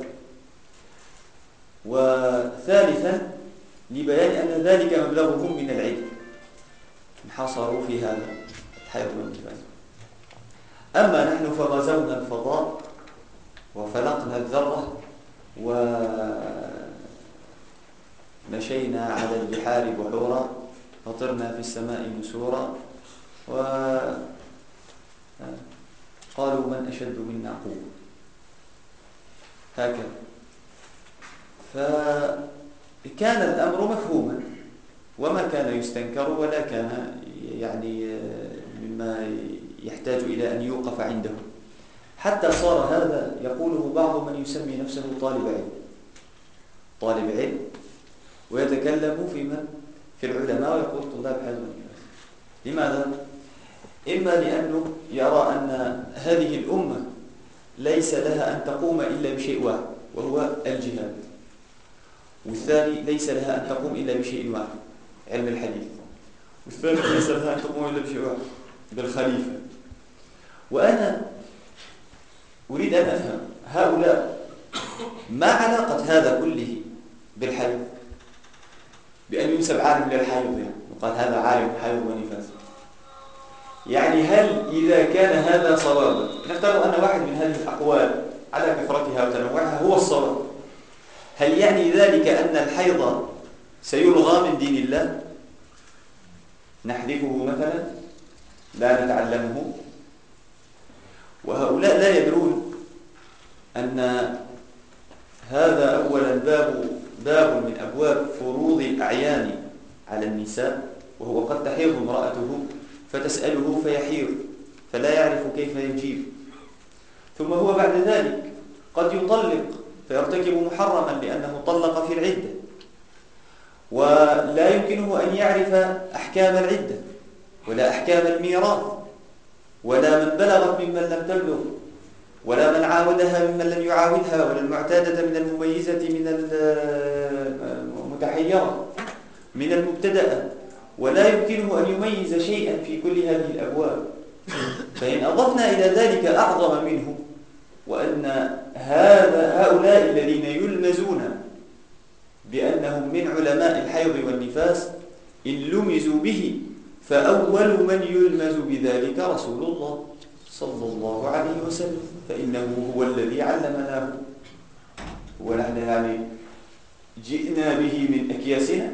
وثالثا لبيان أن ذلك مبلغهم من العلم، انحصروا في هذا الحيض والنفاس. أما نحن فغزونا الفضاء وفلقنا الذرة ونحن مشينا على البحار بحورا فطرنا في السماء نسورا وقالوا من أشد منا قوة هكذا. فكان الأمر مفهوما وما كان يستنكر ولا كان يعني مما يحتاج إلى أن يوقف عنده، حتى صار هذا يقوله بعض من يسمي نفسه طالب علم ويتكلم في العلماء ويقول طلاب حيض ونفاس. لماذا؟ إما لأنه يرى أن هذه الأمة ليس لها أن تقوم إلا بشيء واحد وهو الجهاد، والثاني ليس لها أن تقوم إلا بشيء واحد علم الحديث، والثالث ليس لها أن تقوم إلا بشيء واحد بالخليفة. وأنا أريد أن أفهم هؤلاء ما علاقة هذا كله بالحيض، بأن ينسب عالم للحيض يعني وقال هذا عالم حيض ونفاس. يعني هل إذا كان هذا صوابا، نفترض أن واحد من هذه الأقوال على كثرتها وتنوعها هو الصواب، هل يعني ذلك أن الحيض سيلغى من دين الله؟ نحذفه مثلا، لا نتعلمه؟ وهؤلاء لا يدرون أن هذا أولا باب من أبواب فروض الأعيان على النساء، وهو قد تحيض امرأته فتسأله فيحير فلا يعرف كيف يجيب، ثم هو بعد ذلك قد يطلق فيرتكب محرما لأنه طلق في العدة، ولا يمكنه أن يعرف أحكام العدة ولا أحكام الميراث ولا من بلغت ممن لم تبلغ ولا من عاودها ممن لم يعاودها ولا المعتادة من المميزة من المتحيرة من المبتدأة، ولا يمكنه أن يميز شيئا في كل هذه الأبواب. فإن أضفنا إلى ذلك أعظم منه، وأن هؤلاء الذين يلمزون بأنهم من علماء الحيض والنفاس إن لمزوا به فأول من يلمز بذلك رسول الله صلى الله عليه وسلم، فإنه هو الذي علمناه، ونحن يعني جئنا به من أكياسنا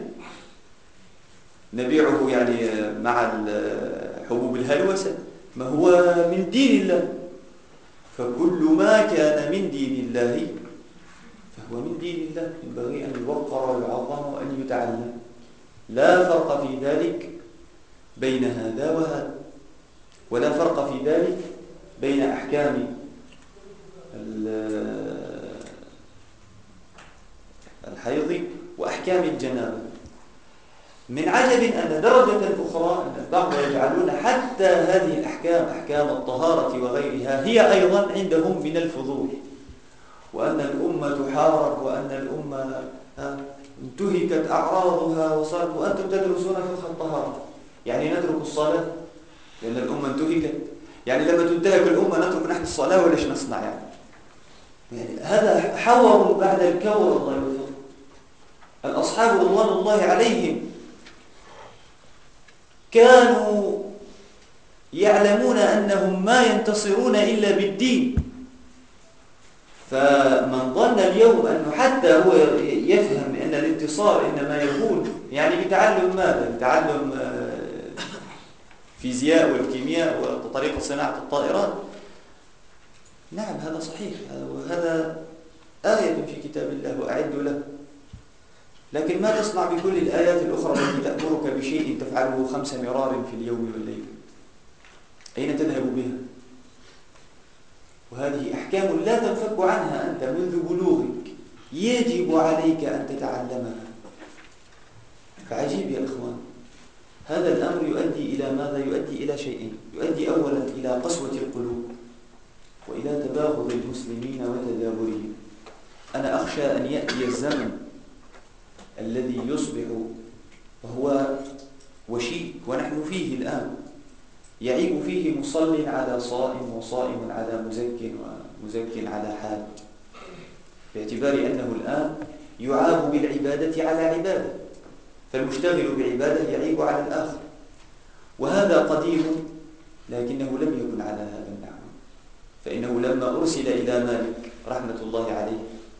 نبيعه يعني مع حبوب الهلوسة، ما هو من دين الله. فكل ما كان من دين الله فهو من دين الله، ينبغي أن يوقر ويعظم وأن يتعلم. لا فرق في ذلك بين هذا وهذا، ولا فرق في ذلك بين أحكام الحيض وأحكام الجنابة. من عجب أن درجة أخرى أن البعض يجعلون حتى هذه الأحكام أحكام الطهارة وغيرها هي أيضا عندهم من الفضول، وأن الأمة تحارب وأن الأمة انتهكت أعراضها وصارت، وأنتم تدرسون فقه الطهارة، يعني نترك الصلاة لأن الأمة انتهكت؟ يعني لما تنتهك الأمة نترك نحن الصلاة وليش نصنع يعني هذا حور بعد الكور. الله يوفقهم. الأصحاب رضوان الله عليهم كانوا يعلمون أنهم ما ينتصرون إلا بالدين، فمن ظن اليوم أنه حتى هو يفهم أن الانتصار إنما يكون يعني بتعلم ماذا؟ بتعلم فيزياء والكيمياء وطريقة صناعة الطائرات. نعم هذا صحيح، وهذا آية في كتاب الله وأعدوا له، لكن ما تصنع بكل الآيات الأخرى التي تأمرك بشيء تفعله 5 مرار في اليوم والليل؟ أين تذهب بها؟ وهذه أحكام لا تنفك عنها أنت منذ بلوغك، يجب عليك أن تتعلمها. فعجيب يا إخوان، هذا الأمر يؤدي إلى ماذا؟ يؤدي إلى شيئين. يؤدي أولا إلى قسوة القلوب وإلى تباغض المسلمين وتدابرهم. أنا أخشى أن يأتي الزمن الذي يصبح وهو وشيك ونحن فيه الآن، يعيب فيه مصل على صائم وصائم على مزك ومزك على حاج، باعتبار أنه الآن يعاب بالعبادة على عبادة، فالمشتغل بعبادة يعيب على الآخر. وهذا قديم لكنه لم يكن على هذا النحو، فإنه لما أرسل إلى مالك رحمة الله عليه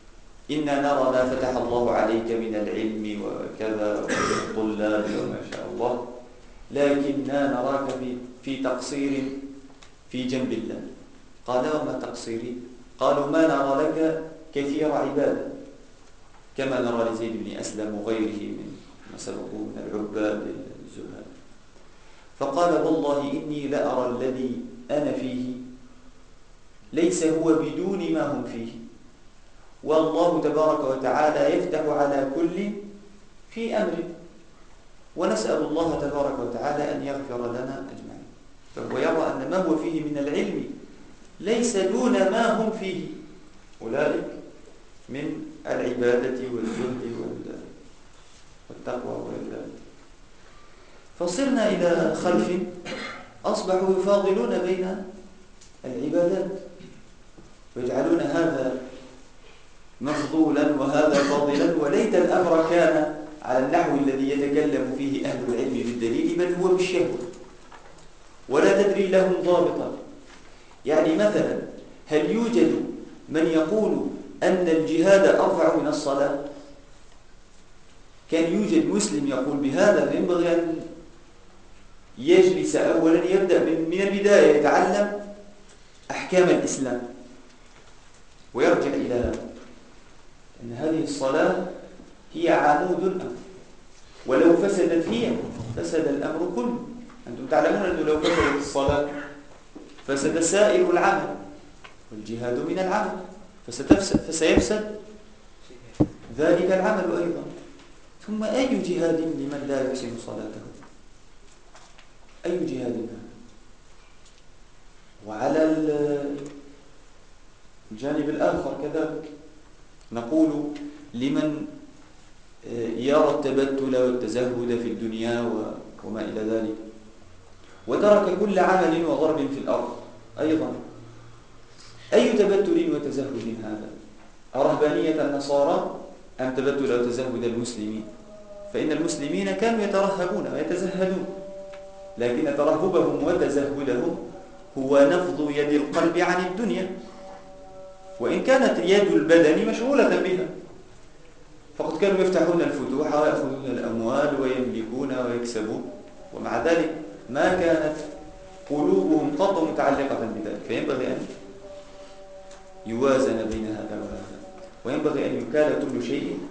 إنا نرى ما فتح الله عليك من العلم وكذا والطلاب وما شاء الله، لكننا نراك في تقصير في جنب الله. قال وما تقصيري؟ قالوا ما نرى لك كثير عبادة كما نرى لزيد بن أسلم وغيره من ما سبقوا من العباد الزهاد. فقال والله إني لأرى الذي أنا فيه ليس هو بدون ما هم فيه، والله تبارك وتعالى يفتح على كل في أمره، ونسأل الله تبارك وتعالى أن يغفر لنا أجمعين. فهو يرى أن ما هو فيه من العلم ليس دون ما هم فيه أولئك من العبادة والزهد والتقوى وغير ذلك. فصرنا إلى خلف أصبحوا يفاضلون بين العبادات ويجعلون هذا مفضولا وهذا فاضلا، وليت الأمر كان على النحو الذي يتكلم فيه أهل العلم بالدليل، بل هو بالشهوة ولا تدري لهم ضابطا. يعني مثلا هل يوجد من يقول أن الجهاد أرفع من الصلاة؟ كان يوجد مسلم يقول بهذا، فينبغي أن يجلس أولا يبدأ من البداية يتعلم أحكام الإسلام ويرجع إلى هذا، أن هذه الصلاة هي عمود الأمر، ولو فسدت هي فسد الأمر كله. أنتم تعلمون أنه لو فسدت الصلاة فسد سائر العمل، والجهاد من العمل، فسيفسد ذلك العمل أيضا. ثم أي جهاد لمن لا يحسن صلاته؟ أي جهاد هذا؟ وعلى الجانب الآخر كذلك نقول لمن يرى التبتل والتزهد في الدنيا وما إلى ذلك وترك كل عمل وضرب في الأرض أيضا، أي تبتل وتزهد هذا؟ أرهبانية النصارى أم تبتل وتزهد المسلمين؟ فإن المسلمين كانوا يترهبون ويتزهدون، لكن ترهبهم وتزهدهم هو نفض يد القلب عن الدنيا، وإن كانت يد البدن مشغولة بها. فقد كانوا يفتحون الفتوح ويأخذون الأموال ويملكون ويكسبون، ومع ذلك ما كانت قلوبهم قط متعلقة بذلك. فينبغي أن يوازن بين هذا وهذا، وينبغي أن يكال كل شيء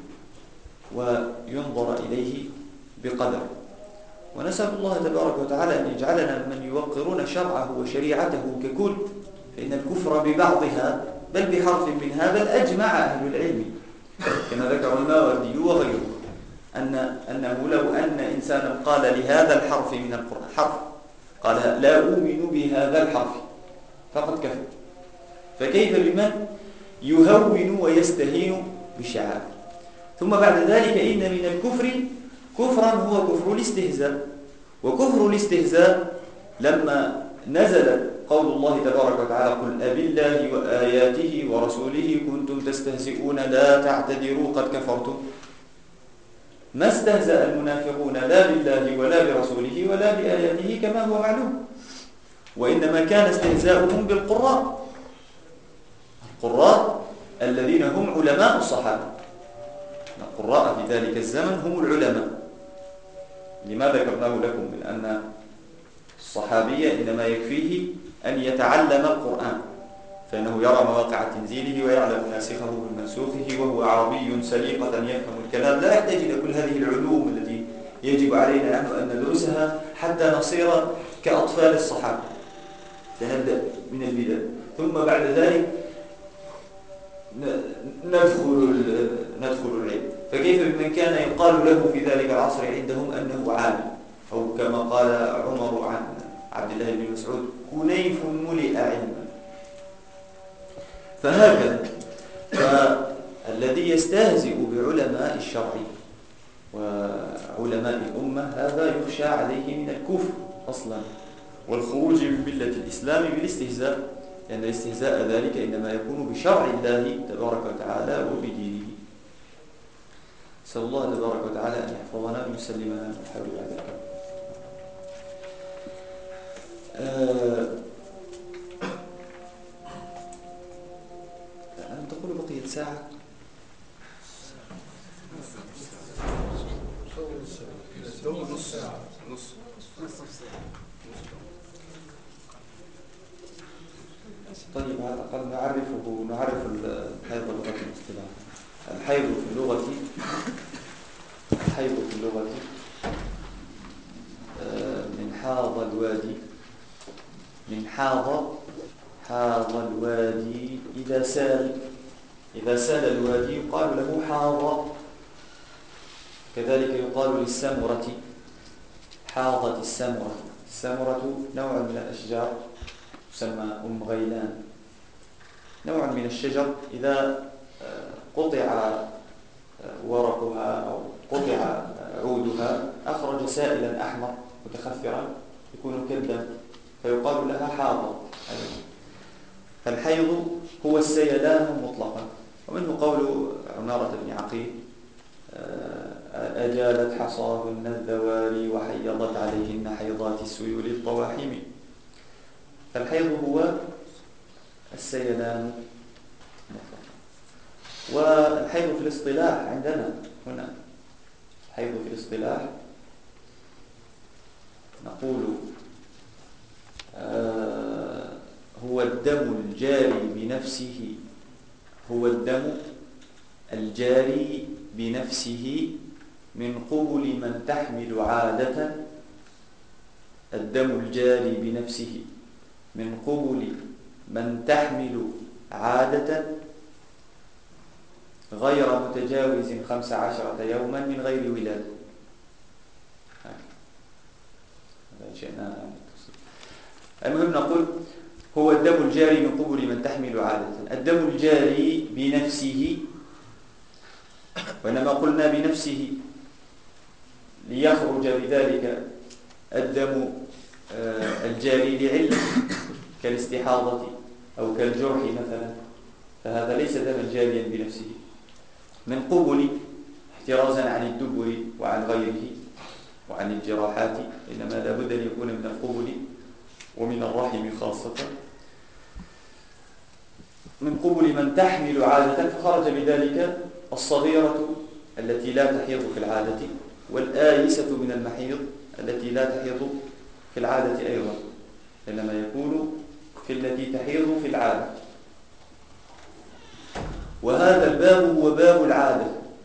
وينظر إليه بقدر. ونسأل الله تبارك وتعالى أن يجعلنا من يوقرون شرعه وشريعته ككل، فإن الكفر ببعضها بل بحرف من هذا أجمع أهل العلم، كما ذكر الماوردي وغيره أنه لو أن إنسانا قال لهذا الحرف من القرآن حرف قال لا أؤمن بهذا الحرف فقد كفر، فكيف بمن يهون ويستهين بالشعائر؟ ثم بعد ذلك إن من الكفر كفرا هو كفر الاستهزاء. وكفر الاستهزاء لما نزل قول الله تبارك وتعالى قل أبالله وآياته ورسوله كنتم تستهزئون لا تعتذروا قد كفرتم، ما استهزأ المنافقون لا بالله ولا برسوله ولا بآياته كما هو معلوم، وإنما كان استهزاؤهم بالقراء، القراء الذين هم علماء الصحابة. القراء في ذلك الزمن هم العلماء. لما ذكرناه لكم من أن الصحابي إنما يكفيه أن يتعلم القرآن، فإنه يرى مواقع تنزيله ويعلم ناسخه من منسوخه، وهو عربي سليقة يفهم الكلام، لا يحتاج إلى كل هذه العلوم التي يجب علينا نحن أن ندرسها حتى نصير كأطفال الصحابة. سنبدأ من البداية، ثم بعد ذلك ندخل العلم. فكيف بمن كان يقال له في ذلك العصر عندهم أنه عالم، أو كما قال عمر عن عبد الله بن مسعود كنيف ملئ علما. فهكذا فالذي يستهزئ بعلماء الشرع وعلماء الأمة هذا يخشى عليه من الكفر أصلا والخروج من ملة الإسلام بالاستهزاء، لأن الاستهزاء ذلك إنما يكون بشرع الله تبارك وتعالى وبدينه. نسأل الله تبارك وتعالى أن يحفظنا ويسلمنا من حول ذلك. أنا تقول بقيت ساعة. نصف ساعة. طيب على الأقل نعرف الحيض لغة الاصطلاح. الحيض في اللغة من حاض الوادي، من حاض الوادي. إذا سال الوادي يقال له حاض. كذلك يقال للسمرة حاضت السمرة. السمرة نوع من الأشجار تسمى غيلان، نوع من الشجر إذا قطع ورقها أو قطع عودها أخرج سائلا أحمر متخثرا يكون كالدم فيقال لها حاضت. فالحيض هو السيلان مطلقا. ومنه قول عمارة بن عقيل أجالت حصاهن الذواري وحيضت عليهن حيضات السيول الطواحم. فالحيض هو السيلان مطلقا. والحيض في الاصطلاح عندنا هنا، الحيض في الاصطلاح نقول هو الدم الجاري بنفسه، هو الدم الجاري بنفسه من قبل من تحمل عادة. الدم الجاري بنفسه من قبل من تحمل عادة غير متجاوز 15 يوما من غير ولادة. المهم نقول هو الدم الجاري من قبل من تحمل عادة. الدم الجاري بنفسه، وإنما قلنا بنفسه ليخرج بذلك الدم الجاري لعلة كالاستحاضة أو كالجرح مثلا، فهذا ليس دما جاريا بنفسه من قبل احترازا عن الدبر وعن غيره وعن الجراحات، إنما لابد أن يكون من القبل ومن الرحم خاصة، من قبل من تحمل عادة. فخرج بذلك الصغيرة التي لا تحيض في العادة، والآيسة من المحيض التي لا تحيض في العادة أيضا، إنما يكون في التي تحيض في العادة. وهذا الباب هو باب العادة،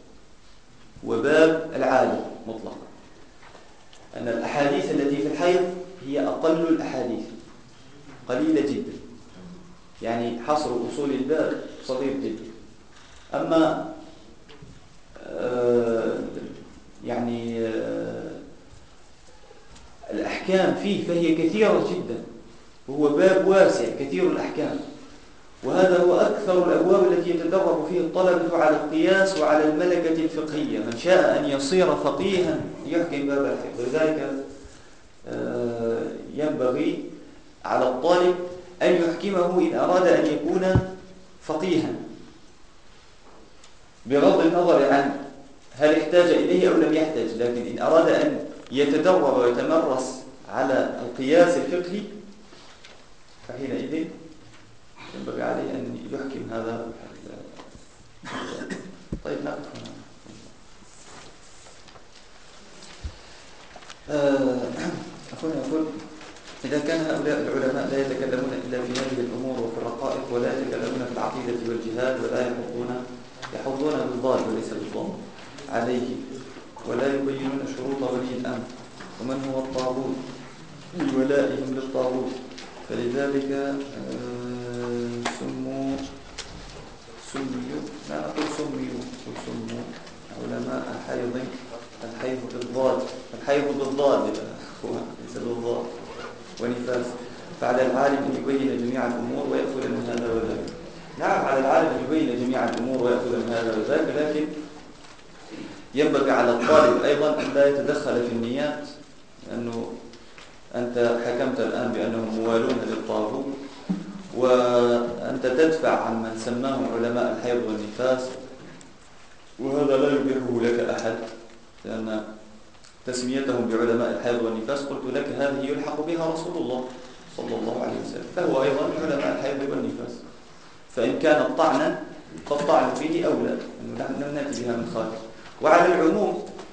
وباب العادة مطلقا، أن الأحاديث التي في الحيض هي أقل الأحاديث، قليلة جدا، يعني حصر أصول الباب صغير جدا. أما الأحكام فيه فهي كثيرة جدا، وهو باب واسع كثير الأحكام، وهذا هو أكثر الأبواب التي يتدرب فيه الطلبة على القياس وعلى الملكة الفقهية. من شاء أن يصير فقيها يحكم باب الحيض. لذلك ينبغي على الطالب أن يحكمه إن أراد أن يكون فقيها، بغض النظر عن هل احتاج إليه أو لم يحتاج. لكن إن أراد أن يتدرب ويتمرس على القياس الفقهي فحينئذ ينبغي عليه أن يحكم هذا. طيب نقف هنا. أخونا يقول إذا كان هؤلاء العلماء لا يتكلمون إلا في هذه الأمور وفي الرقائق، ولا يتكلمون في العقيدة والجهاد، ولا يحضون بالضال وليس بالضم عليه، ولا يبينون شروط ولي الأمر ومن هو الطاغوت لولائهم للطاغوت، فلذلك سموا لا أقول سموا علماء الحيض بالضاد. الحيض بالضاد ليس بالضاد ونفاس. فعلى العالم أن يبين جميع الأمور ويأخذ من هذا وذاك. نعم، على العالم أن يبين جميع الأمور ويأخذ من هذا وذاك، لكن ينبغي على الطالب أيضا أن لا يتدخل في النيات، لأنه أنت حكمت الآن بأنهم موالون للطاغوت، وأنت تدفع عن من سماهم علماء الحيض والنفاس، وهذا لا يبيحه لك أحد، لأن تسميتهم بعلماء الحيض والنفاس قلت لك هذه يلحق بها رسول الله صلى الله عليه وسلم، فهو أيضا علماء الحيض والنفاس. فإن كان طعنا فالطعن فيه أولى، أنه لم نأتي بها من خارج. وعلى العموم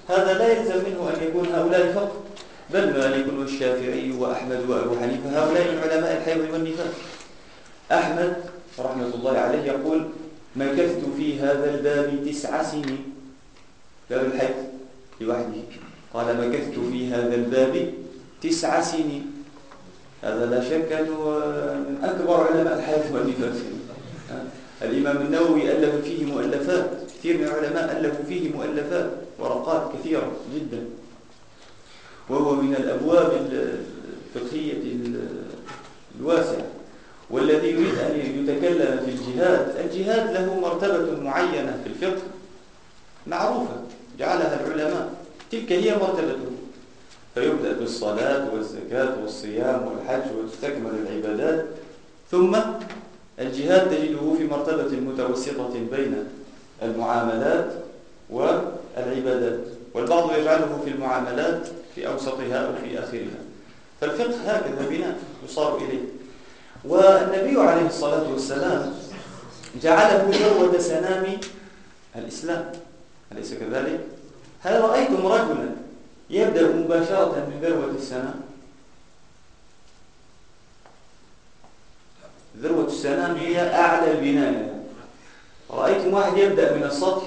هذا لا يلزم منه أن يكون هؤلاء فقط، بل مالك والشافعي وأحمد وأبو حنيفة هؤلاء من علماء الحيض والنفاس. أحمد رحمة الله عليه يقول: مكثت في هذا الباب 9 سنين، باب الحيض لوحده، قال: مكثت في هذا الباب 9 سنين. هذا لا شك أنه من أكبر علماء الحيض والنفاس. الإمام النووي ألف فيه مؤلفات، كثير من العلماء ألفوا فيه مؤلفات، ورقات كثيرة جدا، وهو من الأبواب الفقهية الواسعة. والذي يريد أن يتكلم في الجهاد له مرتبة معينة في الفقه معروفة جعلها العلماء، تلك هي مرتبته، فيبدأ بالصلاة والزكاة والصيام والحج وتستكمل العبادات، ثم الجهاد تجده في مرتبة متوسطة بين المعاملات والعبادات، والبعض يجعله في المعاملات في أوسطها أو في آخرها. فالفقه هكذا بناء يصار إليه. والنبي عليه الصلاة والسلام جعله ذروة سنام الإسلام، أليس كذلك؟ هل رأيتم رجلا يبدأ مباشرة من ذروة السنام؟ ذروة السنام هي أعلى البناية. رأيتم واحد يبدأ من السطح؟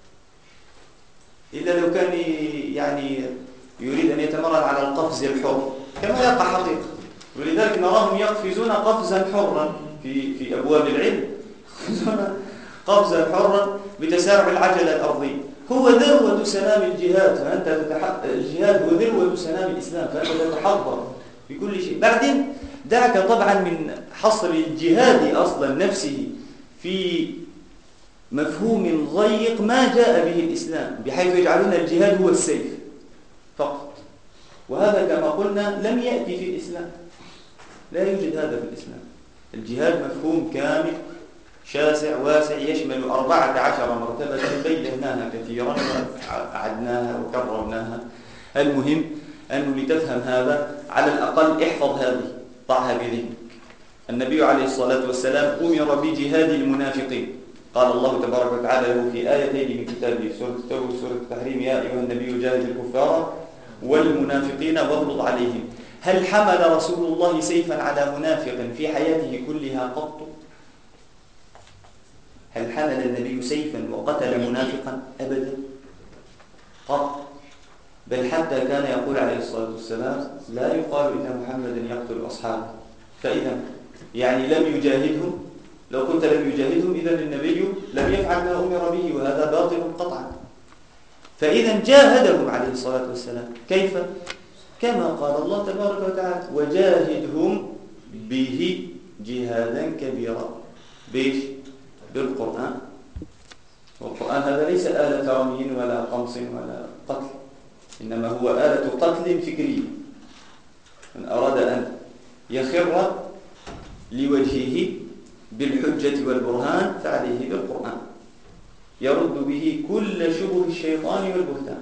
إلا لو كان يعني يريد أن يتمرن على القفز الحر كما يقع حقيقة، ولذلك نراهم يقفزون قفزا حرا في أبواب العلم، يقفزون قفزا حرا بتسارع العجلة الأرضية. هو ذروة سنام الجهاد، فأنت الجهاد هو ذروة سنام الإسلام، فأنت تتحضر بكل شيء. بعدين دعك طبعا من حصر الجهاد أصلا نفسه في مفهوم ضيق ما جاء به الإسلام، بحيث يجعلون الجهاد هو السيف فقط، وهذا كما قلنا لم يأتي في الإسلام، لا يوجد هذا في الإسلام. الجهاد مفهوم كامل شاسع واسع يشمل 14 مرتبة بيناها كثيرا وأعدناها وكررناها. المهم أنه لتفهم هذا على الأقل احفظ هذه، ضعها بذهنك. النبي عليه الصلاة والسلام أمر بجهاد المنافقين، قال الله تبارك وتعالى له في آيتين من كتابه، سورة التوبة وسورة التحريم: يا أيها النبي جاهد الكفار والمنافقين واغلظ عليهم. هل حمل رسول الله سيفا على منافق في حياته كلها قط؟ هل حمل النبي سيفا وقتل منافقا؟ أبدا قط. بل حتى كان يقول عليه الصلاة والسلام: لا يقال إن محمدا يقتل أصحابه. فإذا يعني لم يجاهدهم، لو قلت لم يجاهدهم إذن النبي لم يفعل ما أمر به، وهذا باطل قطعا. فإذا جاهدهم عليه الصلاة والسلام. كيف؟ كما قال الله تبارك وتعالى: وجاهدهم به جهادا كبيرا. بيش؟ بالقرآن. والقرآن هذا ليس آلة رمي ولا قمص ولا قتل، إنما هو آلة قتل فكرية. من أراد أن يخر لوجهه بالحجة والبرهان فعليه بالقرآن، يرد به كل شبه الشيطان والبهتان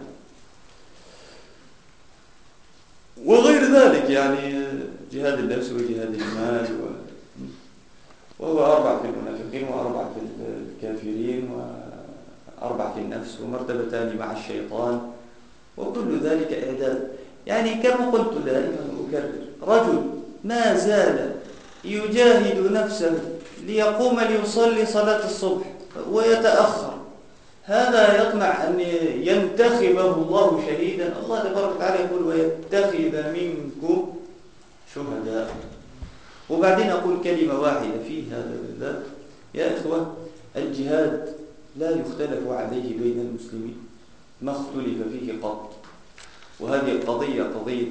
وغير ذلك، يعني جهاد النفس وجهاد المال، وهو 4 في المنافقين و4 في الكافرين و4 في النفس ومرتبتان مع الشيطان، وكل ذلك إعداد. يعني كما قلت دائما أكرر، رجل ما زال يجاهد نفسه ليقوم ليصلي صلاة الصبح ويتأخر، هذا يطمع أن ينتخبه الله شهيدا. الله تبارك وتعالى يقول: ويتخذ منكم شهداء. وبعدين أقول كلمة واحدة في هذا بالذات: يا إخوة، الجهاد لا يختلف عليه بين المسلمين، ما اختلف فيه قط. وهذه القضية قضية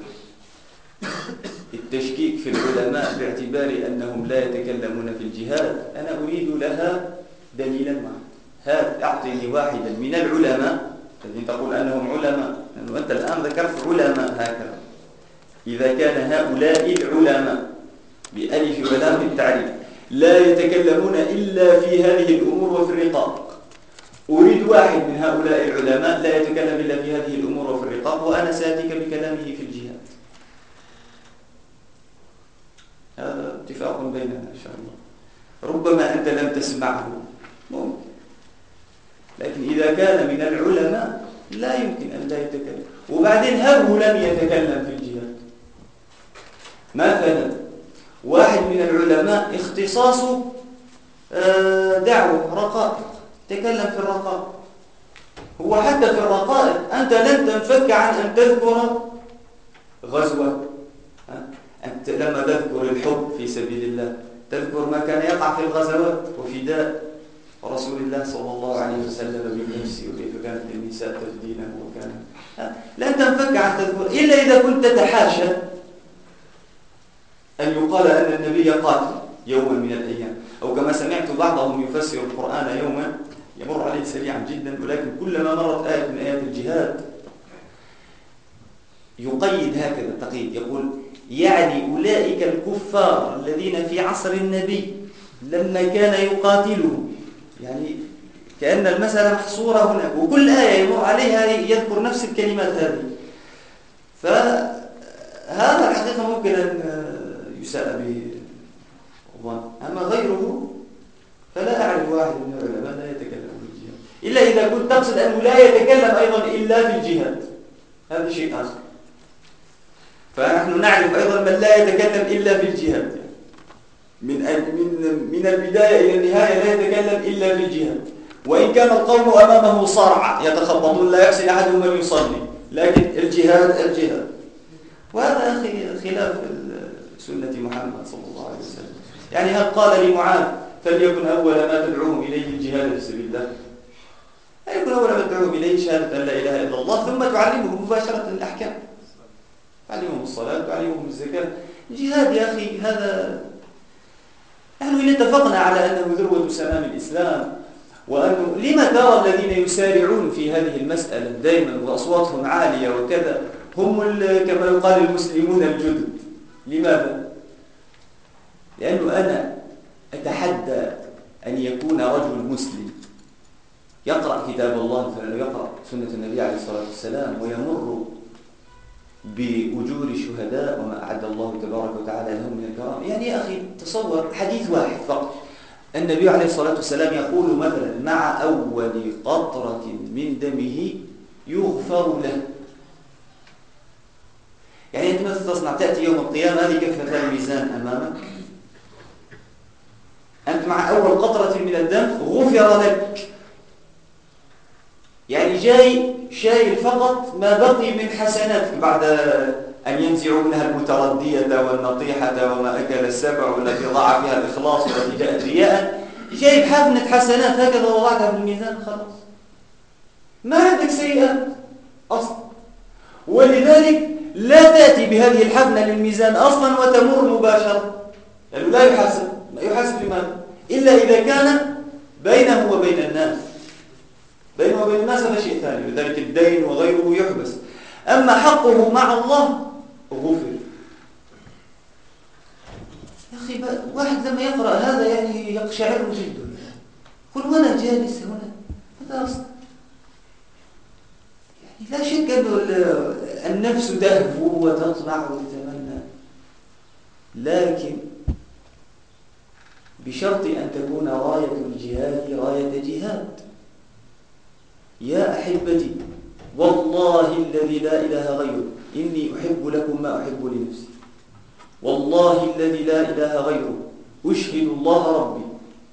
التشكيك في العلماء باعتبار أنهم لا يتكلمون في الجهاد، أنا أريد لها دليلا واحد. هات أعطني واحدا من العلماء الذين تقول أنهم علماء، لأنه أنت الآن ذكرت علماء هكذا، إذا كان هؤلاء العلماء بألف ولام التعريف لا يتكلمون إلا في هذه الأمور وفي الرقاق، أريد واحد من هؤلاء العلماء لا يتكلم إلا في هذه الأمور وفي الرقاق، وأنا سأتيك بكلامه في الجهاد. هذا اتفاق بيننا إن شاء الله. ربما أنت لم تسمعه ممكن، لكن إذا كان من العلماء لا يمكن أن لا يتكلم. وبعدين هل لم يتكلم في الجهاد؟ مثلا واحد من العلماء اختصاصه دعوة رقائق، تكلم في الرقائق. هو حتى في الرقائق أنت لن تنفك عن أن تذكر غزوة، أنت لما تذكر الحب في سبيل الله تذكر ما كان يقع في الغزوات وفداء رسول الله صلى الله عليه وسلم بالنفس، وكيف كانت النساء تفدينه وكان لن تنفك عن تذكر، إلا إذا كنت تتحاشى أن يقال أن النبي قاتل يوما من الأيام، أو كما سمعت بعضهم يفسر القرآن يوما يمر عليه سريعا جدا، ولكن كلما مرت آية من آيات الجهاد يقيد هكذا تقييد، يقول يعني أولئك الكفار الذين في عصر النبي لما كان يقاتلهم، يعني كأن المسألة محصورة هناك، وكل آية يمر عليها يذكر نفس الكلمات هذه. فهذا الحقيقة ممكن أن يساء به الظن. أما غيره فلا أعرف واحد من العلماء لا يتكلم في الجهاد، إلا إذا كنت تقصد أنه لا يتكلم أيضا إلا في الجهاد، هذا شيء آخر. فنحن نعرف أيضا من لا يتكلم إلا في الجهاد، من البداية إلى النهاية لا يتكلم إلا في الجهاد، وإن كان القوم أمامه صرعى يتخبطون لا يحسن أحدهم من يصلي، لكن الجهاد. وهذا أخي خلاف سنة محمد صلى الله عليه وسلم. يعني هل قال لمعاذ فليكن أول ما تدعوهم إليه الجهاد في سبيل الله؟ هل يكون أول ما تدعوهم إليه شهادة أن لا إله إلا الله ثم تعلمهم مباشرة الأحكام، تعلمهم الصلاة، تعلمهم الزكاة. الجهاد يا أخي هذا نحن إن اتفقنا على أنه ذروة سنام الإسلام، وأنه لما ترى الذين يسارعون في هذه المسألة دائما وأصواتهم عالية وكذا هم كما يقال المسلمون الجدد؟ لماذا؟ لأنه أنا أتحدى أن يكون رجل مسلم يقرأ كتاب الله فلا يقرأ سنة النبي عليه الصلاة والسلام ويمر بأجور الشهداء وما أعد الله تبارك وتعالى لهم من الكرام. يعني يا أخي تصور حديث واحد فقط، النبي عليه الصلاة والسلام يقول مثلا مع أول قطرة من دمه يغفر له. يعني أنت ماذا تصنع؟ تأتي يوم القيامة هذه كفة الميزان أمامك، أنت مع أول قطرة من الدم غفر لك، يعني جاي شايل فقط ما بقي من حسناتك بعد أن ينزعوا منها المتردية والنطيحة وما أكل السبع والتي ضاع فيها الإخلاص والتي جاءت رياء، جايب حفنة حسنات هكذا وضعتها في الميزان خلاص ما عندك سيئات أصلا، ولذلك لا تأتي بهذه الحفنة للميزان أصلا وتمر مباشرة، لأنه لا يحاسب لماذا؟ إلا إذا كان بينه وبين الناس، بينه وبين الناس هذا شيء ثاني، لذلك الدين وغيره يحبس. أما حقه مع الله غفر. يا أخي واحد لما يقرأ هذا يعني يقشعر جدا، قل وأنا جالس هنا هذا أصلا يعني لا شك أن النفس تهفو وتطمع وتتمنى، لكن بشرط أن تكون راية الجهاد راية جهاد. يا أحبتي والله الذي لا إله غيره إني أحب لكم ما أحب لنفسي، والله الذي لا إله غيره أشهد الله ربي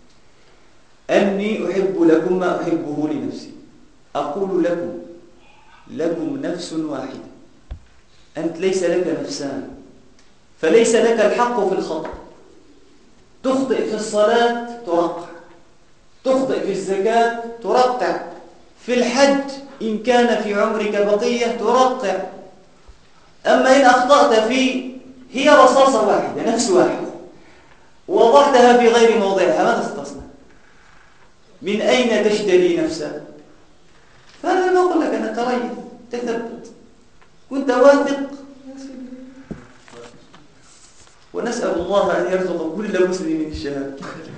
أني أحب لكم ما أحبه لنفسي. أقول لكم نفس واحدة، أنت ليس لك نفسان، فليس لك الحق في الخطأ. تخطئ في الصلاة ترقع، تخطئ في الزكاة ترقع، في الحج إن كان في عمرك بقية ترقع. أما إن أخطأت هي رصاصة واحدة نفس واحدة وضعتها في غير موضعها ماذا ستصنع؟ من أين تشتري نفسها؟ فأنا أقول لك أنا تريث تثبت، كنت واثق، ونسأل الله أن يرزق كل مسلم الشهادة.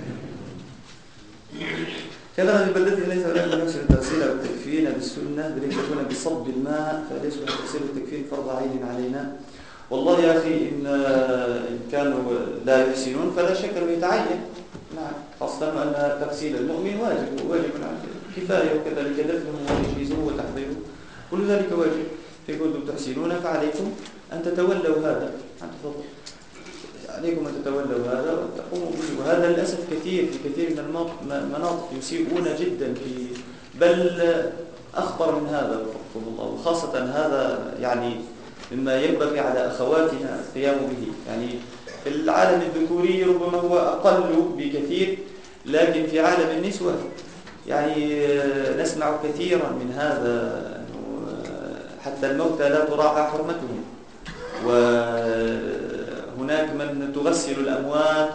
كذا بلدتنا ليس هناك نفس التغسيل أو التكفين بالسنة، بل يكون بصب الماء، فليس التغسيل والتكفين فرض عين علينا. والله يا أخي إن كانوا لا يحسنون فلا شك أنه يتعين، نعم، خاصة أن تغسيل المؤمن واجب عليه كفاية، وكذلك دفنه وتجهيزه وتحضيره كل ذلك واجب. في كنتم تحسنون فعليكم أن تتولوا هذا. عليكم أن تتولوا هذا وتقوموا به. وهذا للأسف كثير في كثير من المناطق يسيئون جدا في، بل أخطر من هذا وفقكم الله. وخاصة هذا يعني مما ينبغي على أخواتنا القيام به. يعني في العالم الذكوري ربما هو أقل بكثير، لكن في عالم النسوة يعني نسمع كثيرا من هذا، حتى الموتى لا تراعى حرمتهم، وهناك من تغسل الأموات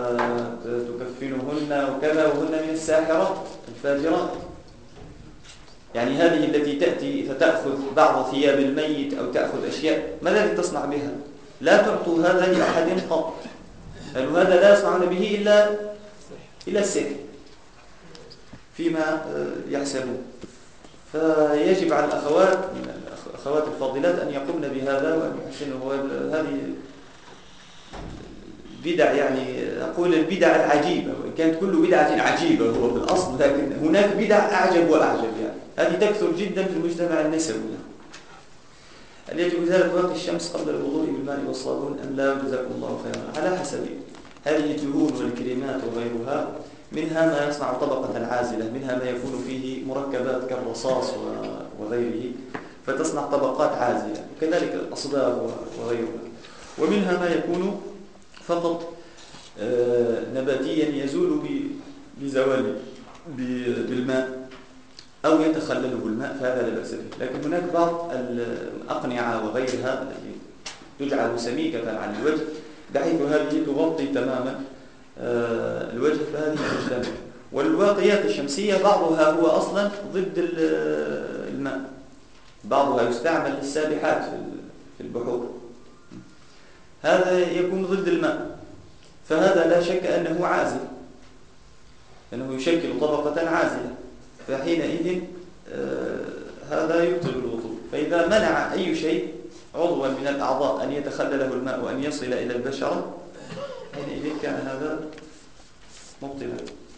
وتكفنهن وكذا، وهن من الساحرات الفاجرات. يعني هذه التي تأتي فتأخذ بعض ثياب الميت أو تأخذ أشياء، ما الذي تصنع بها؟ لا تعطوا هذا لأحد قط. قالوا هذا لا يصنعون به إلا السحر فيما يحسبون. فيجب على الأخوات الفاضلات أن يقومن بهذا وأن يحسنوا. هذه بدع، يعني أقول البدع العجيبة، وإن كانت كل بدعة عجيبة هو بالأصل، لكن هناك بدع أعجب وأعجب. يعني هذه تكثر جدا في المجتمع النسوي. هل يجب إزالة واقي الشمس قبل الوضوء بالماء والصابون أم لا؟ جزاكم الله خيرا. على حسب. هذه الدهون والكريمات وغيرها منها ما يصنع طبقة عازلة، منها ما يكون فيه مركبات كالرصاص وغيره فتصنع طبقات عازلة، كذلك الأصداغ وغيرها. ومنها ما يكون فقط نباتيا يزول بزوال بالماء أو يتخلله الماء، فهذا لا بأس به. لكن هناك بعض الأقنعة وغيرها التي تجعل سميكة عن الوجه بحيث هذه تغطي تماما الوجه، فهذه تجتمع. والواقيات الشمسية بعضها هو أصلا ضد الماء، بعضها يستعمل للسابحات في البحور، هذا يكون ضد الماء، فهذا لا شك أنه عازل، أنه يشكل طبقة عازلة، فحينئذ هذا يبطل الوضوء. فإذا منع أي شيء عضوا من الأعضاء أن يتخلله الماء وأن يصل إلى البشرة، حينئذ كان هذا مبطلا.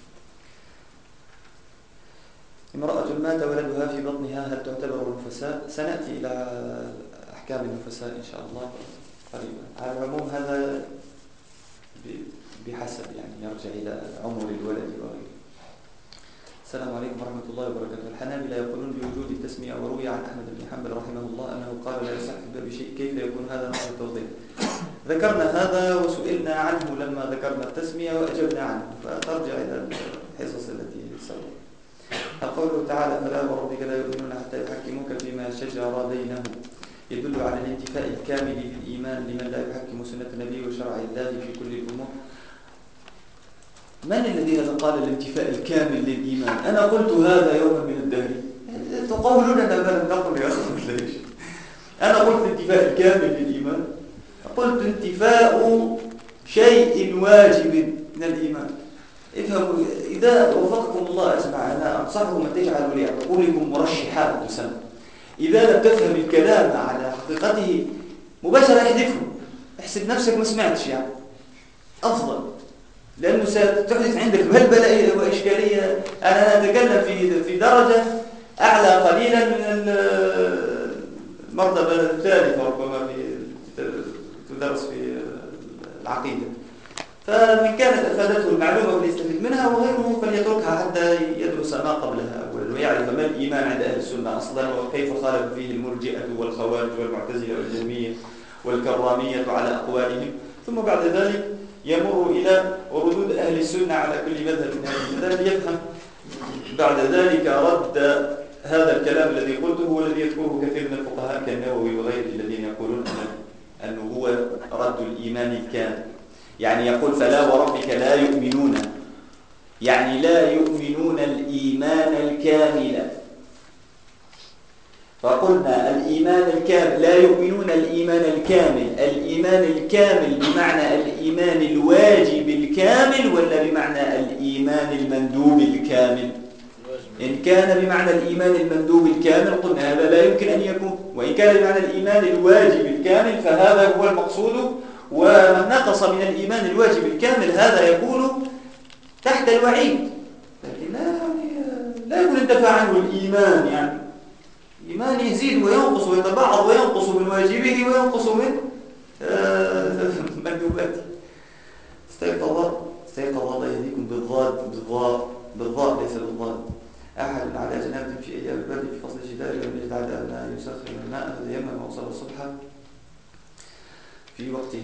امرأة مات ولدها في بطنها هل تعتبر نفساء؟ سنأتي إلى أحكام النفساء إن شاء الله قريبا. على العموم هذا بحسب، يعني يرجع إلى عمر الولد وغيره. السلام عليكم ورحمة الله وبركاته. الحنابلة يقولون بوجود التسمية، وروي عن أحمد بن حنبل رحمه الله أنه قال لا يصح في باب شيء، كيف يكون هذا نص التوضيح؟ ذكرنا هذا وسئلنا عنه لما ذكرنا التسمية وأجبنا عنه، فترجع إلى الحصص التي سبق. قوله تعالى فلا وربك لا يؤمنون حتى يحكموك فيما شجر بينهم يدل على الانتفاء الكامل بالإيمان لمن لا يحكم سنة النبي وشرع الله في كل الأمور. من الذي قال الانتفاء الكامل للإيمان؟ أنا قلت هذا يوما من الدهر، تقولون أنا لم نقل يا أخوان ليش؟ أنا قلت انتفاء الكامل للإيمان، قلت انتفاء شيء واجب من الإيمان. افهموا، إذا وفقكم الله أسمع، أنا أنصحكم أن تجعلوا لعقولكم مرشحات تسمى. إذا لم تفهم الكلام على حقيقته مباشرة احذفه، احسب نفسك ما سمعتش، يعني أفضل، لأنه ستحدث عندك بلبلة وإشكالية. أنا أتكلم في درجة أعلى قليلا من المرتبة الثالثة ربما تدرس في العقيدة. فمن كانت أفادته المعلومة وليستفيد منها، وغيره فليتركها حتى يدرس ما قبلها ويعرف ما الإيمان عند أهل السنة أصلا، وكيف خالف فيه المرجئة والخوارج والمعتزلة والجهمية والكرامية على أقوالهم، ثم بعد ذلك يمر إلى ردود أهل السنة على كل مذهب من هذه المذاهب، يفهم بعد ذلك رد هذا الكلام الذي قلته هو الذي يذكره كثير من الفقهاء كالنووي وغيره الذين يقولون أنه هو رد الإيمان الكامل. يعني يقول فلا وربك لا يؤمنون، يعني لا يؤمنون الإيمان الكامل. فقلنا الإيمان الكامل لا يؤمنون الإيمان الكامل، الإيمان الكامل بمعنى الإيمان الواجب الكامل ولا بمعنى الإيمان المندوب الكامل؟ إن كان بمعنى الإيمان المندوب الكامل قلنا هذا لا يمكن أن يكون، وإن كان بمعنى الإيمان الواجب الكامل فهذا هو المقصود. ومن نقص من الإيمان الواجب الكامل هذا يكون تحت الوعيد، لكن لا يكون انتفع عنه الإيمان، يعني إيمانه يزيد وينقص ويتبعض وينقص من واجبه وينقص من مندوباته. استيقظ الله يهديكم بالضاد ليس بالضاد. أحد على جنابه في أيام البرد في فصل الشتاء ولم يجد على أن يسخن الماء فتيمم وصلى الصبح في وقته.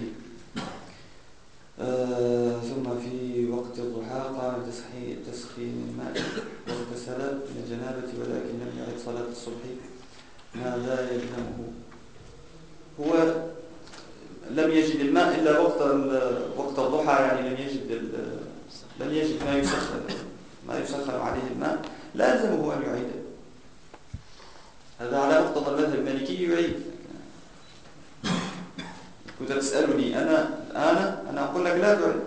ثم في وقت الضحى قام بتسخين الماء واغتسل من الجنابة ولكن لم يعد صلاة الصبح. ماذا يلزمه؟ هو لم يجد الماء إلا وقت الضحى، يعني لم يجد ما يسخن عليه الماء، لا يلزمه أن يعيد. هذا على مقتضى المذهب المالكي يعيد. كنت تسألني أنا أقول لك لا تعيد.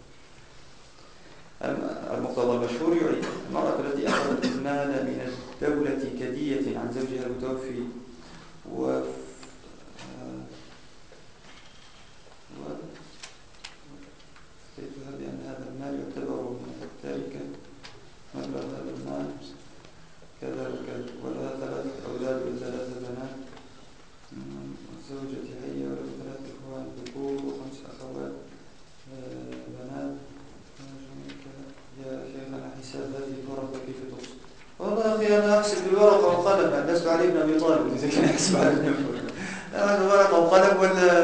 المقتضى المشهور يعيد. المرأة التي أخذت المال من الدولة كدية عن زوجها المتوفي وفتيتها بأن هذا المال يعتبر من التركة، مبلغ هذا المال كذا وكذا، ولها 3 أولاد و3 بنات، زوجة حية وله 3 إخوان ذكور و5 أخوات بنات. يا شيخنا حساب هذه الورقة كيف تقصد؟ والله يا أخي أنا أحسب بالورقة والقلم، لست علي بن أبي طالب إذا كان أحسب على النبي. أنا ورقة وقلم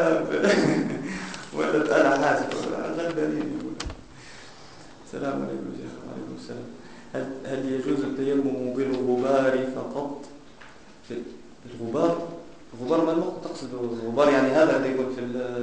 ولا أنا حاسب ولا غلبانين يقول. السلام عليكم شيخ. وعليكم السلام. هل يجوز التيمم بالغبار فقط؟ الغبار ما المقصود تقصد الغبار؟ يعني هذا اللي يكون في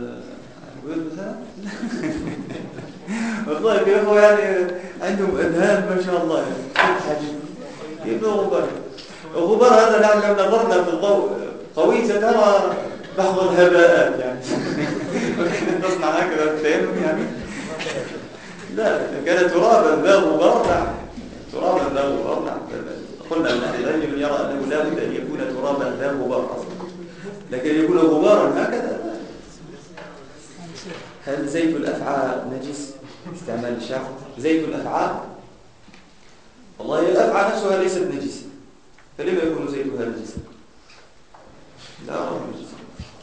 والله يا اخوه يعني عندهم اذهان ما شاء الله، يعني كيف الغبار؟ الغبار هذا نحن لو نظرنا في الضوء قوي سترى بعض الهباءات، يعني تصنع هكذا التيمم يعني. لا، كان ترابا ذا غبار نعم، ترابا ذا غبار نعم. قلنا ان العلم يرى انه لا بد ان يكون ترابا ذا غبار اصلا، لكن يكون غبارا هكذا. هل زيت الافعى نجس؟ استعمال الشعر زيت الافعى، والله الافعى نفسها ليست نجسه، فلما يكون زيتها نجسا؟ لا أرى نجسا،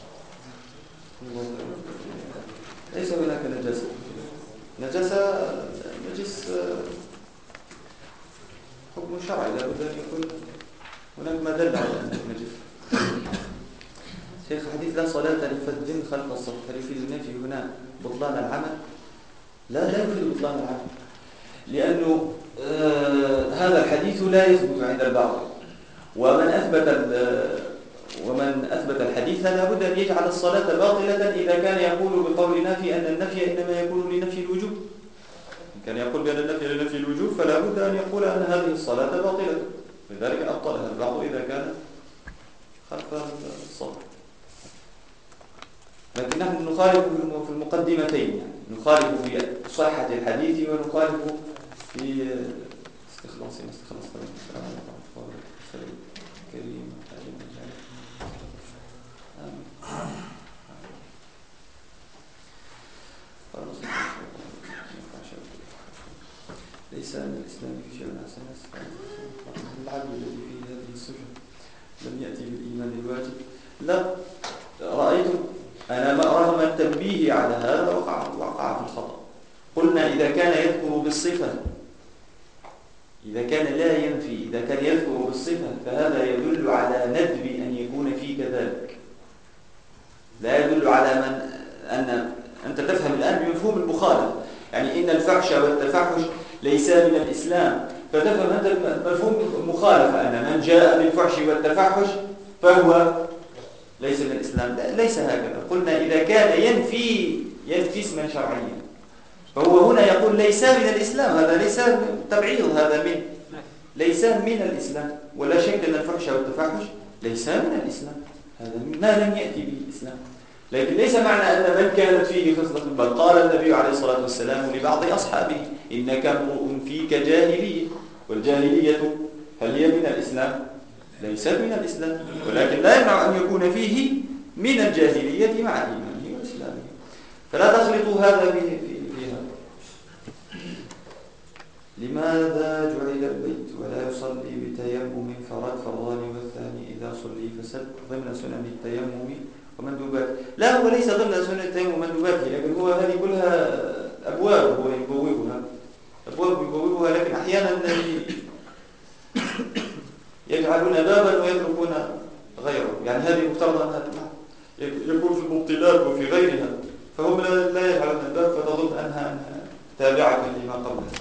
ليس هناك نجاسة نجس حكم شرعي، لا بد أن يكون هناك ما دل على أنه نجس. شيخ حديث لا صلاة لفذ خلف الصف، هل يفيد النفي هنا بطلان العمل؟ لا يفيد بطلان العمل، لأنه هذا الحديث لا يثبت عند البعض، ومن أثبت الحديث لا بد أن يجعل الصلاة باطلة إذا كان يقول بقول نافي أن النفي إنما يكون لنفي الوجوب. إن كان يقول بأن النفي لنفي الوجوب فلا بد أن يقول أن هذه الصلاة باطلة، لذلك أبطلها البعض إذا كان خلف الصف. لكن نحن نخالف في المقدمتين، يعني نخالف في صحة الحديث ونخالف في استخلاص السلام عليكم كريم ليس أن الإسلام في شيء حسن، العبد الذي فيه هذه الصفة لم يأتي بالإيمان الواجب. لا، رأيتم أنا رغم التنبيه على هذا وقع في الخطأ. قلنا إذا كان يذكر بالصفة، إذا كان لا ينفي، إذا كان يذكر بالصفة فهذا يدل على ندب أن يكون فيه كذلك، لا يدل على أن أنت تفهم الآن بمفهوم المخالف، يعني إن الفحش والتفحش ليسا من الإسلام، فتفهم أنت مفهوم المخالفة أن من جاء بالفحش والتفحش فهو ليس من الإسلام. ليس هكذا. قلنا إذا كان ينفي اسما شرعيا فهو هنا يقول ليس من الإسلام، هذا ليس تبعيض، هذا ليس من الإسلام، ولا شك أن الفحش والتفحش ليس من الإسلام، هذا ما لم يأتي به الإسلام. لكن ليس معنى أن من كانت فيه خصلة، بل قال النبي عليه الصلاة والسلام لبعض أصحابه إنك امرؤ فيك جاهلية، والجاهلية هل هي من الإسلام؟ ليست من الإسلام، ولكن لا يمنع أن يكون فيه من الجاهلية مع إيمانه وإسلامه، فلا تخلطوا هذا فيها. لماذا جعل البيت ولا يصلي بتيمم فرد فرضان والثاني إذا صلي فسد ضمن سنن التيمم ومندوبات. لا، هو ليس ضمن سنن التيمم ومندوباته، لكن هو هذه كلها أبواب هو يبوبها، أبواب يبوبها، لكن أحيانا يجعلون بابا ويتركون غيره. يعني هذه مفترض أنها يكون في المبطلات وفي غيرها، فهم لا يجعلون الباب فتظن أنها تابعة لما قبلها.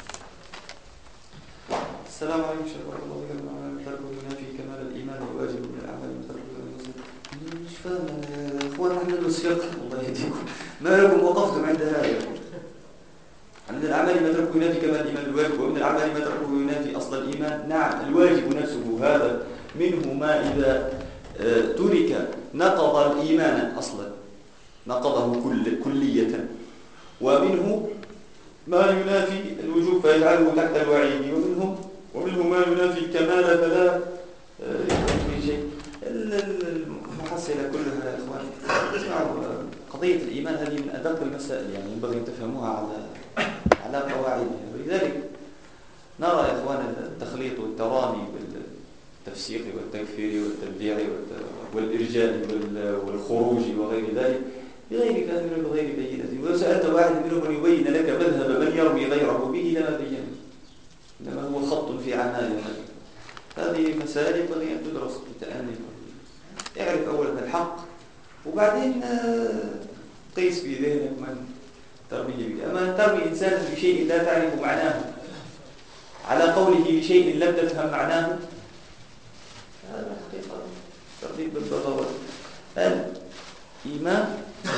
السلام عليكم شيخ ورحمة الله وبركاته. تركه ينافي كمال الإيمان وواجب من الأعمال وتركه المسلم. مش فاهم يا إخوان، نحن ندرس فقه الله يهديكم، ما لكم وقفتم عند هذا؟ من الأعمال ما تركه ينافي كمال الإيمان الواجب، ومن الأعمال ما تركه ينافي أصل الإيمان. نعم، الواجب نفسه هذا منه ما إذا ترك نقض الإيمان أصلا، نقضه كلية، ومنه ما ينافي الوجوب فيجعله تحت الوعيد، ومنه ما ينافي الكمال فلا يكون شيء. المحصلة كلها يا إخوان، اسمعوا، قضية الإيمان هذه من أدق المسائل، يعني ينبغي أن تفهموها على قواعدها. ولذلك نرى يا إخوان التخليط والترامي والتفسيق والتكفير والتبديع والإرجاء والخروج وغير ذلك بغير كامل وغير بينة. ولو سألت واحد منهم أن يبين لك مذهب من يروي غيره به لما بينه، إنما هو خط في عماية. هذه مسائل ينبغي أن تدرس بتأني. اعرف أولا الحق، وبعدين قيس في ذهنك من ترميه به. أما ترمي إنسانا بشيء لا تعرف معناه على قوله بشيء لم تفهم معناه، هذا حقيقة ترديد بالضرورة. الإيمان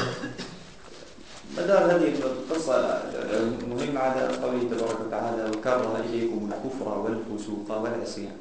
مدار هذه القصة مهم على قوله تبارك وتعالى: وكره إليكم الكفر والفسوق والعصيان.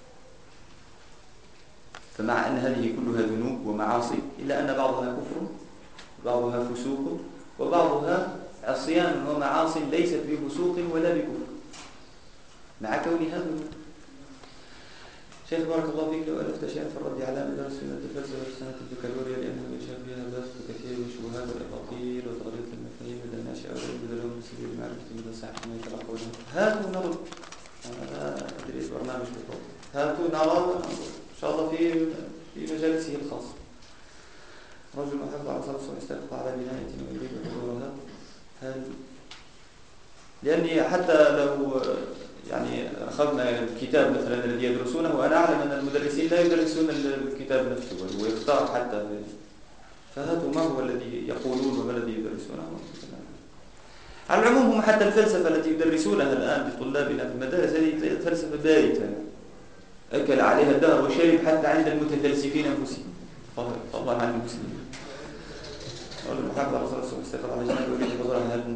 فمع أن هذه كلها ذنوب ومعاصي، إلا أن بعضها كفر وبعضها فسوق وبعضها عصيان ومعاصي ليست بفسوق ولا بكفر، مع كونها ذنوب. شيخ بارك الله فيك، لو ألفت شيئا في الرد على مدرس سنة الفلسفة في سنة البكالوريا، لأنه يشاب فيها بث كثير من الشبهات والأباطيل وتغليط المفاهيم لدى الناشئ وغير لهم من سبيل معرفة مدى صحة ما يتلقونه. هاتوا نرد، أنا لا أدري برنامج بالضبط، هاتوا نرى إن شاء الله في مجالسه الخاصة. رجل محافظ على صلاة الصبح يستيقظ على بناية ويريد حضورها، هل لأني حتى لو يعني أخذنا الكتاب مثلا الذي يدرسونه، وأنا أعلم أن المدرسين لا يدرسون الكتاب نفسه ويختار حتى، فهذا ما هو الذي يقولون وما الذي يدرسونه. على العموم هم حتى الفلسفة التي يدرسونها الآن لطلابنا في المدارس هذه فلسفة بايتة أكل عليها الدهر وشرب حتى عند المتفلسفين أنفسهم، فضلا عن المسلمين. المحافظ على صلاة الصبح يستيقظ على جنابه ويريد حضورها، هل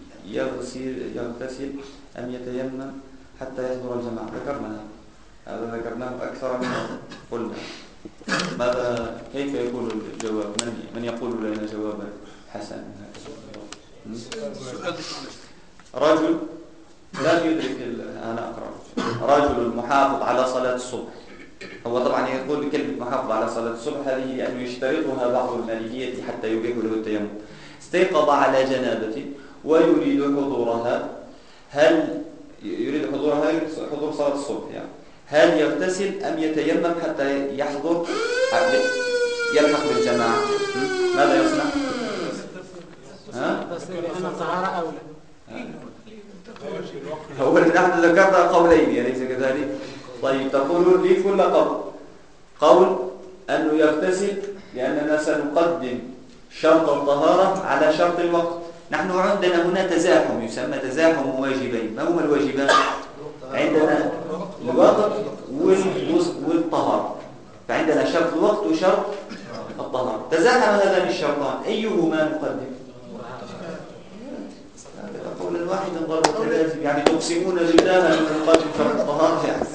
يغتسل أم يتيمم حتى يحضر الجماعة؟ هذا ذكرناه أكثر من قلنا. ماذا كيف يكون الجواب؟ من يقول لنا جوابا حسنا؟ رجل لا يدرك، أنا أقرأ، رجل محافظ على صلاة الصبح. هو طبعا يقول بكلمة محافظ على صلاة الصبح هذه لأنه يشترطها بعض المالكية حتى يبيح له التيمم. استيقظ على جنابة ويريد حضورها، هل يريد حضورها حضور صلاة الصبح يعني، هل يغتسل أم يتيمم حتى يلحق بالجماعة؟ ماذا يصنع؟ هو نحن ذكرنا قولين أليس كذلك؟ طيب تقولون لي كل قول أنه يغتسل لأننا سنقدم شرط الطهارة على شرط الوقت. نحن عندنا هنا تزاحم يسمى تزاحم واجبين. ما هما الواجبان؟ عندنا الوقت والطهارة، فعندنا شرط الوقت وشرط الطهارة. تزاحم هذان الشرطان، أيهما نقدم؟ قولا واحدا ضرب ثلاث، يعني تقسمون بالله أن نقدم شرط الطهارة يعني.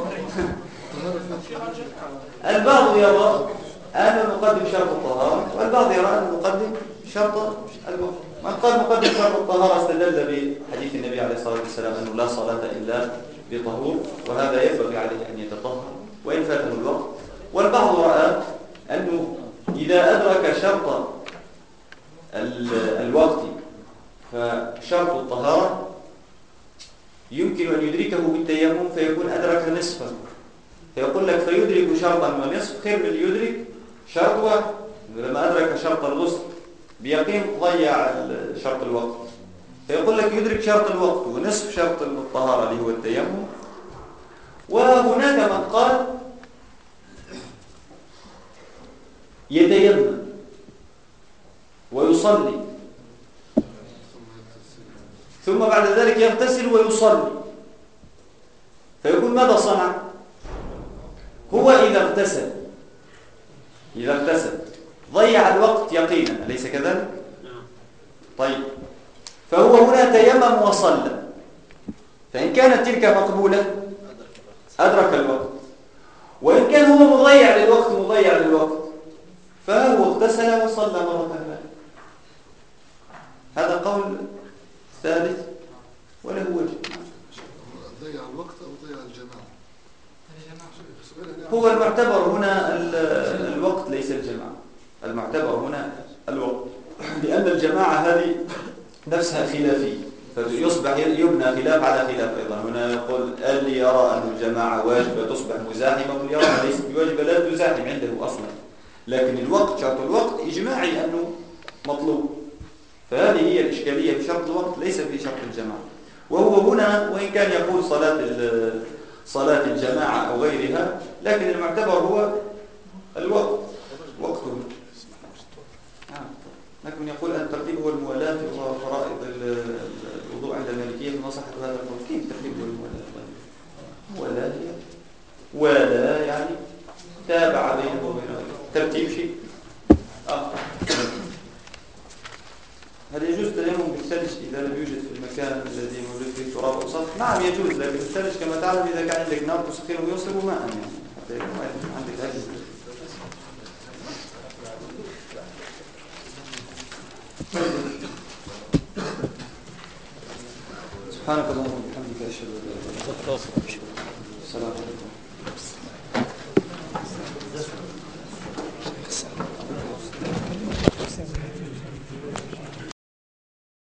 البعض يرى أن نقدم شرط الطهارة، والبعض يرى أن نقدم شرط الوقت. من قال نقدم شرط الطهارة استدل بحديث النبي عليه الصلاة والسلام أنه لا صلاة إلا بطهور، وهذا ينبغي عليه أن يتطهر وإن فاته الوقت. والبعض رأى أنه إذا أدرك شرط الوقت فشرط الطهارة يمكن أن يدركه بالتيمم فيكون أدرك نصفه، فيقول لك فيدرك شرطا ونصف خير من اللي يدرك شرط واحد. لما أدرك شرط الغسل بيقين ضيع شرط الوقت، فيقول لك يدرك شرط الوقت ونصف شرط الطهارة اللي هو التيمم. وهناك من قال يتيمم ويصلي ثم بعد ذلك يغتسل ويصلي، فيقول ماذا صنع؟ هو إذا اغتسل ضيع الوقت يقينا، أليس كذلك؟ طيب، فهو هنا تيمم وصلى، فإن كانت تلك مقبولة أدرك الوقت، وإن كان هو مضيع للوقت فهو اغتسل وصلى مرة ثانية. هذا قول ثالث وله وجه. ضيع الوقت أو ضيع الجماعة؟ هو المعتبر هنا الوقت ليس الجماعة، المعتبر هنا الوقت، لأن الجماعة هذه نفسها خلافية، فيصبح يبنى خلاف على خلاف. أيضا هنا يقول اللي يرى أن الجماعة واجبة تصبح مزاحمة، واللي يرى أن ليست بواجبة لا تزاحم عنده أصلا. لكن الوقت شرط الوقت إجماعي أنه مطلوب، فهذه هي الإشكالية في شرط الوقت ليس في شرط الجماعة. وهو هنا وإن كان يقول صلاة الجماعة أو غيرها، لكن المعتبر هو الوقت وقته. لكن يقول أن الترتيب هو الموالاة في فرائض الوضوء عند المالكية، فما صحة هذا القول؟ كيف الترتيب هو الموالاة؟ ولا يعني تابع بينه وبين ترتيب شيء. هل يجوز التيمم بالثلج إذا لم يوجد في المكان الذي موجود فيه تراب أو سطح؟ نعم يجوز، لكن الثلج كما تعلم إذا كان عندك نار تسخنه ويصب ماء، يعني حتى ما يكون عندك هذه. سبحانك اللهم وبحمدك أشهد أن لا إله إلا أنت. السلام عليكم.